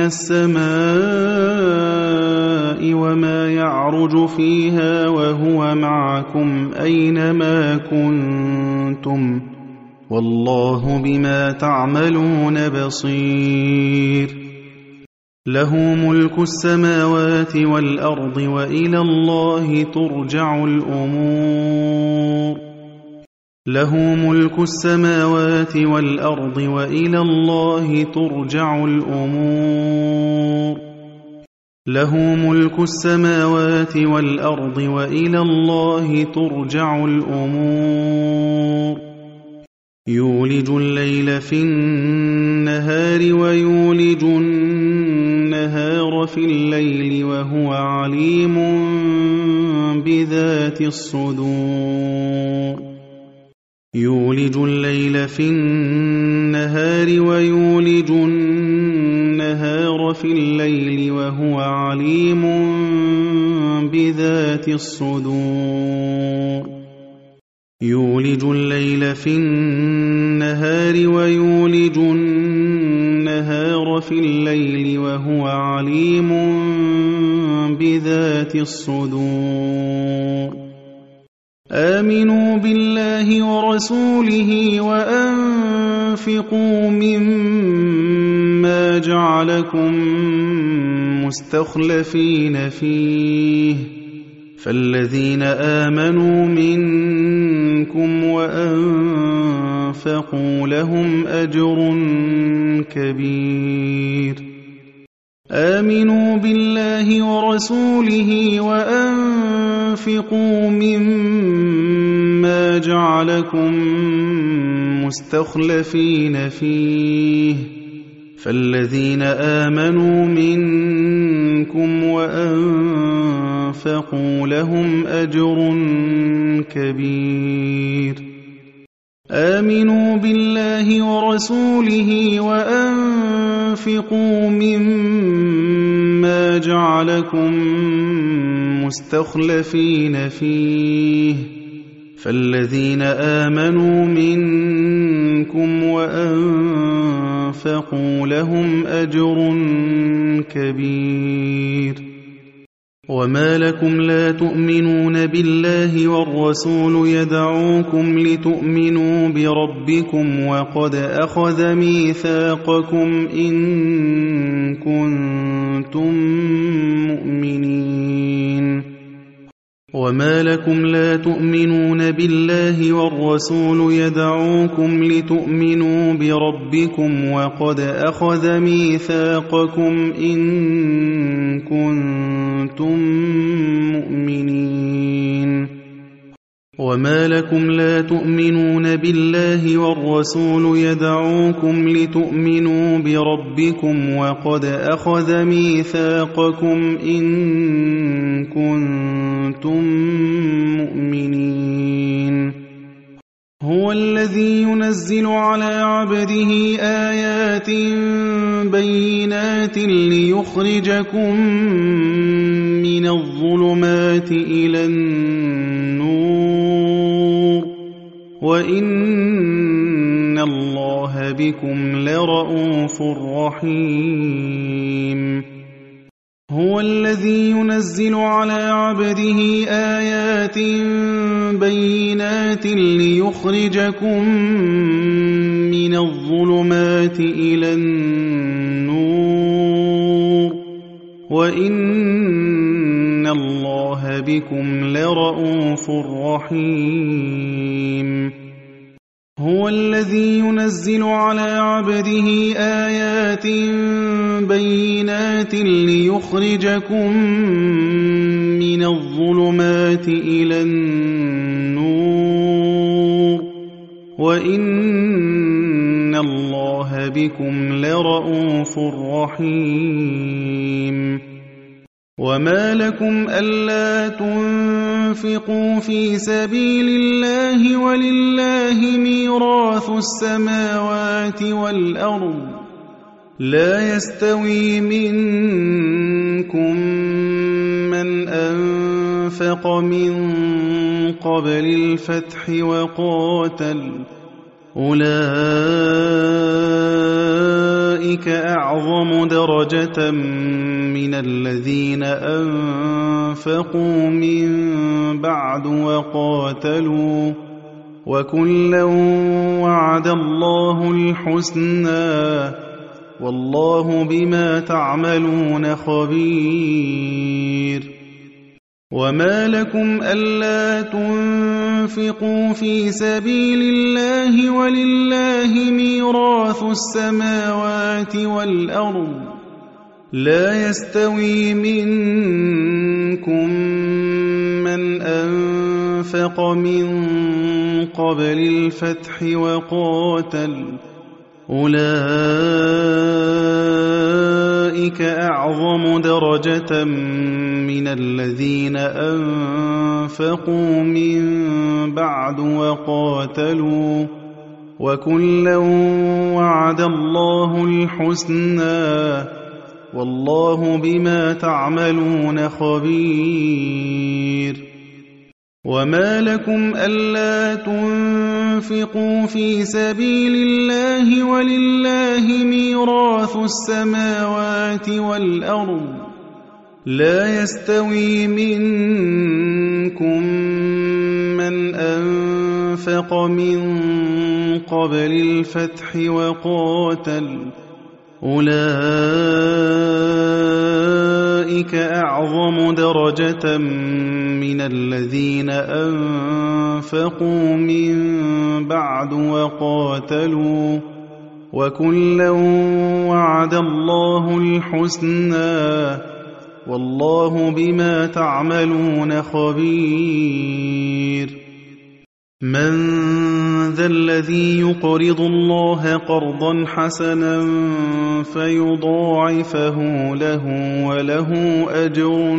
السماء وما يعرج فيها وهو معكم أينما كنتم والله بما تعملون بصير له ملك السماوات والأرض وإلى الله ترجع الأمور له ملك السماوات والأرض وإلى الله ترجع الأمور له ملك السماوات والأرض وإلى الله ترجع الأمور يولج الليل في النهار ويولج النهار في الليل وهو عليم بذات الصدور يولج الليل في النهار ويولج النهار في الليل وهو عليم بذات الصدور يولج الليل في النهار ويولج النهار في الليل وهو عليم بذات الصدور آمنوا بالله ورسوله وأنفقوا مما جعلكم مستخلفين فيه فالذين آمنوا منكم وأنفقوا لهم أجر كبير آمنوا بالله ورسوله وأنفقوا مما جعلكم مستخلفين فيه فالذين آمنوا منكم وأنفقوا لهم أجر كبير آمنوا بالله ورسوله وأنفقوا مما جعلكم مستخلفين فيه فالذين آمنوا منكم وأنفقوا لهم أجر كبير وما لكم لا تؤمنون بالله والرسول يدعوكم لتؤمنوا بربكم وقد أخذ ميثاقكم إن كنتم مؤمنين وما لكم لا تؤمنون بالله والرسول يدعوكم لتؤمنوا بربكم وقد أخذ ميثاقكم إن كنتم مؤمنين وما لكم لا تؤمنون بالله والرسول يدعوكم لتؤمنوا بربكم وقد أخذ ميثاقكم إن كنتم مؤمنين هو الذي ينزل على عبده آيات بينات ليخرجكم من الظلمات إلى النور وإن الله بكم لرءوف رحيم هو الذي ينزل على عبده آيات بينات ليخرجكم من الظلمات إلى النور وإن الله بكم لرءوف رحيم هو الذي ينزل على عبده آيات بينات ليخرجكم من الظلمات إلى النور وإن الله بكم لرءوف رحيم وما لكم ألا تنفقوا في سبيل الله ولله ميراث السماوات والأرض لا يستوي منكم من أنفق من قبل الفتح وقاتل أولئك أعظم درجة من الذين أنفقوا من بعد وقاتلوا وكلا وعد الله الحسنى والله بما تعملون خبير وما لكم ألا تنفقوا في سبيل الله ولله ميراث السماوات والأرض لا يستوي منكم من أنفق من قبل الفتح وقاتل أولئك أعظم درجة من الذين أنفقوا من بعد وقاتلوا وكلا وعد الله الحسنى والله بما تعملون خبير وما لكم ألا تنفقوا في سبيل الله ولله ميراث السماوات والأرض لا يستوي منكم من أنفق من قبل الفتح وقاتل أولئك أعظم درجة من الذين أنفقوا من بعد وقاتلوا وكلا وعد الله الحسنى والله بما تعملون خبير من ذا الذي يقرض الله قرضا حسنا فيضاعفه له وله أجر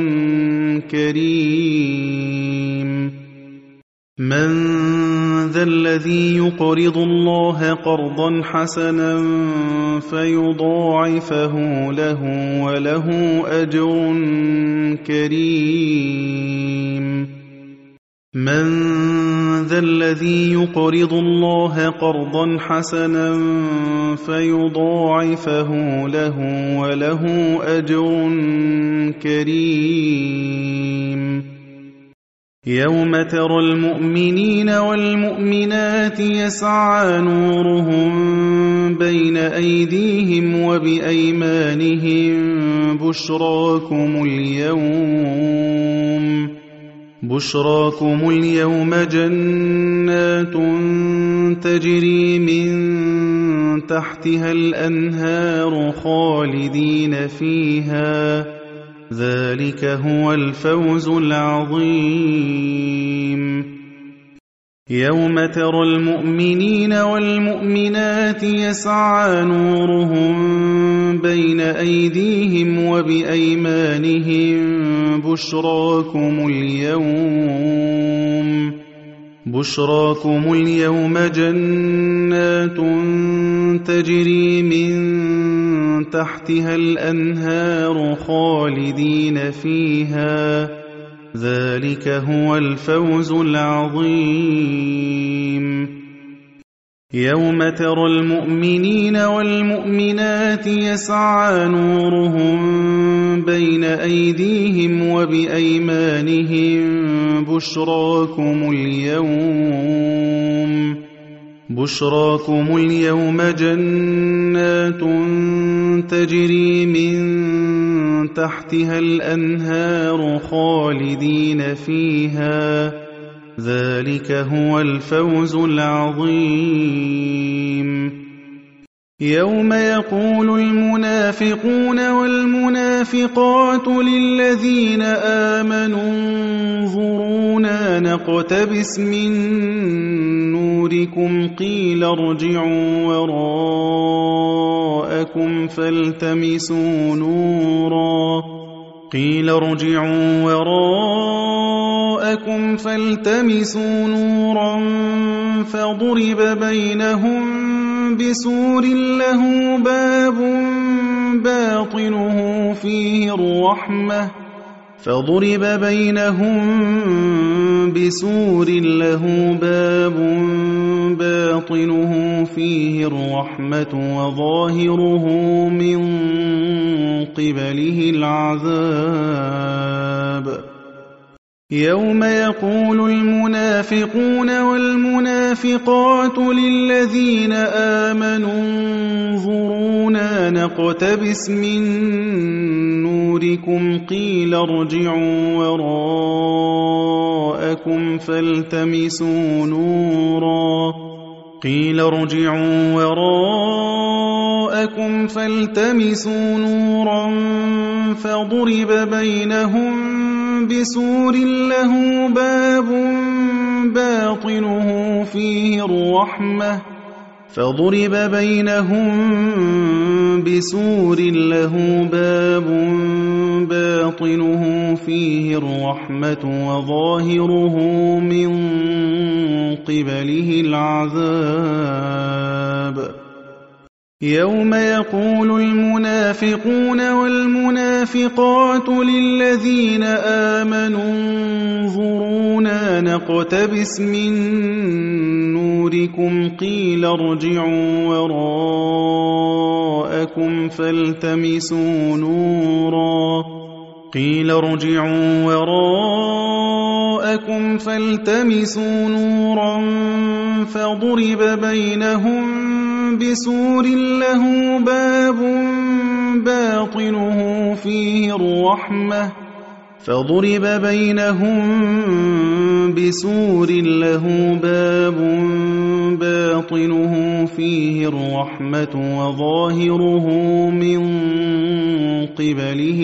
كريم من ذا الذي يقرض الله قرضا حسنا فيضاعفه له وله أجر كريم من ذا الذي يقرض الله قرضا حسنا فيضاعفه له وله أجر كريم يوم ترى المؤمنين والمؤمنات يسعى نورهم بين أيديهم وبأيمانهم بشراكم اليوم جنات تجري من تحتها الأنهار خالدين فيها ذلك هو الفوز العظيم يوم ترى المؤمنين والمؤمنات يسعى نورهم بين أيديهم وبأيمانهم بشراكم اليوم جنات تجري من تحتها الأنهار خالدين فيها ذلك هو الفوز العظيم يوم ترى المؤمنين والمؤمنات يسعى نورهم بين أيديهم وبأيمانهم بشراكم اليوم جنات تجري من تحتها الأنهار خالدين فيها ذلك هو الفوز العظيم يوم يقول المنافقون والمنافقات للذين آمنوا انظرونا نقتبس من نوركم قيل ارجعوا وراءكم فالتمسوا نورا فضرب بينهم بسور له باب باطنه فيه الرحمة وظاهره من قبله العذاب يوم يقول المنافقون والمنافقات للذين آمنوا انظرونا نقتبس من نوركم قيل ارجعوا وراءكم فالتمسوا نورا فضرب بينهم بسور له باب باطنه فيه الرحمة وظاهره من قبله العذاب يوم يقول المنافقون والمنافقات للذين آمنوا انظرونا نقتبس من نوركم قيل ارجعوا وراءكم فالتمسوا نورا فضرب بينهم بسور له باب باطنه فيه الرحمة وظاهره من قبله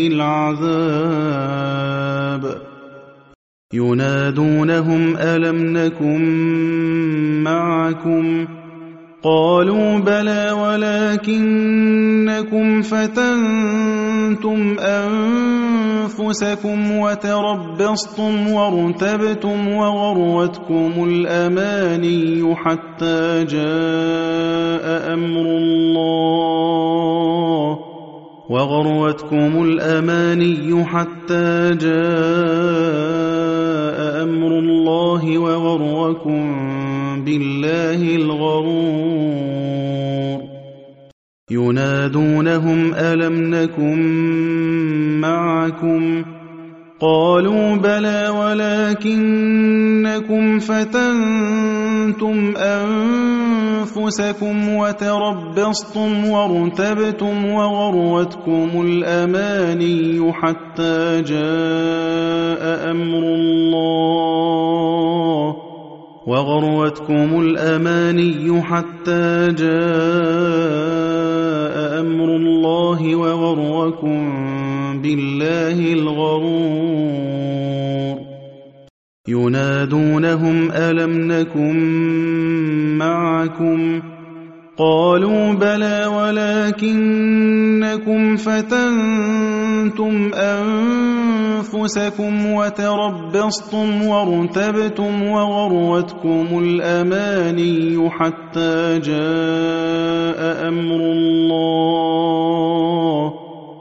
العذاب ينادونهم ألم نكن معكم قالوا بلى ولكنكم فتنتم أنفسكم وتربصتم وارتبتم وغرتكم الأماني حتى جاء أمر الله وغركم بالله الغرور ينادونهم ألم نكن معكم قالوا بلى ولكنكم فتنتم أنفسكم وتربصتم وارتبتم وغرتكم الأماني حتى جاء أمر الله وغركم بالله الغرور ينادونهم ألم نكن معكم قالوا بلى ولكنكم فتنتم أنفسكم وتربصتم وارتبتم وغرتكم الأماني حتى جاء أمر الله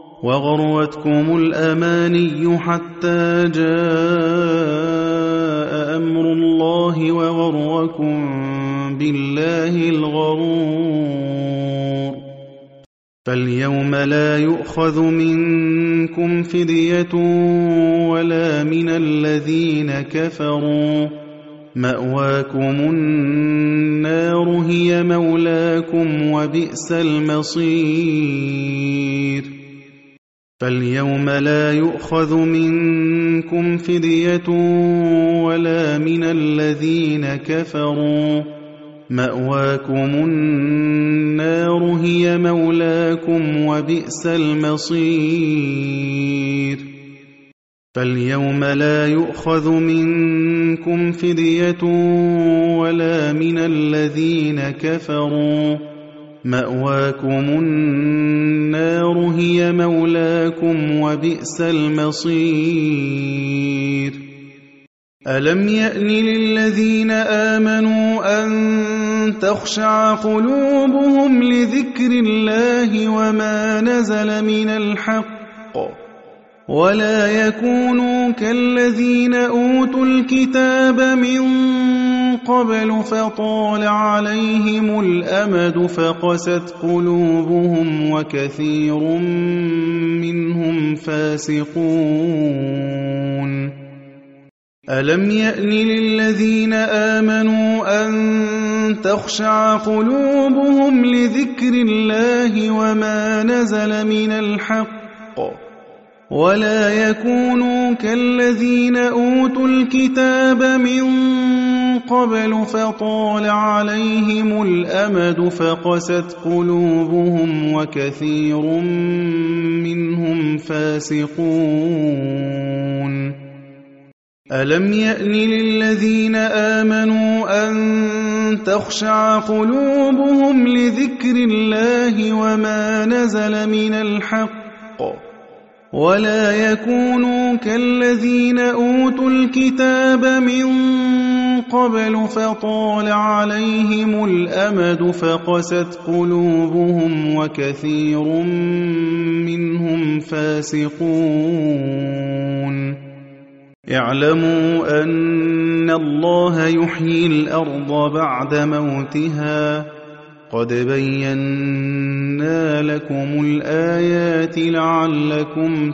وغركم بالله الغرور فاليوم لا يؤخذ منكم فدية ولا من الذين كفروا مأواكم النار هي مولاكم وبئس المصير فاليوم لا يؤخذ منكم فدية ولا من الذين كفروا مأواكم النار هي مولاكم وبئس المصير فاليوم لا يؤخذ منكم فدية ولا من الذين كفروا مأواكم النار هي مولاكم وبئس المصير ألم يأن للذين آمنوا أن تخشع قلوبهم لذكر الله وما نزل من الحق ولا يكونوا كالذين أوتوا الكتاب من قبل فطال عليهم الأمد فقست قلوبهم وكثير منهم فاسقون ألم يأن للذين آمنوا أن تخشع قلوبهم لذكر الله وما نزل من الحق ولا يكونوا كالذين أوتوا الكتاب من قبل فطال عليهم الأمد فقست قلوبهم وكثير منهم فاسقون ألم يأن للذين آمنوا أن تخشع قلوبهم لذكر الله وما نزل من الحق ولا يكونوا كالذين أوتوا الكتاب من قبل فطال عليهم الأمد فقست قلوبهم وكثير منهم فاسقون اعلموا أن الله يحيي الأرض بعد موتها قد بينا لكم الآيات لعلكم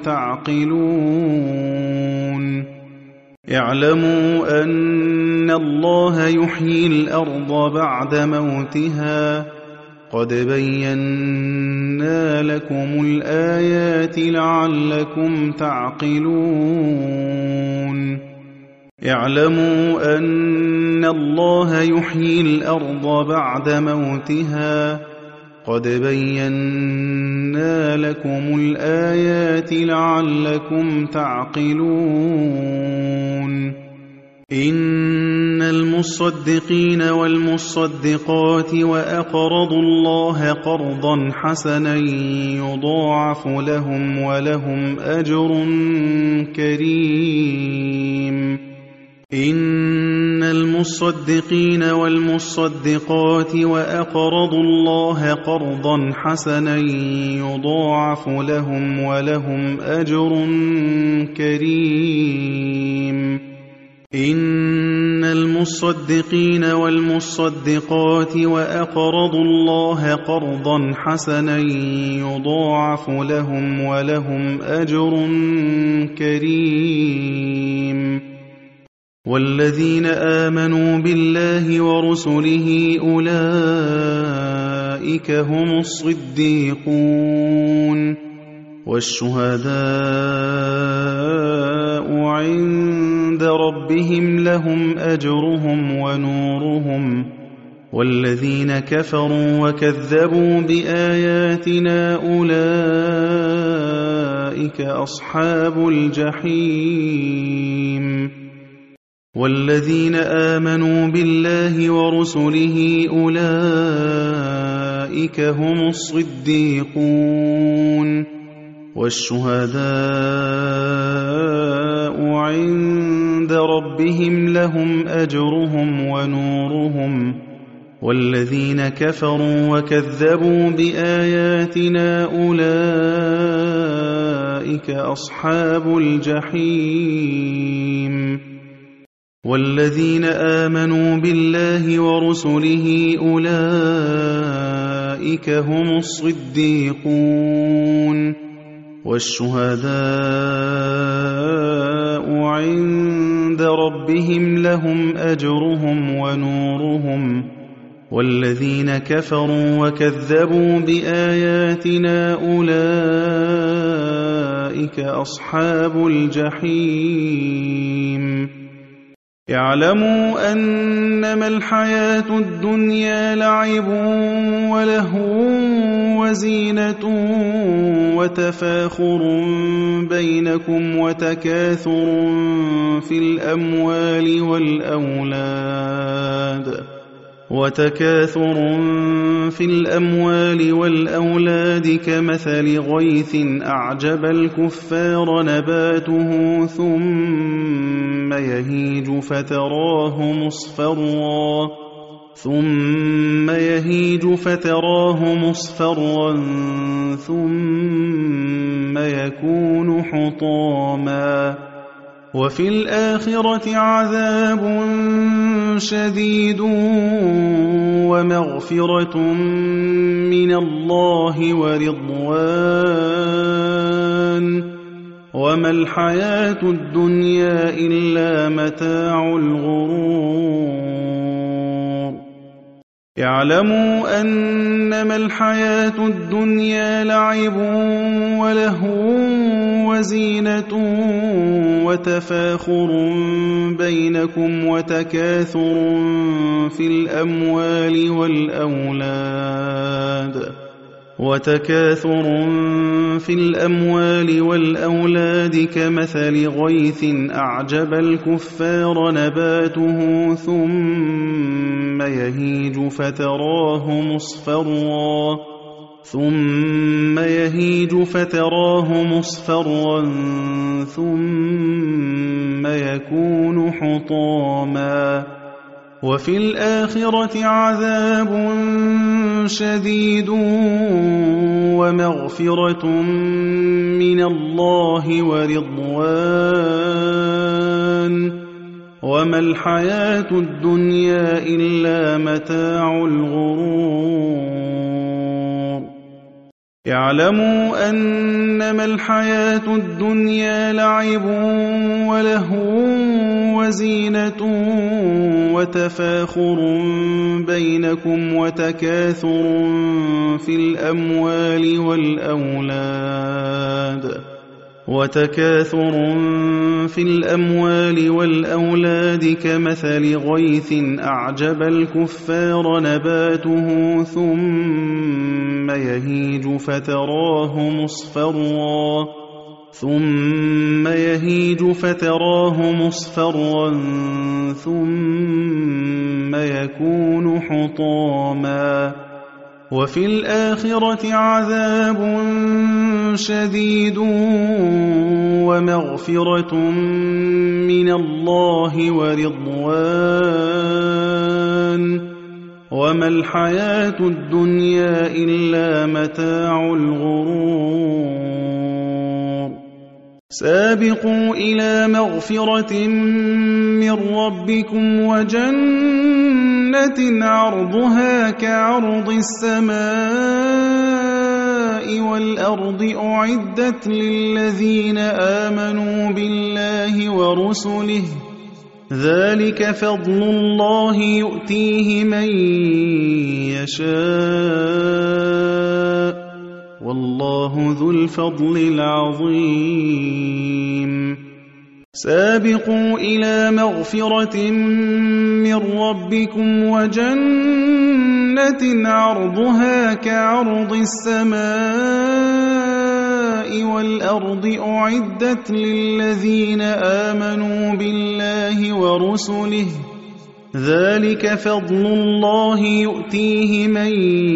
تعقلون اعلموا أن الله يحيي الأرض بعد موتها قد بينا لكم الآيات لعلكم تعقلون اعلموا أن الله يحيي الأرض بعد موتها قد بينا لكم الآيات لعلكم تعقلون إن المصدقين والمصدقات وأقرضوا الله قرضا حسنا يضاعف لهم ولهم أجر كريم إن المصدقين والمصدقات وأقرضوا الله قرضا حسنا يضاعف لهم ولهم أجر كريم إن المصدقين والمصدقات وأقرضوا الله قرضا حسنا يضاعف لهم ولهم أجر كريم والذين آمنوا بالله ورسله أولئك هم الصديقون والشهداء عند ربهم لهم أجرهم ونورهم والذين كفروا وكذبوا بآياتنا أولئك أصحاب الجحيم والذين آمنوا بالله ورسله أولئك هم الصديقون والشهداء عند ربهم لهم أجرهم ونورهم والذين كفروا وكذبوا بآياتنا أولئك أصحاب الجحيم والذين آمنوا بالله ورسله أولئك هم الصديقون والشهداء عند ربهم لهم أجرهم ونورهم والذين كفروا وكذبوا بآياتنا أولئك أصحاب الجحيم اعلموا أنما الحياة الدنيا لعب ولهو وزينة وتفاخر بينكم وتكاثر في الأموال والأولاد كمثل غيث أعجب الكفار نباته ثم يهيج فتراه مصفرا ثم يكون حطاما وفي الآخرة عذاب شديد ومغفرة من الله ورضوان وما الحياة الدنيا إلا متاع الغرور اعلموا أنما الحياة الدنيا لعب ولهو وزينة وتفاخر بينكم وتكاثر في الأموال والأولاد كمثل غيث أعجب الكفار نباته ثم يهيج فتراه مصفرا ثم يكون حطاما وفي الآخرة عذاب شديد ومغفرة من الله ورضوان وما الحياة الدنيا إلا متاع الغرور اعلموا أنما الحياة الدنيا لعب ولهو وزينة وتفاخر بينكم وتكاثر في الأموال والأولاد كمثل غيث أعجب الكفار نباته ثم يهيج فتراه مصفرا ثم يكون حطاما وفي الآخرة عذاب شديد ومغفرة من الله ورضوان وما الحياة الدنيا إلا متاع الغرور سابقوا إلى مغفرة من ربكم وجنة عرضها كعرض السماء والأرض أعدت للذين آمنوا بالله ورسله ذلك فضل الله يؤتيه من يشاء والله ذو الفضل العظيم سابقوا إلى مغفرة من ربكم وجنة عرضها كعرض السماء والأرض أعدت للذين آمنوا بالله ورسله ذلك فضل الله يؤتيه من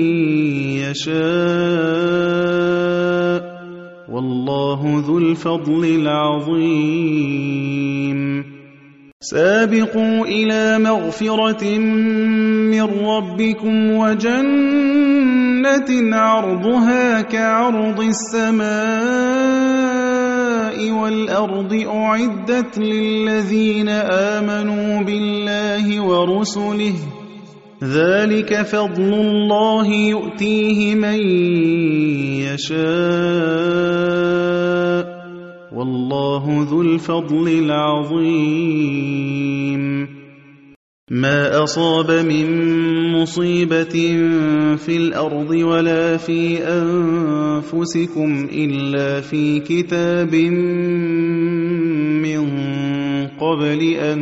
يشاء والله ذو الفضل العظيم سابقوا إلى مغفرة من ربكم وجنة عرضها كعرض السماء والأرض أعدت للذين آمنوا بالله ورسله ذلك فضل الله يؤتيه من يشاء والله ذو الفضل العظيم ما أصاب من مصيبة في الأرض ولا في أنفسكم إلا في كتاب من قبل أن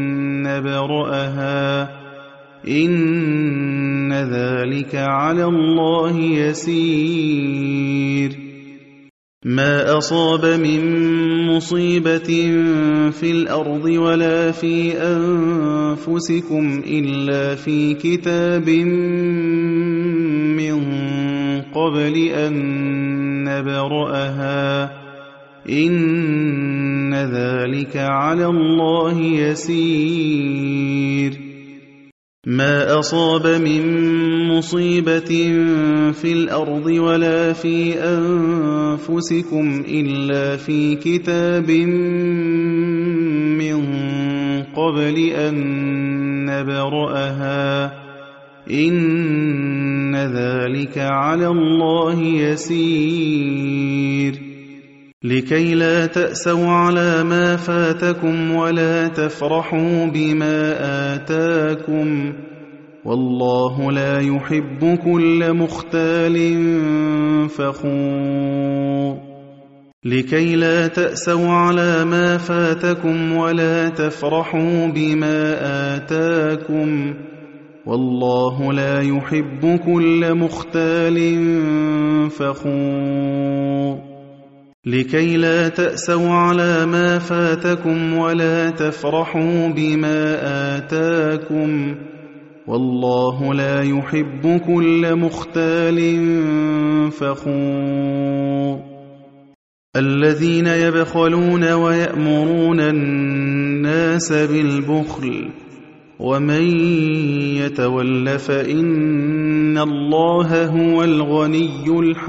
نبرأها إن ذلك على الله يسير ما أصاب من مصيبة في الأرض ولا في أنفسكم إلا في كتاب من قبل أن نبرأها إن ذلك على الله يسير ما أصاب من مصيبة في الأرض ولا في أنفسكم إلا في كتاب من قبل أن نبرأها إن ذلك على الله يسير لكي لا تأسوا على ما فاتكم ولا تفرحوا بما آتاكم والله لا يحب كل مختال فخور لكي لا تأسوا على ما فاتكم ولا تفرحوا بما آتاكم والله لا يحب كل مختال فخور لكي لا تأسوا على ما فاتكم ولا تفرحوا بما آتاكم والله لا يحب كل مختال فخور الذين يبخلون ويأمرون الناس بالبخل ومن يتول فإن الله هو الغني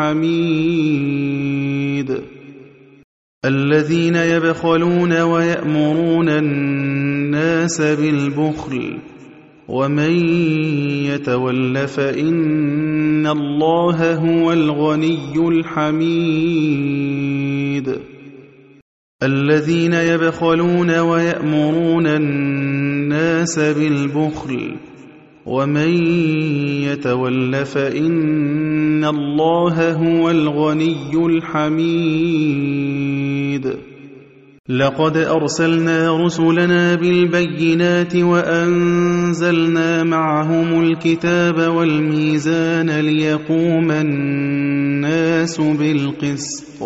الحميد الذين يبخلون ويأمرون الناس بالبخل ومن يتول فإن الله هو الغني الحميد الذين يبخلون ويأمرون الناس بالبخل ومن يتول فإن الله هو الغني الحميد لقد أرسلنا رسلنا بالبينات وأنزلنا معهم الكتاب والميزان ليقوم الناس بالقسط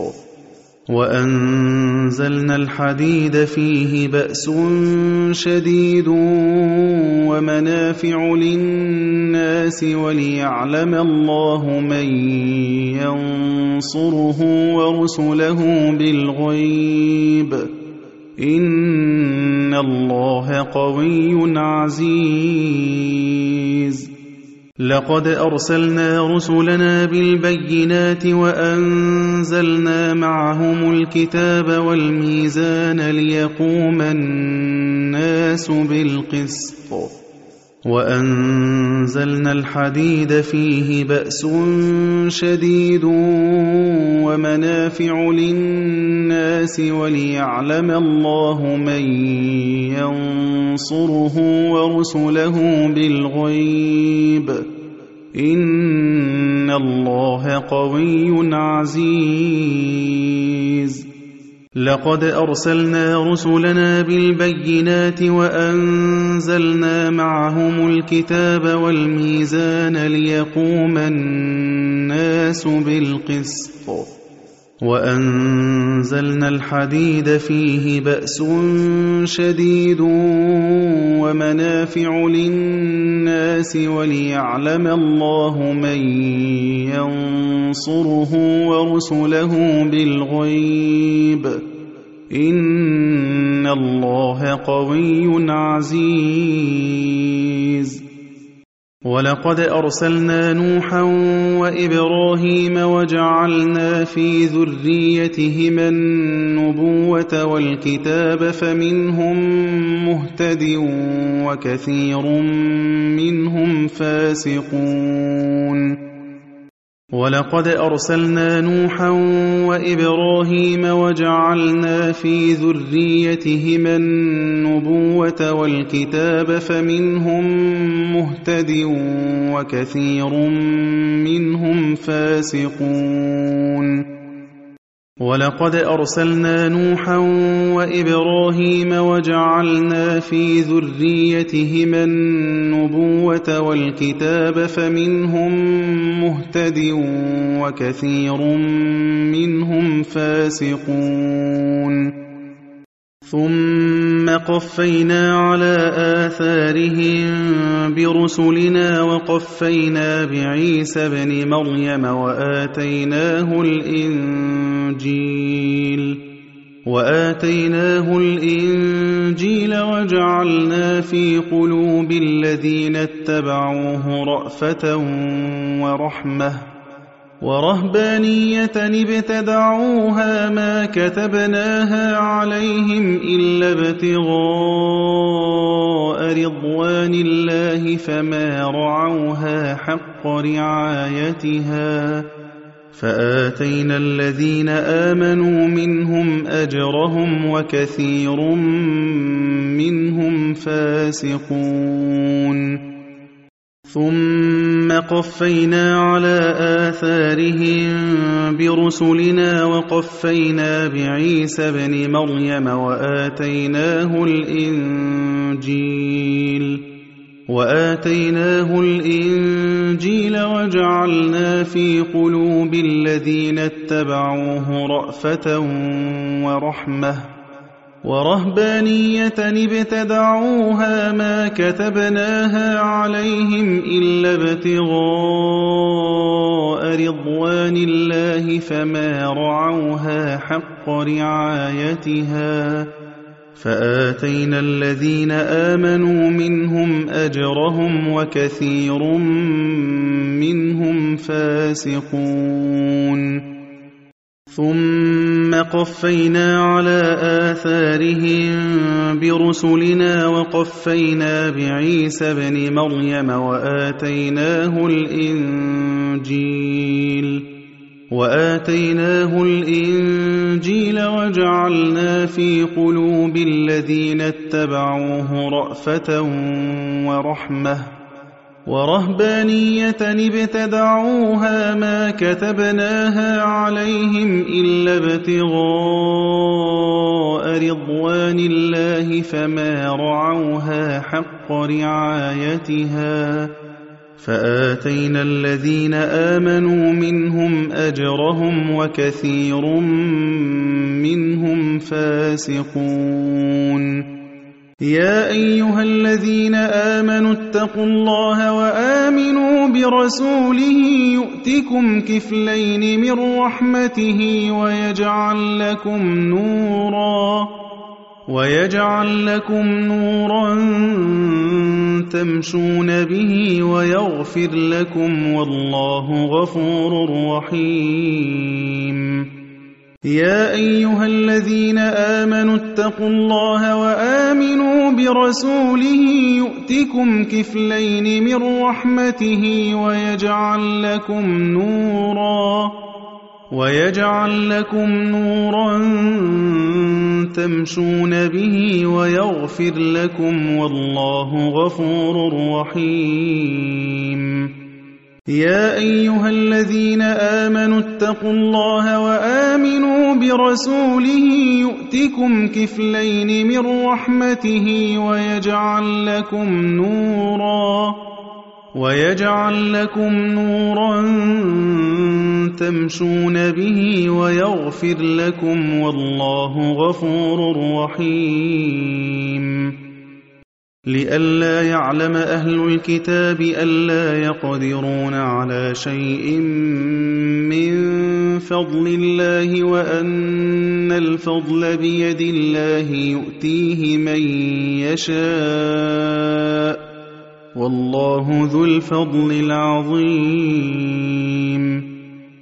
وأنزلنا الحديد فيه بأس شديد ومنافع للناس وليعلم الله من ينصره ورسله بالغيب إن الله قوي عزيز لقد أرسلنا رسلنا بالبينات وأنزلنا معهم الكتاب والميزان ليقوم الناس بالقسط وأنزلنا الحديد فيه بأس شديد ومنافع للناس وليعلم الله من ينصره ورسله بالغيب إن الله قوي عزيز لقد أرسلنا رسلنا بالبينات وأنزلنا معهم الكتاب والميزان ليقوم الناس بالقسط وأنزلنا الحديد فيه بأس شديد ومنافع للناس وليعلم الله من ينصره ورسله بالغيب إن الله قوي عزيز ولقد أرسلنا نوحا وإبراهيم وجعلنا في ذريتهما النبوة والكتاب فمنهم مهتد وكثير منهم فاسقون ولقد أرسلنا نوحا وإبراهيم وجعلنا في ذريتهما النبوة والكتاب فمنهم مهتد وكثير منهم فاسقون ولقد أرسلنا نوحا وإبراهيم وجعلنا في ذريتهما النبوة والكتاب فمنهم مهتد وكثير منهم فاسقون ثم قفينا على آثارهم برسلنا وقفينا بعيسى ابن مريم وآتيناه الإنجيل وجعلنا في قلوب الذين اتبعوه رأفة ورحمة ورهبانية ابتدعوها ما كتبناها عليهم إلا ابتغاء رضوان الله فما رعوها حق رعايتها فآتينا الذين آمنوا منهم أجرهم وكثير منهم فاسقون ثم قفينا على آثارهم برسلنا وقفينا بعيسى ابن مريم وآتيناه الإنجيل وجعلنا في قلوب الذين اتبعوه رأفة ورحمة ورهبانية ابتدعوها ما كتبناها عليهم إلا ابتغاء رضوان الله فما رعوها حق رعايتها فآتينا الذين آمنوا منهم أجرهم وكثير منهم فاسقون ثم قفينا على آثارهم برسلنا وقفينا بعيسى ابن مريم وآتيناه الإنجيل وجعلنا في قلوب الذين اتبعوه رأفة ورحمة ورهبانية ابتدعوها ما كتبناها عليهم إلا ابتغاء رضوان الله فما رعوها حق رعايتها فآتينا الذين آمنوا منهم أجرهم وكثير منهم فاسقون يا أيها الذين آمنوا اتقوا الله وآمنوا برسوله يؤتكم كفلين من رحمته ويجعل لكم نورا تمشون به ويغفر لكم والله غفور رحيم يا أيها الذين آمنوا اتقوا الله وآمنوا برسوله يؤتكم كفلين من رحمته ويجعل لكم نورا تمشون به ويغفر لكم والله غفور رحيم يا أيها الذين آمنوا اتقوا الله وآمنوا برسوله يؤتكم كفلين من رحمته ويجعل لكم نورا تمشون به ويغفر لكم والله غفور رحيم لئلا يعلم أهل الكتاب ألا يقدرون على شيء من فضل الله وأن الفضل بيد الله يؤتيه من يشاء والله ذو الفضل العظيم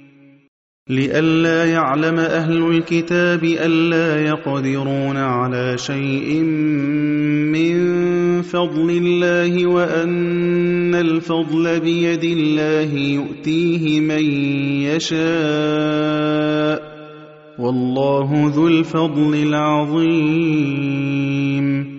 لئلا يعلم أهل الكتاب ألا يقدرون على شيء من فضل الله وأن الفضل بيد الله يؤتيه من يشاء والله ذو الفضل العظيم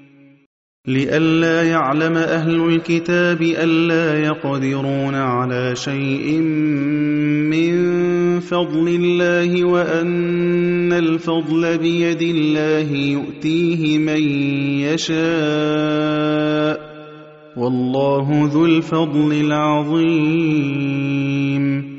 لئلا يعلم أهل الكتاب ألا يقدرون على شيء من فضل الله وأن الفضل بيد الله يؤتيه من يشاء والله ذو الفضل العظيم